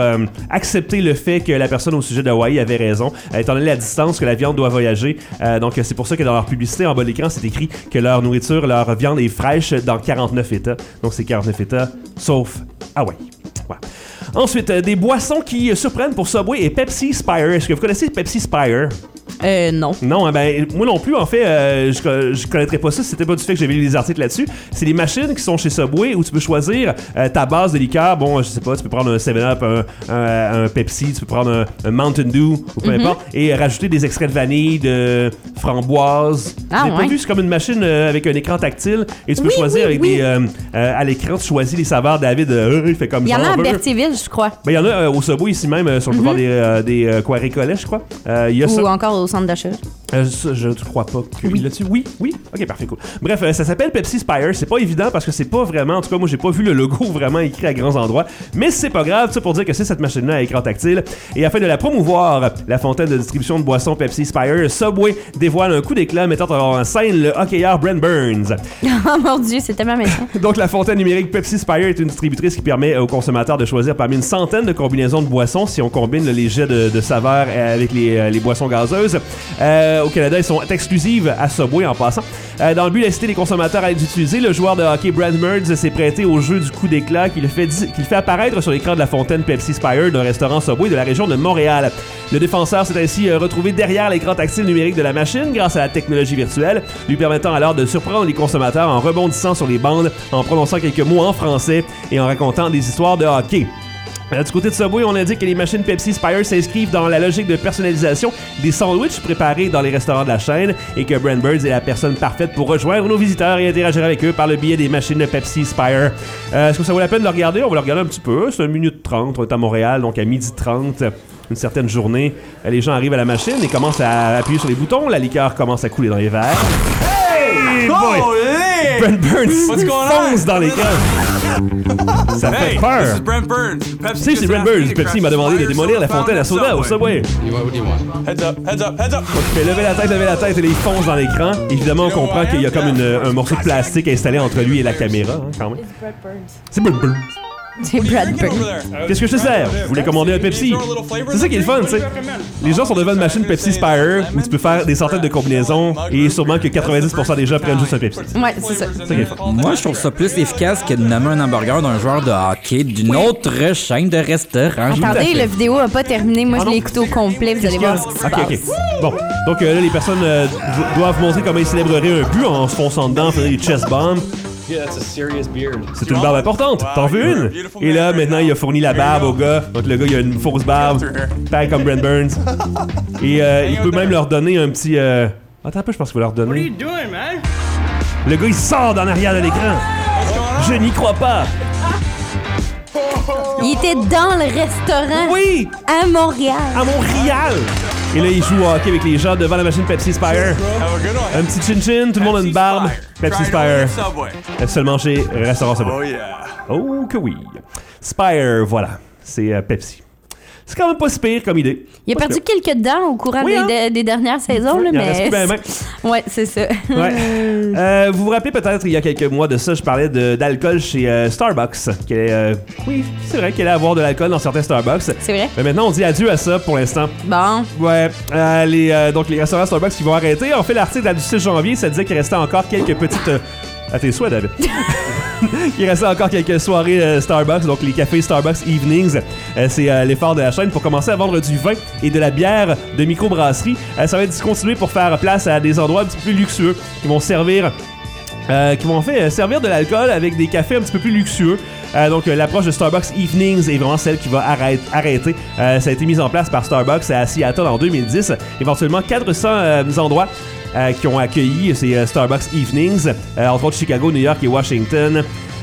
accepté le fait que la personne au sujet d'Hawaï avait raison, étant donné la distance que la viande doit voyager. Donc, c'est pour ça que dans leur publicité, en bas de l'écran, c'est écrit que leur nourriture, leur viande est fraîche dans 49 États. Donc, c'est 49 États, sauf Hawaï. Voilà. Ensuite, des boissons qui surprennent pour Subway et Pepsi Spire. Est-ce que vous connaissez Pepsi Spire? Non. Non, moi non plus, en fait, je connaîtrais pas ça si c'était pas du fait que j'avais lu des articles là-dessus. C'est des machines qui sont chez Subway où tu peux choisir ta base de liqueur. Bon, je sais pas, tu peux prendre un 7-Up, un Pepsi, tu peux prendre un Mountain Dew, ou peu importe, et rajouter des extraits de vanille, de framboise. Ah, J'ai pas ouais. vu, c'est comme une machine avec un écran tactile et tu peux Oui, choisir oui, avec oui. à l'écran, tu choisis les saveurs. David, il fait comme Il y ça. en a on à veut. Berthierville, je crois. Ben, il y en a au Subway ici même, sur le boulevard des Coiricolets, je crois. Il y a ça. Ou encore au centre d'achat. Ça, je ne crois pas qu'il là-dessus. Oui. Ok, parfait, cool. Bref, ça s'appelle Pepsi Spire. C'est pas évident parce que c'est pas vraiment. En tout cas, moi, j'ai pas vu le logo vraiment écrit à grands endroits. Mais c'est pas grave, ça pour dire que c'est cette machine-là à écran tactile. Et afin de la promouvoir, la fontaine de distribution de boissons Pepsi Spire, Subway dévoile un coup d'éclat mettant en scène le hockeyeur Brent Burns. Oh mon Dieu, c'est tellement méchant. Donc, la fontaine numérique Pepsi Spire est une distributrice qui permet aux consommateurs de choisir parmi une centaine de combinaisons de boissons si on combine les jets de saveurs avec les boissons gazeuses. Au Canada, ils sont exclusives à Subway en passant. Dans le but d'inciter les consommateurs à les utiliser, le joueur de hockey Brent Burns s'est prêté au jeu du coup d'éclat qu'il fait apparaître sur l'écran de la fontaine Pepsi Spire d'un restaurant Subway de la région de Montréal. Le défenseur s'est ainsi retrouvé derrière l'écran tactile numérique de la machine grâce à la technologie virtuelle, lui permettant alors de surprendre les consommateurs en rebondissant sur les bandes, en prononçant quelques mots en français et en racontant des histoires de hockey. Du côté de Subway, on indique que les machines Pepsi Spire s'inscrivent dans la logique de personnalisation des sandwichs préparés dans les restaurants de la chaîne et que Brent Burns est la personne parfaite pour rejoindre nos visiteurs et interagir avec eux par le biais des machines de Pepsi Spire. Est-ce que ça vaut la peine de le regarder? On va le regarder un petit peu. C'est 1 minute 30. On est à Montréal, donc à 12h30. Une certaine journée, les gens arrivent à la machine et commencent à appuyer sur les boutons. La liqueur commence à couler dans les verres. Hey boy! Brent Burns fonce dans l'écran. Ça fait peur. This is Brent Burns. Pepsi Si, c'est Brent Burns. Pepsi m'a demandé de démolir la fontaine à soda au Subway. What do you want? Heads up, heads up, heads up. Il fait lever la tête et il fonce dans l'écran. Évidemment, on comprend qu'il y a comme un morceau de plastique installé entre lui et la caméra, quand même. C'est Brent Burns. C'est Brad Pitt. Qu'est-ce que je te sers? Vous voulez commander un Pepsi? C'est ça qui est le fun, tu sais. Les gens sont devant une machine Pepsi Spire où tu peux faire des centaines de combinaisons et sûrement que 90% des gens prennent juste un Pepsi. Ouais, c'est ça. C'est ça qui est le fun. Moi, je trouve ça plus efficace que de nommer un hamburger d'un joueur de hockey d'une autre chaîne de restaurant. Attendez, la vidéo a pas terminé. Moi, Ah je non? l'ai écouté au complet. Vous allez voir ce qui se Ok, passe. ok. Bon, donc là, les personnes doivent montrer comment ils célébreraient un but en se fonçant dedans, en faisant des chest bombs. Yeah, that's a serious beard. C'est une barbe importante. T'en veux une? Et là, maintenant, il a fourni la barbe au gars. Donc le gars, il a une fausse barbe, pareil comme Brent Burns. Et il peut même leur donner un petit... Attends un peu, je pense qu'il va leur donner... doing, man? Le gars, il sort d'en arrière de l'écran. Je n'y crois pas. Il était dans le restaurant Oui! à Montréal. À Montréal! Et là, il joue au hockey avec les gens devant la machine Pepsi Spire. Have a good one. Un petit chin-chin, tout le monde a une barbe. Pepsi Spire. Subway. Seulement chez Restaurant Subway. Oh yeah. Oh que oui. Spire, voilà. C'est Pepsi. C'est quand même pas si pire comme idée. Il a Pas si perdu pire. quelques dents au courant Oui, hein? des dernières saisons, là, Il en reste mais... plus ben, ben. Ouais, c'est ça. Ouais. Vous vous rappelez peut-être, il y a quelques mois de ça, je parlais d'alcool chez Starbucks. Oui, c'est vrai qu'elle allait avoir de l'alcool dans certains Starbucks. C'est vrai? Mais maintenant, on dit adieu à ça pour l'instant. Bon. Ouais. Donc, les restaurants Starbucks qui vont arrêter. En fait, l'article du 6 janvier, ça disait qu'il restait encore quelques petites... à tes souhaits, David. qu'il restait encore quelques soirées Starbucks, donc les cafés Starbucks Evenings. C'est l'effort de la chaîne pour commencer à vendre du vin et de la bière de microbrasserie. Ça va être discontinué pour faire place à des endroits un petit peu plus luxueux qui vont servir servir de l'alcool avec des cafés un petit peu plus luxueux. Donc l'approche de Starbucks Evenings est vraiment celle qui va arrêter. Ça a été mis en place par Starbucks à Seattle en 2010. Éventuellement 400 endroits qui ont accueilli ces Starbucks Evenings, entre autres Chicago, New York et Washington.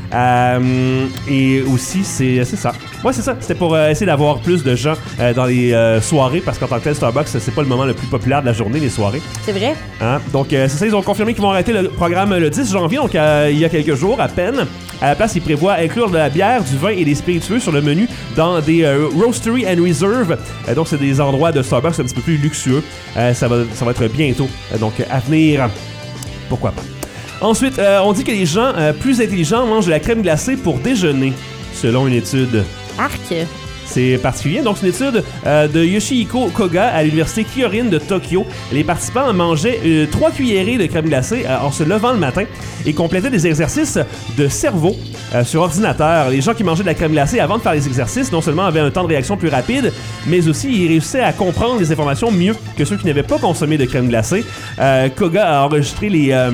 Et aussi, c'est ça. Ouais, c'est ça. C'était pour essayer d'avoir plus de gens dans les soirées, parce qu'en tant que tel, Starbucks, c'est pas le moment le plus populaire de la journée, les soirées. C'est vrai. Hein? Donc, c'est ça, ils ont confirmé qu'ils vont arrêter le programme le 10 janvier, donc il y a quelques jours à peine. À la place, ils prévoient inclure de la bière, du vin et des spiritueux sur le menu dans des Roastery and Reserve. Donc, c'est des endroits de Starbucks un petit peu plus luxueux. Ça va être bientôt. Donc, à venir, pourquoi pas. Ensuite, on dit que les gens plus intelligents mangent de la crème glacée pour déjeuner, selon une étude. Arc. C'est particulier. Donc, c'est une étude de Yoshihiko Koga à l'université Kyorin de Tokyo. Les participants mangeaient 3 cuillerées de crème glacée en se levant le matin et complétaient des exercices de cerveau sur ordinateur. Les gens qui mangeaient de la crème glacée avant de faire les exercices, non seulement avaient un temps de réaction plus rapide, mais aussi ils réussissaient à comprendre les informations mieux que ceux qui n'avaient pas consommé de crème glacée. Koga a enregistré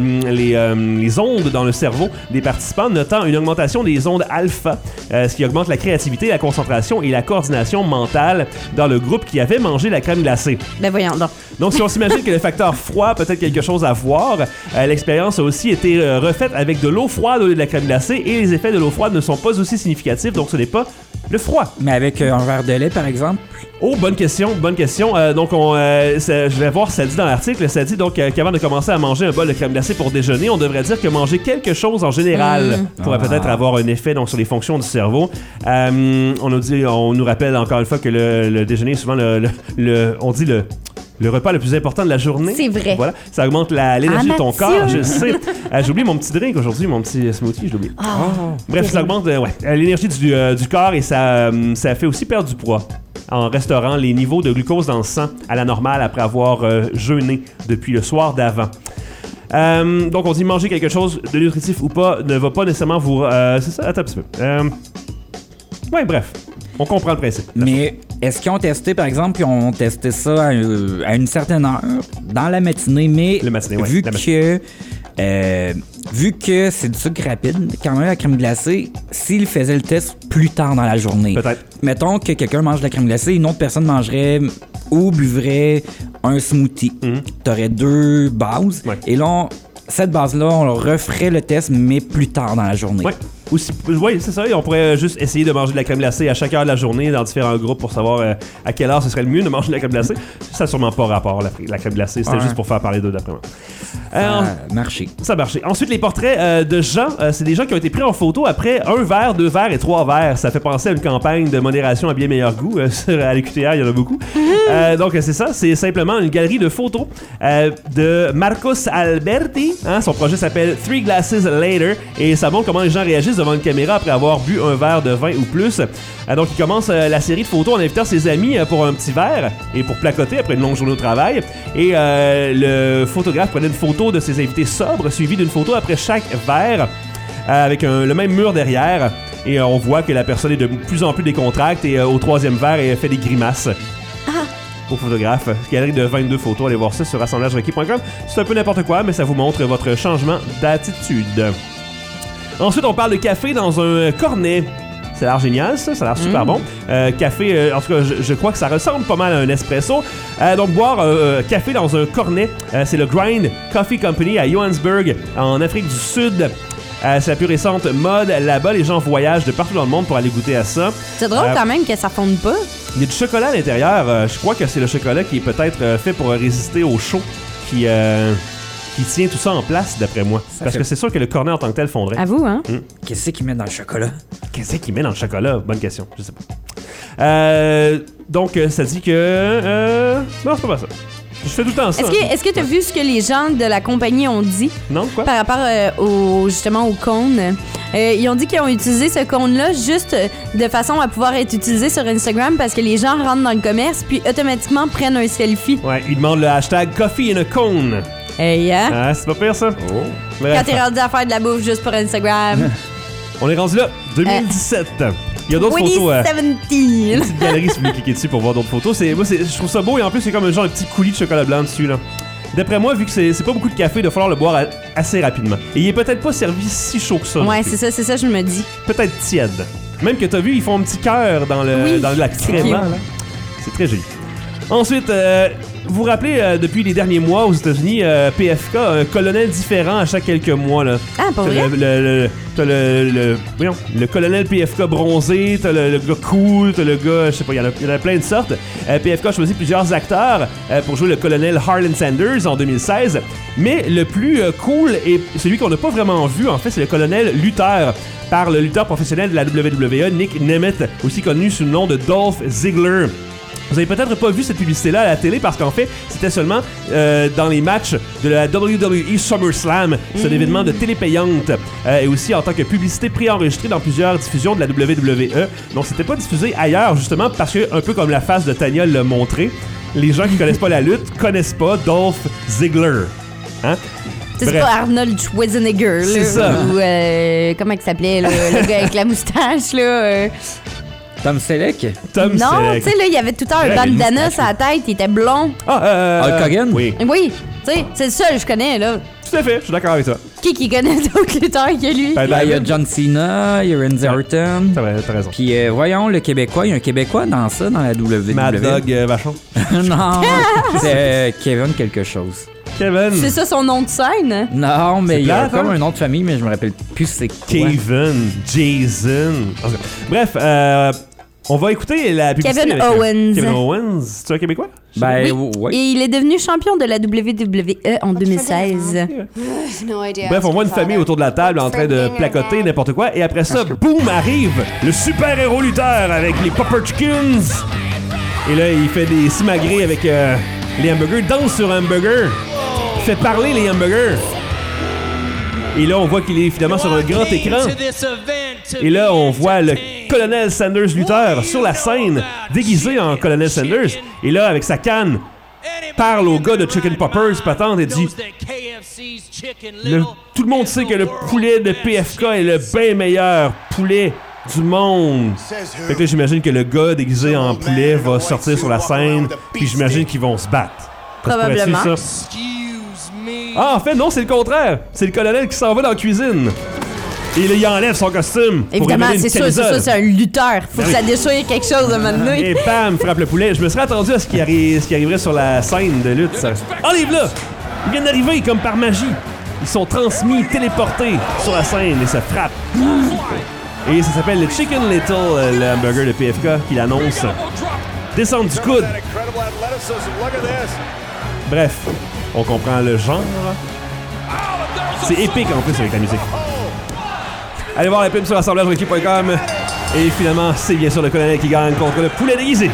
les ondes dans le cerveau des participants, notant une augmentation des ondes alpha, ce qui augmente la créativité, la concentration et la coordination mentale dans le groupe qui avait mangé la crème glacée. Ben voyons donc. Donc, si on s'imagine que le facteur froid a peut-être quelque chose à voir, l'expérience a aussi été refaite avec de l'eau froide au lieu de la crème glacée et les effets de l'eau froide ne sont pas aussi significatifs, donc ce n'est pas le froid. Mais avec un verre de lait, par exemple? Oh, bonne question. Donc, je vais voir, ça dit dans l'article, ça dit donc qu'avant de commencer à manger un bol de crème glacée pour déjeuner, on devrait dire que manger quelque chose en général pourrait peut-être avoir un effet donc, sur les fonctions du cerveau. On nous rappelle encore une fois que le déjeuner est souvent on dit le repas le plus important de la journée. C'est vrai. Voilà, ça augmente l'énergie de ton corps, je sais. J'ai oublié mon petit drink aujourd'hui, mon petit smoothie, je l'ai oublié. Bref, ça augmente l'énergie du corps et ça fait aussi perdre du poids en restaurant les niveaux de glucose dans le sang à la normale après avoir jeûné depuis le soir d'avant. Donc, on dit manger quelque chose de nutritif ou pas ne va pas nécessairement vous... c'est ça? Attends un petit peu. Ouais, bref. On comprend le principe. Mais est-ce qu'ils ont testé, par exemple, ils ont testé ça à une certaine heure, dans la matinée, mais vu que c'est du sucre rapide, quand même la crème glacée, s'ils faisaient le test plus tard dans la journée, peut-être. Mettons que quelqu'un mange de la crème glacée, une autre personne mangerait ou buvrait un smoothie. T'aurais 2 bases, et là, cette base-là, on referait le test, mais plus tard dans la journée. Oui, c'est ça. Et on pourrait juste essayer de manger de la crème glacée à chaque heure de la journée dans différents groupes pour savoir à quelle heure ce serait le mieux de manger de la crème glacée. Ça n'a sûrement pas rapport, la crème glacée. C'était juste pour faire parler d'eux d'après moi. Ça a marché. Ensuite, les portraits de gens, c'est des gens qui ont été pris en photo après 1 verre, 2 verres et 3 verres. Ça fait penser à une campagne de modération à bien meilleur goût. À l'EQTR, il y en a beaucoup. Donc, c'est ça. C'est simplement une galerie de photos de Marcos Alberti. Son projet s'appelle 3 Glasses Later et ça montre comment les gens réagissent devant une caméra après avoir bu un verre de vin ou plus. Donc, il commence la série de photos en invitant ses amis pour un petit verre et pour placoter après une longue journée au travail. Et le photographe prenait une photo de ses invités sobres, suivie d'une photo après chaque verre, avec le même mur derrière. Et on voit que la personne est de plus en plus décontracte et au 3e verre, elle fait des grimaces. Au photographe. Galerie de 22 photos, allez voir ça sur assemblagerequis.com. C'est un peu n'importe quoi, mais ça vous montre votre changement d'attitude. Ensuite, on parle de café dans un cornet. Ça a l'air génial, ça a l'air super bon. Café, en tout cas, je crois que ça ressemble pas mal à un espresso. Donc, boire café dans un cornet, c'est le Grind Coffee Company à Johannesburg, en Afrique du Sud. C'est la plus récente mode. Là-bas, les gens voyagent de partout dans le monde pour aller goûter à ça. C'est drôle quand même que ça fonde pas. Il y a du chocolat à l'intérieur. Je crois que c'est le chocolat qui est peut-être fait pour résister au chaud qui tient tout ça en place, d'après moi. Parce que c'est sûr que le cornet en tant que tel fondrait. À vous, hein? Qu'est-ce qu'ils mettent dans le chocolat? Qu'est-ce qu'ils mettent dans le chocolat? Bonne question. Je sais pas. Donc, ça dit que... non, c'est pas ça. Je fais tout le temps ça. Est-ce que tu as vu ce que les gens de la compagnie ont dit? Non, quoi? Par rapport justement au cône. Ils ont dit qu'ils ont utilisé ce cône-là juste de façon à pouvoir être utilisé sur Instagram parce que les gens rentrent dans le commerce puis automatiquement prennent un selfie. Ouais, ils demandent le hashtag Coffee in a Cone. Hey, hein? Ah, c'est pas pire, ça? Quand t'es rendu à faire de la bouffe juste pour Instagram. On est rendu là, 2017. Il y a d'autres photos. 2017. Une petite galerie si vous voulez cliquer dessus pour voir d'autres photos. Je trouve ça beau et en plus, c'est comme un genre de petit coulis de chocolat blanc dessus, là. D'après moi, vu que c'est pas beaucoup de café, il va falloir le boire assez rapidement. Et il est peut-être pas servi si chaud que ça. Ouais, c'est ça, je me dis. Peut-être tiède. Même que t'as vu, ils font un petit cœur dans la crème. Là. C'est très joli. Ensuite, vous vous rappelez, depuis les derniers mois aux États-Unis, PFK a un colonel différent à chaque quelques mois. Là. Ah, pas vrai? T'as le colonel PFK bronzé, t'as le gars cool, t'as le gars, je sais pas, il y en a plein de sortes. PFK a choisi plusieurs acteurs pour jouer le colonel Harlan Sanders en 2016. Mais le plus cool et celui qu'on n'a pas vraiment vu, en fait, c'est le colonel Luther, par le lutteur professionnel de la WWE, Nick Nemeth, aussi connu sous le nom de Dolph Ziggler. Vous avez peut-être pas vu cette publicité-là à la télé parce qu'en fait, c'était seulement dans les matchs de la WWE SummerSlam. C'est un événement de télé payante et aussi en tant que publicité préenregistrée dans plusieurs diffusions de la WWE. Donc, c'était pas diffusé ailleurs justement parce que, un peu comme la face de Tania l'a montré, les gens qui connaissent pas la lutte connaissent pas Dolph Ziggler. Hein? C'est pas Arnold Schwarzenegger, là. C'est ça. Ou, comment il s'appelait, là, le gars avec la moustache, là. Tom Selleck? Tom Non, Selleck. tu sais, là, il y avait tout le temps un bandana sur la tête, il était blond. Hulk Hogan? Oui. Oui, tu sais, c'est le seul que je connais, là. Tout à fait, je suis d'accord avec toi. Qui connaît d'autres lutteurs que lui? Ben, Il y a John Cena, il y a Randy Orton. T'as raison. Puis voyons, le Québécois, il y a un Québécois dans ça, dans la WWE. Mad Dog Vachon. Non, c'est Kevin quelque chose. Kevin. C'est ça son nom de scène? Non, mais C'est il y a plate, comme hein? un nom de famille, mais je me rappelle plus c'est quoi. Kevin, Jason. En tout cas, bref, on va écouter la publicité. Kevin avec, Owens. Kevin Owens. C'est un Québécois? Ben, Oui. ouais. Et il est devenu champion de la WWE en 2016. Bref, on voit une famille autour de la table en train de placoter n'importe quoi. Et après ça, boum, arrive le super-héros lutteur avec les Popper Chickens. Et là, il fait des simagrées avec les hamburgers. Danse sur un hamburger. Il fait parler les hamburgers. Et là, on voit qu'il est finalement sur un grand écran. Et là, on voit le colonel Sanders Luther sur la scène, déguisé en colonel Sanders. Et là, avec sa canne, parle au gars de Chicken Poppers, patente, et dit tout le monde sait que le poulet de PFK est le bien meilleur poulet du monde. Fait que là, j'imagine que le gars déguisé en poulet va sortir sur la scène, puis j'imagine qu'ils vont se battre. Ça se Probablement. pourrait-tu, ça? Ah, en fait, non, c'est le contraire. C'est le colonel qui s'en va dans la cuisine. Et là, il enlève son costume. Évidemment, pour révéler c'est une sûr, camisole. c'est un lutteur. Faut que ça déchire quelque chose à un moment donné. Et bam, frappe le poulet. Je me serais attendu à ce qui arriverait sur la scène de lutte. Ça. Enlève-le! Ils viennent d'arriver comme par magie. Ils sont transmis, téléportés sur la scène et se frappent. Et ça s'appelle le Chicken Little, le hamburger de PFK qui l'annonce. Descendre du coude. Bref, on comprend le genre. C'est épique en plus avec la musique. Allez voir la pub sur l'assemblagerequis.com. Et finalement, c'est bien sûr le colonel qui gagne contre le poulet déguisé.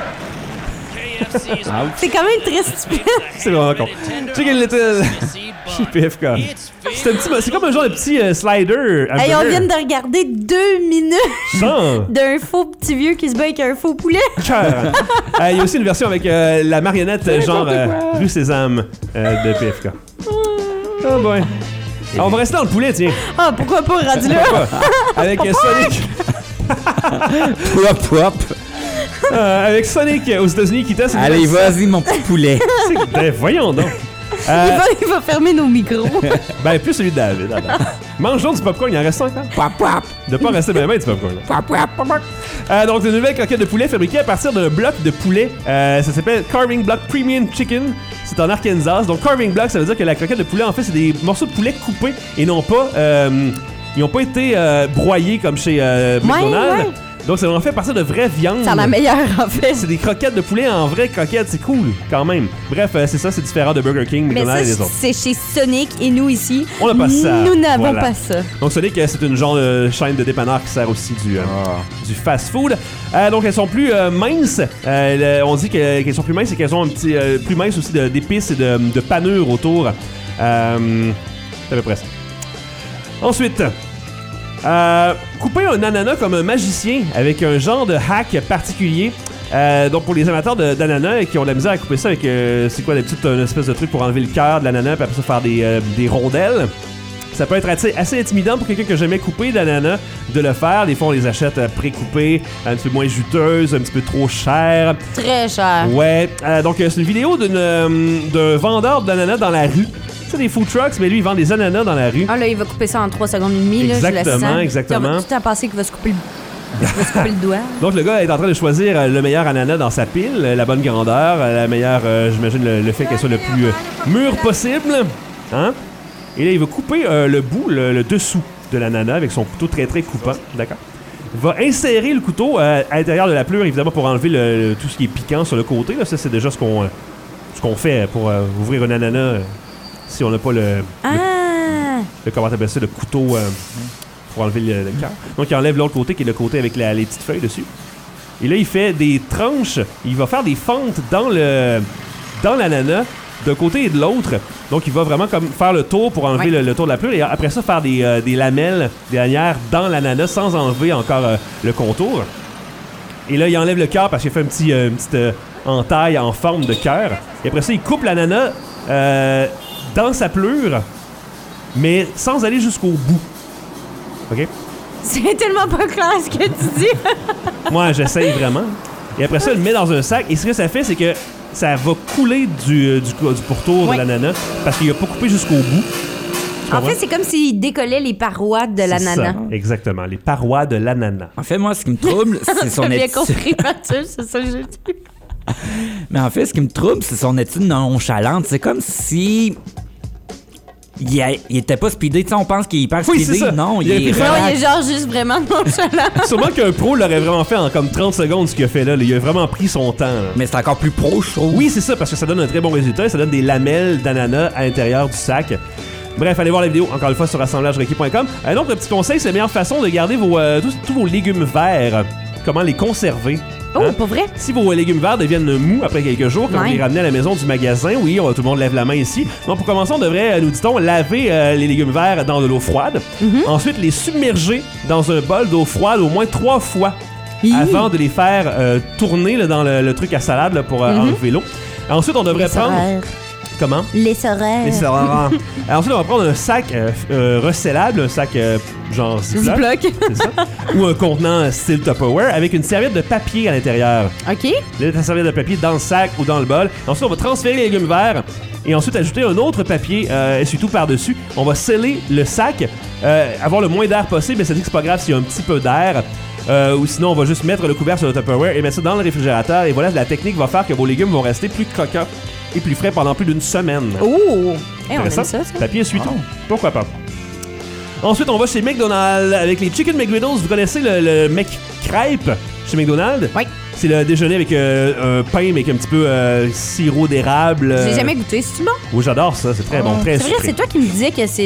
C'est quand même très stupide. C'est vraiment con. Chicken Little chez PFK. C'est comme un genre de petit slider. Hey, on vient de regarder 2 minutes Genre. d'un faux petit vieux qui se bat avec un faux poulet. Cœur. Il y a aussi une version avec la marionnette genre Rue Sésame de PFK. Oh boy. On va rester dans le poulet, tiens. Ah, pourquoi pas, rendu là? Avec Sonic. Hop, hop. Avec Sonic aux États-Unis qui teste. Allez, vas-y, mon petit poulet. Ben, voyons donc. Il va fermer nos micros. Ben, plus celui de David. Mange donc du popcorn, il en reste encore. Pop, pop. De pas rester bien du popcorn. Pop, pop, pop. Donc, une nouvelle croquette de poulet fabriquée à partir d'un bloc de poulet. Ça s'appelle Carving Block Premium Chicken. C'est en Arkansas. Donc, Carving Block, ça veut dire que la croquette de poulet, en fait, c'est des morceaux de poulet coupés et non pas. Ils n'ont pas été broyés comme chez McDonald's. Ouais. Donc, c'est en fait à partir de vraie viande. C'est la meilleure, en fait. C'est des croquettes de poulet en vraies croquettes. C'est cool, quand même. Bref, c'est ça, c'est différent de Burger King, Mais McDonald's et les ça, autres. c'est chez Sonic et nous, ici, On n'a pas ça. nous n'avons Voilà. pas ça. Donc, Sonic, c'est une genre de chaîne de dépanneurs qui sert aussi du fast-food. Donc, elles sont plus minces. On dit qu'elles sont plus minces et qu'elles ont un petit plus minces aussi d'épices et de panure autour. C'est à peu près ça. Ensuite, couper un ananas comme un magicien avec un genre de hack particulier. Donc, pour les amateurs d'ananas qui ont de la misère à couper ça avec, c'est quoi, une espèce de truc pour enlever le cœur de l'ananas puis après ça faire des rondelles. Ça peut être assez intimidant pour quelqu'un qui n'a jamais coupé d'ananas de le faire. Des fois, on les achète pré-coupés, un petit peu moins juteuses, un petit peu trop chères. Très cher. Ouais. Donc, c'est une vidéo d'un vendeur d'ananas dans la rue. C'est des food trucks, mais lui, il vend des ananas dans la rue. Ah là, il va couper ça en 3 secondes et demie. Là, Exactement, je le sens. exactement. Tout à penser qu'il va se couper le doigt. Donc, le gars est en train de choisir le meilleur ananas dans sa pile, la bonne grandeur, la meilleure, j'imagine, le fait qu'elle soit le plus mûr possible. Hein? Et là, il va couper le bout, le dessous de l'ananas avec son couteau très, très coupant. D'accord? Il va insérer le couteau à l'intérieur de la pleure, évidemment, pour enlever tout ce qui est piquant sur le côté. Là. Ça, c'est déjà ce qu'on fait pour ouvrir un ananas si on n'a pas le comment t'appelles ça, le couteau pour enlever le cœur. Donc, il enlève l'autre côté, qui est le côté avec les petites feuilles dessus. Et là, il fait des tranches. Il va faire des fentes dans l'ananas, d'un côté et de l'autre. Donc, il va vraiment comme faire le tour pour enlever le tour de la pleure. Et après ça, faire des lamelles, des lanières dans l'ananas sans enlever encore le contour. Et là, il enlève le cœur parce qu'il fait une petite entaille en forme de cœur. Et après ça, il coupe l'ananas dans sa pleure, mais sans aller jusqu'au bout. OK? C'est tellement pas clair ce que tu dis. Moi, j'essaye vraiment. Et après ça, il le met dans un sac. Et ce que ça fait, c'est que ça va couler du pourtour de l'ananas parce qu'il n'a pas coupé jusqu'au bout. En fait, c'est comme s'il décollait les parois de l'ananas. Ça, exactement, les parois de l'ananas. En fait, moi, ce qui me trouble, c'est son T'as bien attitude. compris, Mathieu, c'est ça que j'ai dit. Mais en fait, ce qui me trouble, c'est son attitude nonchalante. C'est comme si... Il était pas speedé. Tu sais, on pense qu'il est hyper Oui, speedé. c'est ça. Non, il Il a est pris Non, relax. il est genre juste vraiment nonchalant. Sûrement qu'un pro l'aurait vraiment fait en comme 30 secondes ce qu'il a fait là. Il a vraiment pris son temps. Là. Mais c'est encore plus pro, je trouve. Oui, c'est ça, parce que ça donne un très bon résultat. Ça donne des lamelles d'ananas à l'intérieur du sac. Bref, allez voir la vidéo, encore une fois, sur assemblagerequis.com. Un autre petit conseil, c'est la meilleure façon de garder tous vos légumes verts. Comment les conserver. Oh, pour vrai? Si vos légumes verts deviennent mous après quelques jours, quand vous les ramenez à la maison du magasin, oui, tout le monde lève la main ici. Donc, pour commencer, on devrait, nous dit-on, laver les légumes verts dans de l'eau froide. Ensuite, les submerger dans un bol d'eau froide au moins 3 fois avant de les faire tourner là, dans le truc à salade là, pour enlever l'eau. Ensuite, on devrait prendre... Comment? Les soreurs. Les soreurs. Ensuite, on va prendre un sac recellable, un sac genre Ziploc. C'est ça. Ou un contenant style Tupperware avec une serviette de papier à l'intérieur. OK. La serviette de papier dans le sac ou dans le bol. Ensuite, on va transférer les légumes verts et ensuite ajouter un autre papier essuie-tout par-dessus. On va sceller le sac, avoir le moins d'air possible, mais ça dit que c'est pas grave s'il y a un petit peu d'air. Ou sinon, on va juste mettre le couvercle sur le Tupperware et mettre ça dans le réfrigérateur. Et voilà, la technique va faire que vos légumes vont rester plus croquants et plus frais pendant plus d'une semaine. Oh! Hey, on aime ça, ça. Papier essuie-tout. Pourquoi pas? Ensuite, on va chez McDonald's avec les Chicken McGriddles. Vous connaissez le McCrêpe chez McDonald's? Oui. C'est le déjeuner avec un pain, mais avec un petit peu sirop d'érable. J'ai jamais goûté. C'est-tu bon? Oui, j'adore ça. C'est très bon, très C'est vrai, sucré. c'est toi qui me disais que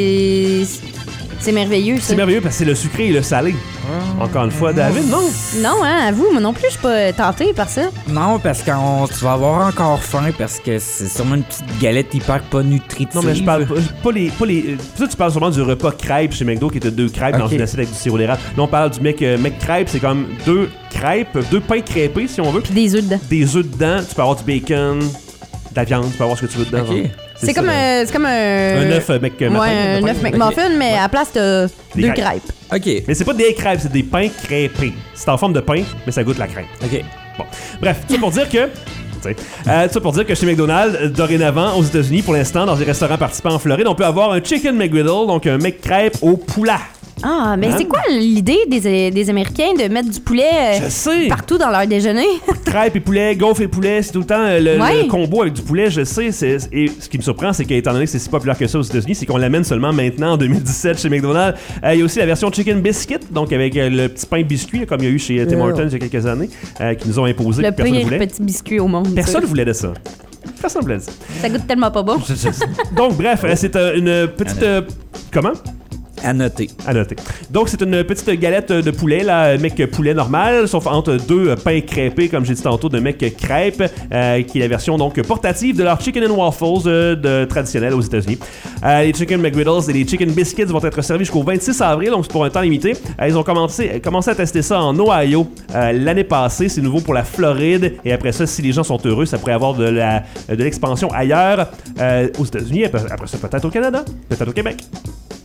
c'est merveilleux, ça. C'est merveilleux parce que c'est le sucré et le salé. Encore une fois, David, non? Non, hein, à vous, moi non plus, je suis pas tentée par ça. Non, parce que tu vas avoir encore faim parce que c'est sûrement une petite galette hyper pas nutritive. Non, mais je parle pas les. Ça, tu parles sûrement du repas crêpe chez McDo qui était 2 crêpes dans une assiette avec du sirop d'érable. Là, on parle du McCrêpe, c'est comme 2 crêpes, 2 pains crêpés, si on veut. Puis des œufs dedans. Des œufs dedans. Tu peux avoir du bacon, de la viande, tu peux avoir ce que tu veux dedans. OK. C'est comme un œuf McMuffin. Ouais, un œuf McMuffin, mais à la place, t'as Des 2 crêpes. crêpes. OK. Mais c'est pas des crêpes, c'est des pains crêpés. C'est en forme de pain, mais ça goûte la crêpe. OK. Bon. Bref, tout ça pour dire que. Tout ça pour dire que chez McDonald's, dorénavant, aux États-Unis, pour l'instant, dans des restaurants participants en Floride, on peut avoir un Chicken McGriddle, donc un McCrêpe au poulet. Ah, mais c'est quoi l'idée des Américains de mettre du poulet Je sais. partout dans leur déjeuner? Crêpes et poulet, gaufres et poulet, c'est tout le temps le combo avec du poulet, je sais. Et ce qui me surprend, c'est qu'étant donné que c'est si populaire que ça aux États-Unis, c'est qu'on l'amène seulement maintenant en 2017 chez McDonald's. Il y a aussi la version Chicken Biscuit, donc avec le petit pain biscuit, comme il y a eu chez Tim Hortons il y a quelques années, qui nous ont imposé. Le Personne ne pire voulait. petit biscuit au monde. Personne ne voulait de ça. Personne ne voulait de ça. Ça goûte tellement pas bon. Donc, bref, c'est une petite. Comment? À noter. À noter. Donc, c'est une petite galette de poulet, là, mec poulet normal, sauf entre 2 pains crêpés, comme j'ai dit tantôt, de mec crêpe, qui est la version donc portative de leur Chicken and Waffles traditionnel aux États-Unis. Les Chicken McGriddles et les Chicken Biscuits vont être servis jusqu'au 26 avril, donc c'est pour un temps limité. Ils ont commencé à tester ça en Ohio l'année passée. C'est nouveau pour la Floride. Et après ça, si les gens sont heureux, ça pourrait avoir de l'expansion ailleurs aux États-Unis. Après ça, peut-être au Canada, peut-être au Québec.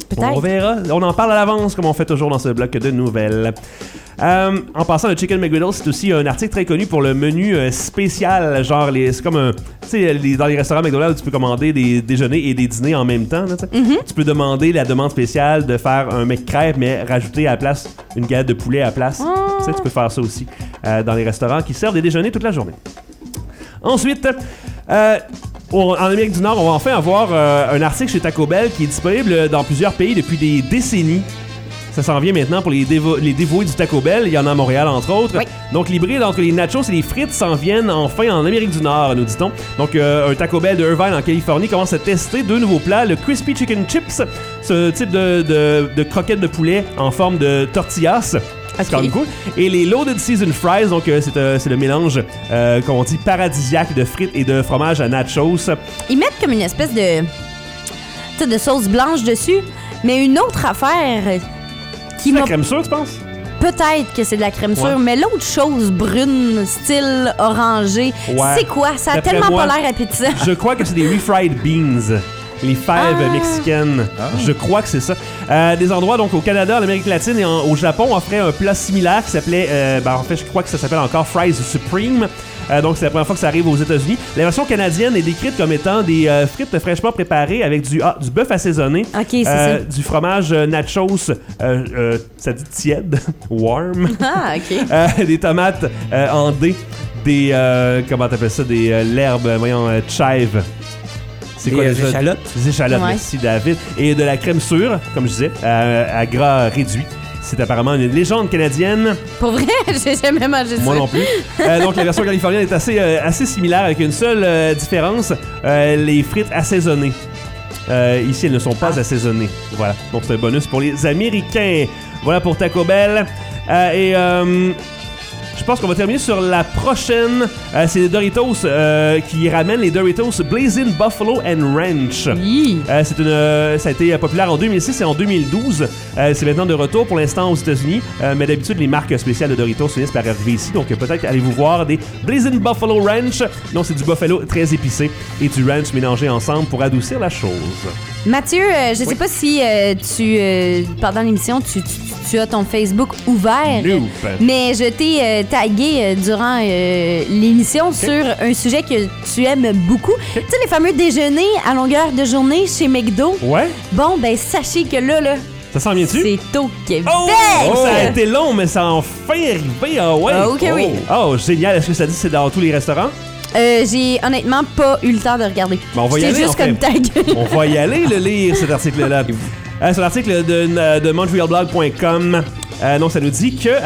Peut-être. On verra. On en parle à l'avance, comme on fait toujours dans ce bloc de nouvelles. En passant, le Chicken McGriddle, c'est aussi un article très connu pour le menu spécial. Genre, c'est comme un. Tu sais, dans les restaurants McDonald's, tu peux commander des déjeuners et des dîners en même temps. Là, Tu peux demander la demande spéciale de faire un McCrêpe, mais rajouter à la place une galette de poulet à la place. Tu sais, tu peux faire ça aussi dans les restaurants qui servent des déjeuners toute la journée. Ensuite, en Amérique du Nord, on va enfin avoir un article chez Taco Bell qui est disponible dans plusieurs pays depuis des décennies. Ça s'en vient maintenant pour les dévoués du Taco Bell. Il y en a à Montréal, entre autres. Oui. Donc, l'hybride entre les nachos et les frites s'en viennent enfin en Amérique du Nord, nous dit-on. Donc, un Taco Bell de Irvine, en Californie, commence à tester deux nouveaux plats. Le Crispy Chicken Chips, ce type de croquettes de poulet en forme de tortillas. C'est quand même cool. Et les Loaded Seasoned Fries, donc c'est le mélange, comme on dit, paradisiaque de frites et de fromage à nachos. Ils mettent comme une espèce de sauce blanche dessus, mais une autre affaire qui C'est la crème sûre, tu penses? Peut-être que c'est de la crème sûre, mais l'autre chose brune, style orangé, c'est quoi? Ça a tellement pas l'air appétissant. Je crois que c'est des refried beans. Les fèves mexicaines. Je crois que c'est ça. Des endroits, donc au Canada, en Amérique latine et au Japon, offraient un plat similaire qui s'appelait, en fait, je crois que ça s'appelle encore Fries Supreme. Donc, c'est la première fois que ça arrive aux États-Unis. La version canadienne est décrite comme étant des frites fraîchement préparées avec du bœuf assaisonné, du fromage nachos, ça dit tiède, warm, des tomates en dés, des, comment t'appelles ça, des l'herbe, chive. C'est quoi les échalotes? Des échalotes, merci David. Et de la crème sûre, comme je disais, à gras réduit. C'est apparemment une légende canadienne. Pour vrai? J'ai jamais mangé ça. Moi non plus. Donc la version californienne est assez similaire avec une seule différence, les frites assaisonnées. Ici, elles ne sont pas assaisonnées. Voilà. Donc c'est un bonus pour les Américains. Voilà pour Taco Bell. Je pense qu'on va terminer sur la prochaine. C'est les Doritos qui ramènent les Doritos Blazing Buffalo and Ranch. Ça a été populaire en 2006 et en 2012. C'est maintenant de retour pour l'instant aux États-Unis. Mais d'habitude, les marques spéciales de Doritos finissent par arriver ici. Donc peut-être allez-vous voir des Blazing Buffalo Ranch. Non, c'est du buffalo très épicé et du ranch mélangé ensemble pour adoucir la chose. Mathieu, je sais pas si pendant l'émission, tu as ton Facebook ouvert, mais je t'ai tagué durant l'émission sur un sujet que tu aimes beaucoup. Tu sais, les fameux déjeuners à longueur de journée chez McDo. Ouais. Bon, ben sachez que là, ça s'en vient-tu? c'est au Québec! Ça a été long, mais ça a enfin arrivé. Oui. Oh, génial. Est-ce que ça dit que c'est dans tous les restaurants? J'ai honnêtement pas eu le temps de regarder. Bon, on va y aller, juste comme tag. On va y aller le lire, cet article-là. C'est l'article de montrealblog.com. Donc, ça nous dit que...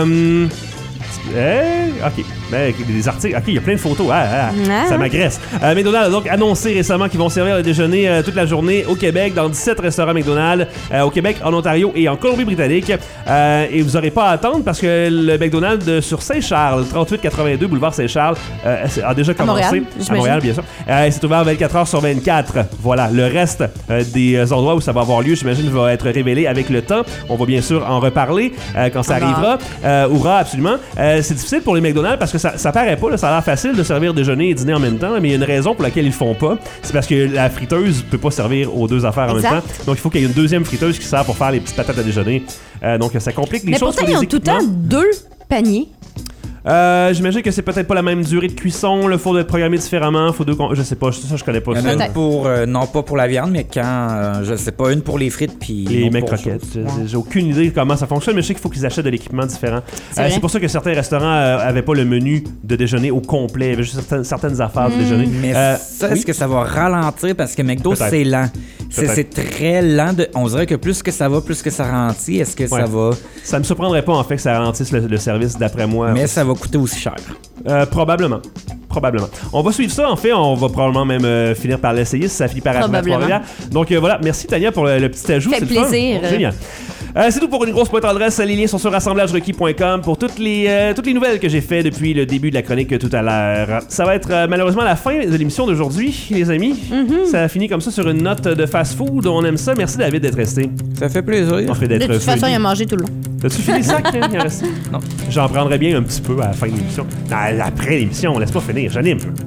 OK. Des articles. OK, il y a plein de photos. Ça m'agresse. McDonald's a donc annoncé récemment qu'ils vont servir le déjeuner toute la journée au Québec dans 17 restaurants McDonald's au Québec, en Ontario et en Colombie-Britannique. Et vous n'aurez pas à attendre parce que le McDonald's sur Saint-Charles, 3882 boulevard Saint-Charles, a déjà commencé. À Montréal, bien sûr. C'est ouvert 24 heures sur 24. Voilà. Le reste des endroits où ça va avoir lieu, j'imagine, va être révélé avec le temps. On va bien sûr en reparler quand ça arrivera. Hourra, absolument. C'est difficile pour les McDonald's parce que ça paraît pas, là, ça a l'air facile de servir déjeuner et dîner en même temps, mais il y a une raison pour laquelle ils le font pas. C'est parce que la friteuse peut pas servir aux deux affaires en même temps. Donc il faut qu'il y ait une deuxième friteuse qui sert pour faire les petites patates à déjeuner. Donc ça complique les choses. Mais pourtant, ils ont tout le temps deux paniers. J'imagine que c'est peut-être pas la même durée de cuisson, le four doit être programmé différemment, faut deux je sais pas, ça je connais pas. Il y en a une pour non pas pour la viande, mais quand je sais pas, une pour les frites puis les mecs croquettes. J'ai aucune idée comment ça fonctionne, mais je sais qu'il faut qu'ils achètent de l'équipement différent. C'est pour ça que certains restaurants avaient pas le menu de déjeuner au complet, il y avait juste certaines affaires de déjeuner. Mais est-ce que ça va ralentir parce que McDo c'est lent. C'est très lent. On dirait que plus que ça va, plus que ça ralentit. Est-ce que ça va? Ça me surprendrait pas en fait que ça ralentisse le service d'après moi. Mais ça va coûter aussi cher. Probablement. On va suivre ça, en fait, on va probablement même finir par l'essayer si ça finit par arriver à Trois-Rivières. Donc voilà, merci Tania pour le petit ajout. C'est plaisir. Génial. C'est tout pour une grosse pointe adresse. Les liens sont sur assemblagerequis.com pour toutes les nouvelles que j'ai fait depuis le début de la chronique tout à l'heure. Ça va être malheureusement la fin de l'émission d'aujourd'hui, les amis. Ça a fini comme ça sur une note de fast-food. On aime ça. Merci David d'être resté. Ça fait plaisir. De toute façon, il a mangé tout le long. T'as-tu fini ça, il en reste? Non. J'en prendrais bien un petit peu à la fin de l'émission. Après l'émission, laisse pas finir, j'anime.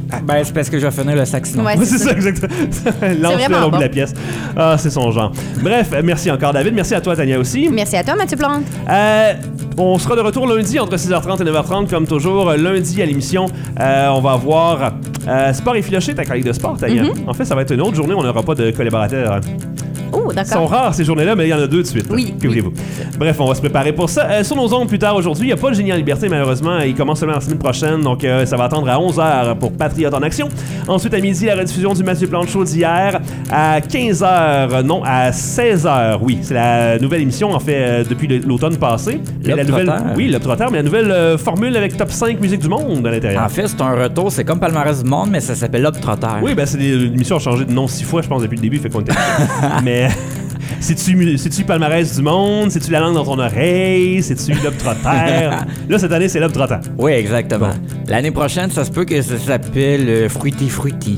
Ben, c'est parce que je vais finir le sac sinon. Ouais, C'est ça, exactement. Lance-le vraiment à l'autre bout bon. de la pièce. Ah, c'est son genre. Bref, merci encore, David. Merci à toi, Tania, aussi. Merci à toi, Mathieu Plante. On sera de retour lundi entre 6h30 et 9h30, comme toujours. Lundi à l'émission, on va avoir Sport et Filoché, ta collègue de sport, Tania. En fait, ça va être une autre journée où on n'aura pas de collaborateurs. Oh, Ils sont d'accord. rares ces journées-là, mais il y en a 2 de suite. Oui, Que voulez-vous? Bref, on va se préparer pour ça. Sur nos ondes plus tard aujourd'hui, il n'y a pas le Génie en Liberté, malheureusement. Il commence seulement la semaine prochaine, donc ça va attendre à 11h pour Patriote en Action. Ensuite, à midi, la rediffusion du Mathieu Plante Show d'hier. À 15h, non, à 16h, oui. C'est la nouvelle émission, en fait, depuis l'automne passé. Mais la nouvelle, L'Obtrotter. oui, l'Obtrotter, mais la nouvelle formule avec top 5 musique du monde à l'intérieur. En fait, c'est un retour. C'est comme Palmarès du monde, mais ça s'appelle l'Obtrotter. Oui, ben l'émission a changé de nom 6 fois, je pense, depuis le début, fait qu'on était... Mais... C'est-tu Palmarès du monde? C'est-tu la langue dans ton oreille? C'est-tu l'Obtrotter? Là, cette année, c'est l'Obtrotter. Oui, exactement. L'année prochaine, ça se peut que ça s'appelle Fruity. Fruity.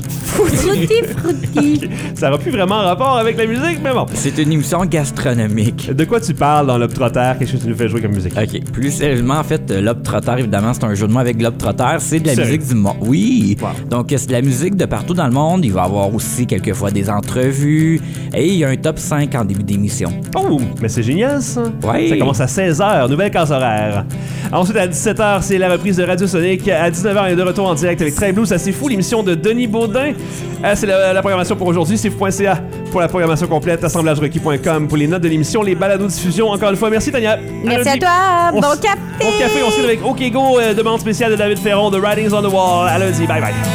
Ça n'aura plus vraiment rapport avec la musique, mais bon. C'est une émission gastronomique. De quoi tu parles dans l'Obtrotter? Qu'est-ce que tu nous fais jouer comme musique? OK. Plus sérieusement, en fait, l'Obtrotter, évidemment, c'est un jeu de mots avec l'Obtrotter. C'est de la Sérieux? musique du monde. Oui. Wow. Donc, c'est de la musique de partout dans le monde. Il va y avoir aussi quelquefois des entrevues. Et il y a un top 5 en début d'émission. Oh, mais c'est génial, ça. Ouais. Ça commence à 16h, nouvelle case horaire. Ensuite, à 17h, c'est la reprise de Radio Sonic. À 19h, on est de retour en direct avec Très Blue. Ça, c'est fou, l'émission de Denis Baudin. C'est la programmation pour aujourd'hui. C'est fou.ca pour la programmation complète. assemblagerequis.com pour les notes de l'émission, les balados-diffusions. Encore une fois, merci, Tania. Merci à toi. On Bon s- café. Bon café, on se quitte avec OK Go, demande spéciale de David Ferron, de Writings on the Wall. À lundi. Bye bye.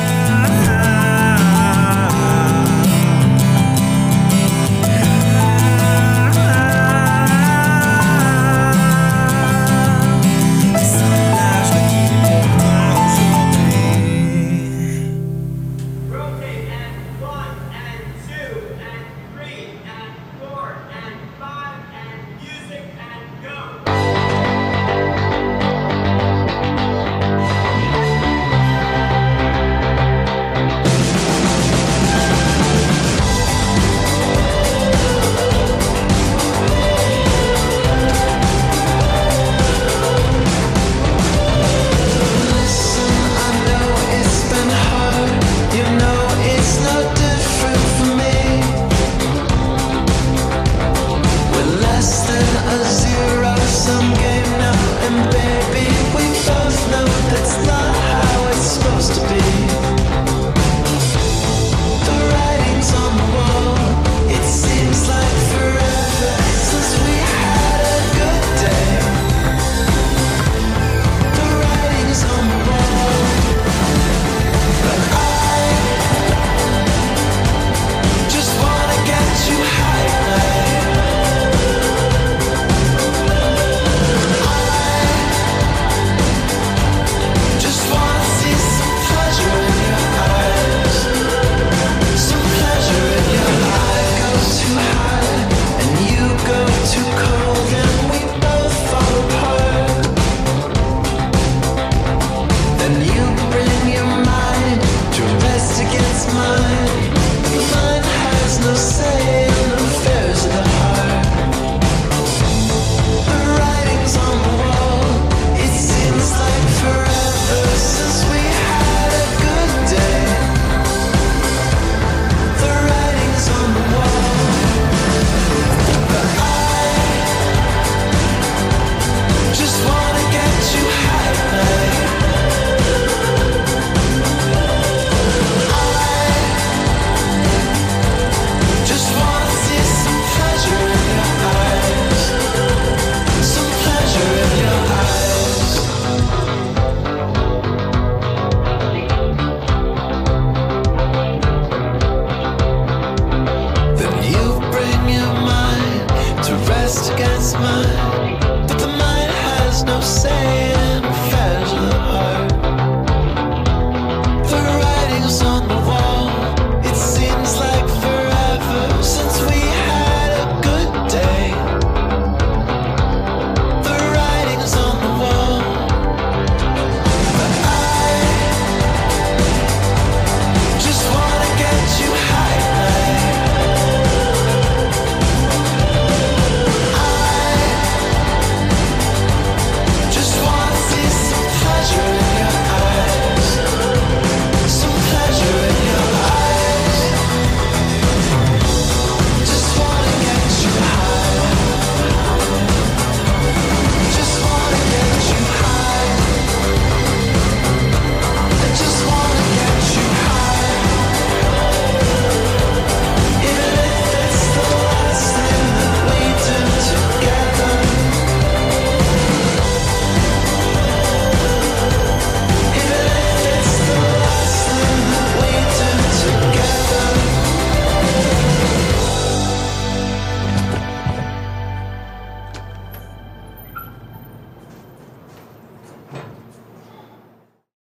Rotate and 1 and 2 and 3 and 4 and 5 and music and go. Listen, I know it's been hard. You know it's no different for me. We're less than a zero-sum game now, and baby, we both know that's not how it's supposed to be. The writing's on the wall. It seems like forever since we had a good day. The writing's on the wall, but I just wanna get you high tonight. I just wanna see some pleasure in your eyes, some pleasure in your eyes. Go too high and you go too cold, and we both fall apart. Then you bring your mind to rest against mine. Mine has no say in affairs of the heart. The writing's on the wall. It seems like forever since we had a good day. The writing's on the wall, but I just wanna get you high tonight. Just wanna see some pleasure in your eyes, some pleasure in your eyes. Then you bring your mind to rest against mine, but the mind has no say